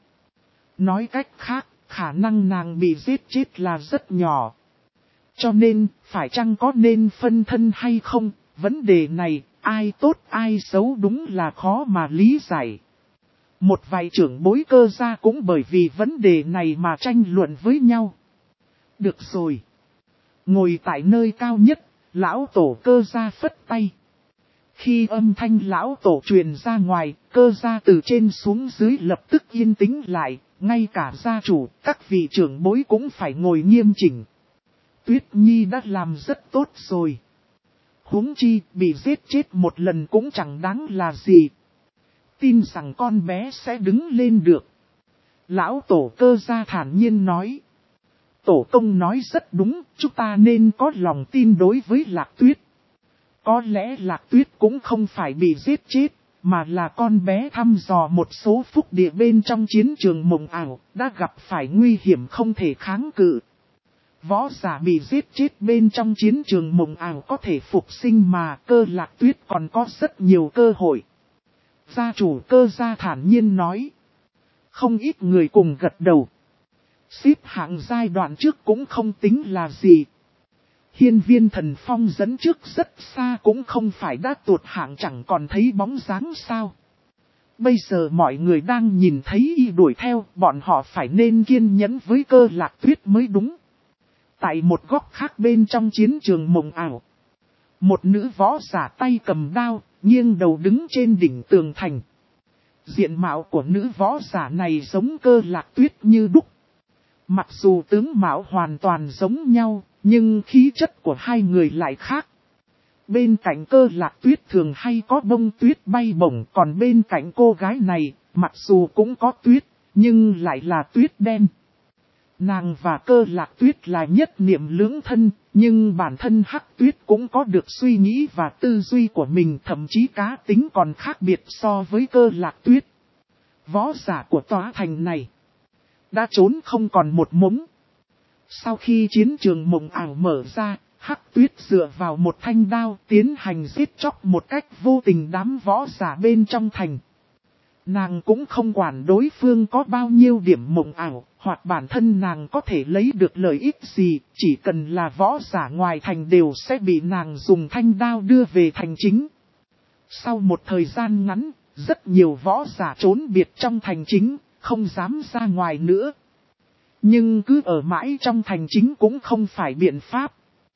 Nói cách khác, khả năng nàng bị giết chết là rất nhỏ. Cho nên, phải chăng có nên phân thân hay không, vấn đề này, ai tốt ai xấu đúng là khó mà lý giải. Một vài trưởng bối Cơ gia cũng bởi vì vấn đề này mà tranh luận với nhau. Được rồi. Ngồi tại nơi cao nhất, lão tổ Cơ gia phất tay. Khi âm thanh lão tổ truyền ra ngoài, Cơ gia từ trên xuống dưới lập tức yên tĩnh lại, ngay cả gia chủ, các vị trưởng bối cũng phải ngồi nghiêm chỉnh. Tuyết Nhi đã làm rất tốt rồi. Huống chi, bị giết chết một lần cũng chẳng đáng là gì. Tin rằng con bé sẽ đứng lên được. Lão tổ Cơ gia thản nhiên nói. Tổ công nói rất đúng, chúng ta nên có lòng tin đối với Lạc Tuyết. Có lẽ Lạc Tuyết cũng không phải bị giết chết, mà là con bé thăm dò một số phúc địa bên trong chiến trường mộng ảo, đã gặp phải nguy hiểm không thể kháng cự. Võ giả bị giết chết bên trong chiến trường mộng ảo có thể phục sinh mà Cơ Lạc Tuyết còn có rất nhiều cơ hội. Gia chủ Cơ gia thản nhiên nói. Không ít người cùng gật đầu. Xếp hạng giai đoạn trước cũng không tính là gì. Hiên Viên Thần Phong dẫn trước rất xa cũng không phải đã tuột hạng chẳng còn thấy bóng dáng sao. Bây giờ mọi người đang nhìn thấy y đuổi theo, bọn họ phải nên kiên nhẫn với Cơ Lạc Tuyết mới đúng. Tại một góc khác bên trong chiến trường mộng ảo, một nữ võ giả tay cầm đao, nghiêng đầu đứng trên đỉnh tường thành. Diện mạo của nữ võ giả này giống Cơ Lạc Tuyết như đúc. Mặc dù tướng mạo hoàn toàn giống nhau, nhưng khí chất của hai người lại khác. Bên cạnh Cơ Lạc Tuyết thường hay có bông tuyết bay bổng, còn bên cạnh cô gái này, mặc dù cũng có tuyết, nhưng lại là tuyết đen. Nàng và Cơ Lạc Tuyết là nhất niệm lưỡng thân, nhưng bản thân Hắc Tuyết cũng có được suy nghĩ và tư duy của mình, thậm chí cá tính còn khác biệt so với Cơ Lạc Tuyết. Võ giả của tòa thành này đã trốn không còn một mống. Sau khi chiến trường mộng ảo mở ra, Hắc Tuyết dựa vào một thanh đao tiến hành giết chóc một cách vô tình đám võ giả bên trong thành. Nàng cũng không quản đối phương có bao nhiêu điểm mộng ảo, hoặc bản thân nàng có thể lấy được lợi ích gì, chỉ cần là võ giả ngoài thành đều sẽ bị nàng dùng thanh đao đưa về thành chính. Sau một thời gian ngắn, rất nhiều võ giả trốn biệt trong thành chính, không dám ra ngoài nữa. Nhưng cứ ở mãi trong thành chính cũng không phải biện pháp.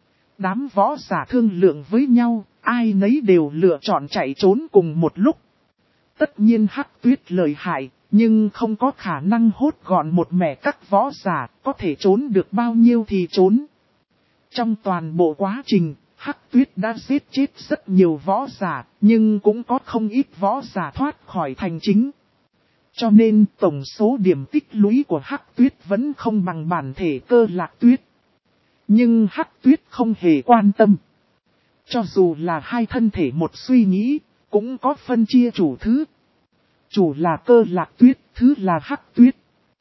Đám võ giả thương lượng với nhau, ai nấy đều lựa chọn chạy trốn cùng một lúc. Tất nhiên Hắc Tuyết lợi hại, nhưng không có khả năng hốt gọn một mẻ các võ giả, có thể trốn được bao nhiêu thì trốn. Trong toàn bộ quá trình, Hắc Tuyết đã giết chết rất nhiều võ giả, nhưng cũng có không ít võ giả thoát khỏi thành chính. Cho nên tổng số điểm tích lũy của Hắc Tuyết vẫn không bằng bản thể Cơ Lạc Tuyết. Nhưng Hắc Tuyết không hề quan tâm. Cho dù là hai thân thể một suy nghĩ, cũng có phân chia chủ thứ. Chủ là Cơ Lạc Tuyết, thứ là Hắc Tuyết.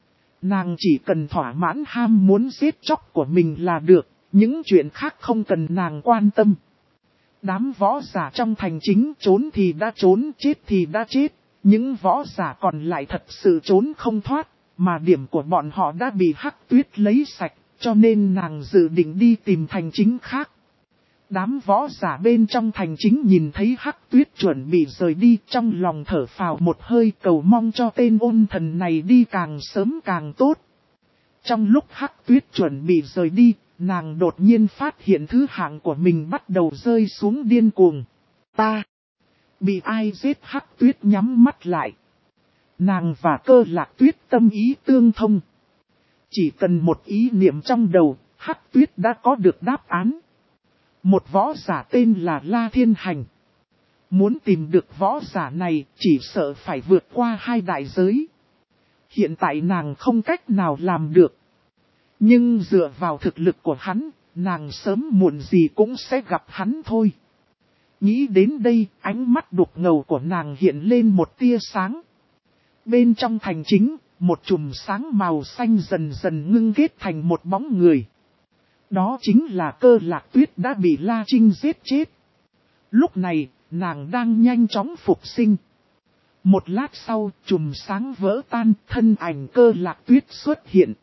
Nàng chỉ cần thỏa mãn ham muốn giết chóc của mình là được, những chuyện khác không cần nàng quan tâm. Đám võ giả trong thành chính trốn thì đã trốn, chết thì đã chết. Những võ giả còn lại thật sự trốn không thoát, mà điểm của bọn họ đã bị Hắc Tuyết lấy sạch, cho nên nàng dự định đi tìm thành chính khác. Đám võ giả bên trong thành chính nhìn thấy Hắc Tuyết chuẩn bị rời đi, trong lòng thở phào một hơi, cầu mong cho tên ôn thần này đi càng sớm càng tốt. Trong lúc Hắc Tuyết chuẩn bị rời đi, nàng đột nhiên phát hiện thứ hạng của mình bắt đầu rơi xuống điên cuồng. Ta! Bị ai giết? Hắc Tuyết nhắm mắt lại. Nàng và Cơ Lạc Tuyết tâm ý tương thông. Chỉ cần một ý niệm trong đầu, Hắc Tuyết đã có được đáp án. Một võ giả tên là La Thiên Hành. Muốn tìm được võ giả này, chỉ sợ phải vượt qua hai đại giới. Hiện tại nàng không cách nào làm được. Nhưng dựa vào thực lực của hắn, nàng sớm muộn gì cũng sẽ gặp hắn thôi. Nghĩ đến đây, ánh mắt đục ngầu của nàng hiện lên một tia sáng. Bên trong thành chính, một chùm sáng màu xanh dần dần ngưng kết thành một bóng người. Đó chính là Cơ Lạc Tuyết đã bị La Trinh giết chết. Lúc này, nàng đang nhanh chóng phục sinh. Một lát sau, chùm sáng vỡ tan, thân ảnh Cơ Lạc Tuyết xuất hiện.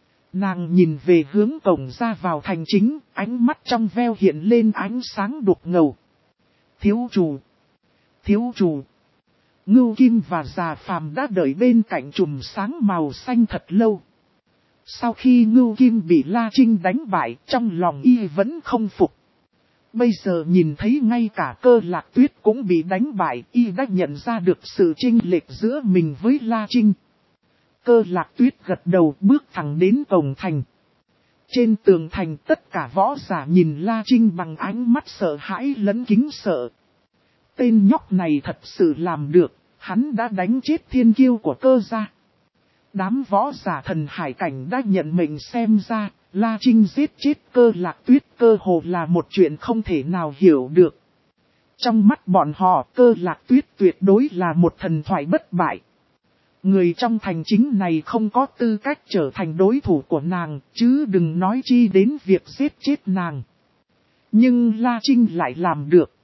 Nàng nhìn về hướng cổng ra vào thành chính, ánh mắt trong veo hiện lên ánh sáng đục ngầu. Thiếu chủ! Thiếu chủ! Ngưu Kim và Già Phàm đã đợi bên cạnh chùm sáng màu xanh thật lâu. Sau khi Ngưu Kim bị La Trinh đánh bại, trong lòng y vẫn không phục. Bây giờ nhìn thấy ngay cả Cơ Lạc Tuyết cũng bị đánh bại, y đã nhận ra được sự chênh lệch giữa mình với La Trinh. Cơ Lạc Tuyết gật đầu bước thẳng đến cổng thành. Trên tường thành tất cả võ giả nhìn La Trinh bằng ánh mắt sợ hãi lẫn kính sợ. Tên nhóc này thật sự làm được, hắn đã đánh chết thiên kiêu của Cơ gia. Đám võ giả thần hải cảnh đã nhận mệnh xem ra, La Trinh giết chết Cơ Lạc Tuyết cơ hồ là một chuyện không thể nào hiểu được. Trong mắt bọn họ, Cơ Lạc Tuyết tuyệt đối là một thần thoại bất bại. Người trong thành chính này không có tư cách trở thành đối thủ của nàng, chứ đừng nói chi đến việc giết chết nàng. Nhưng La Trinh lại làm được.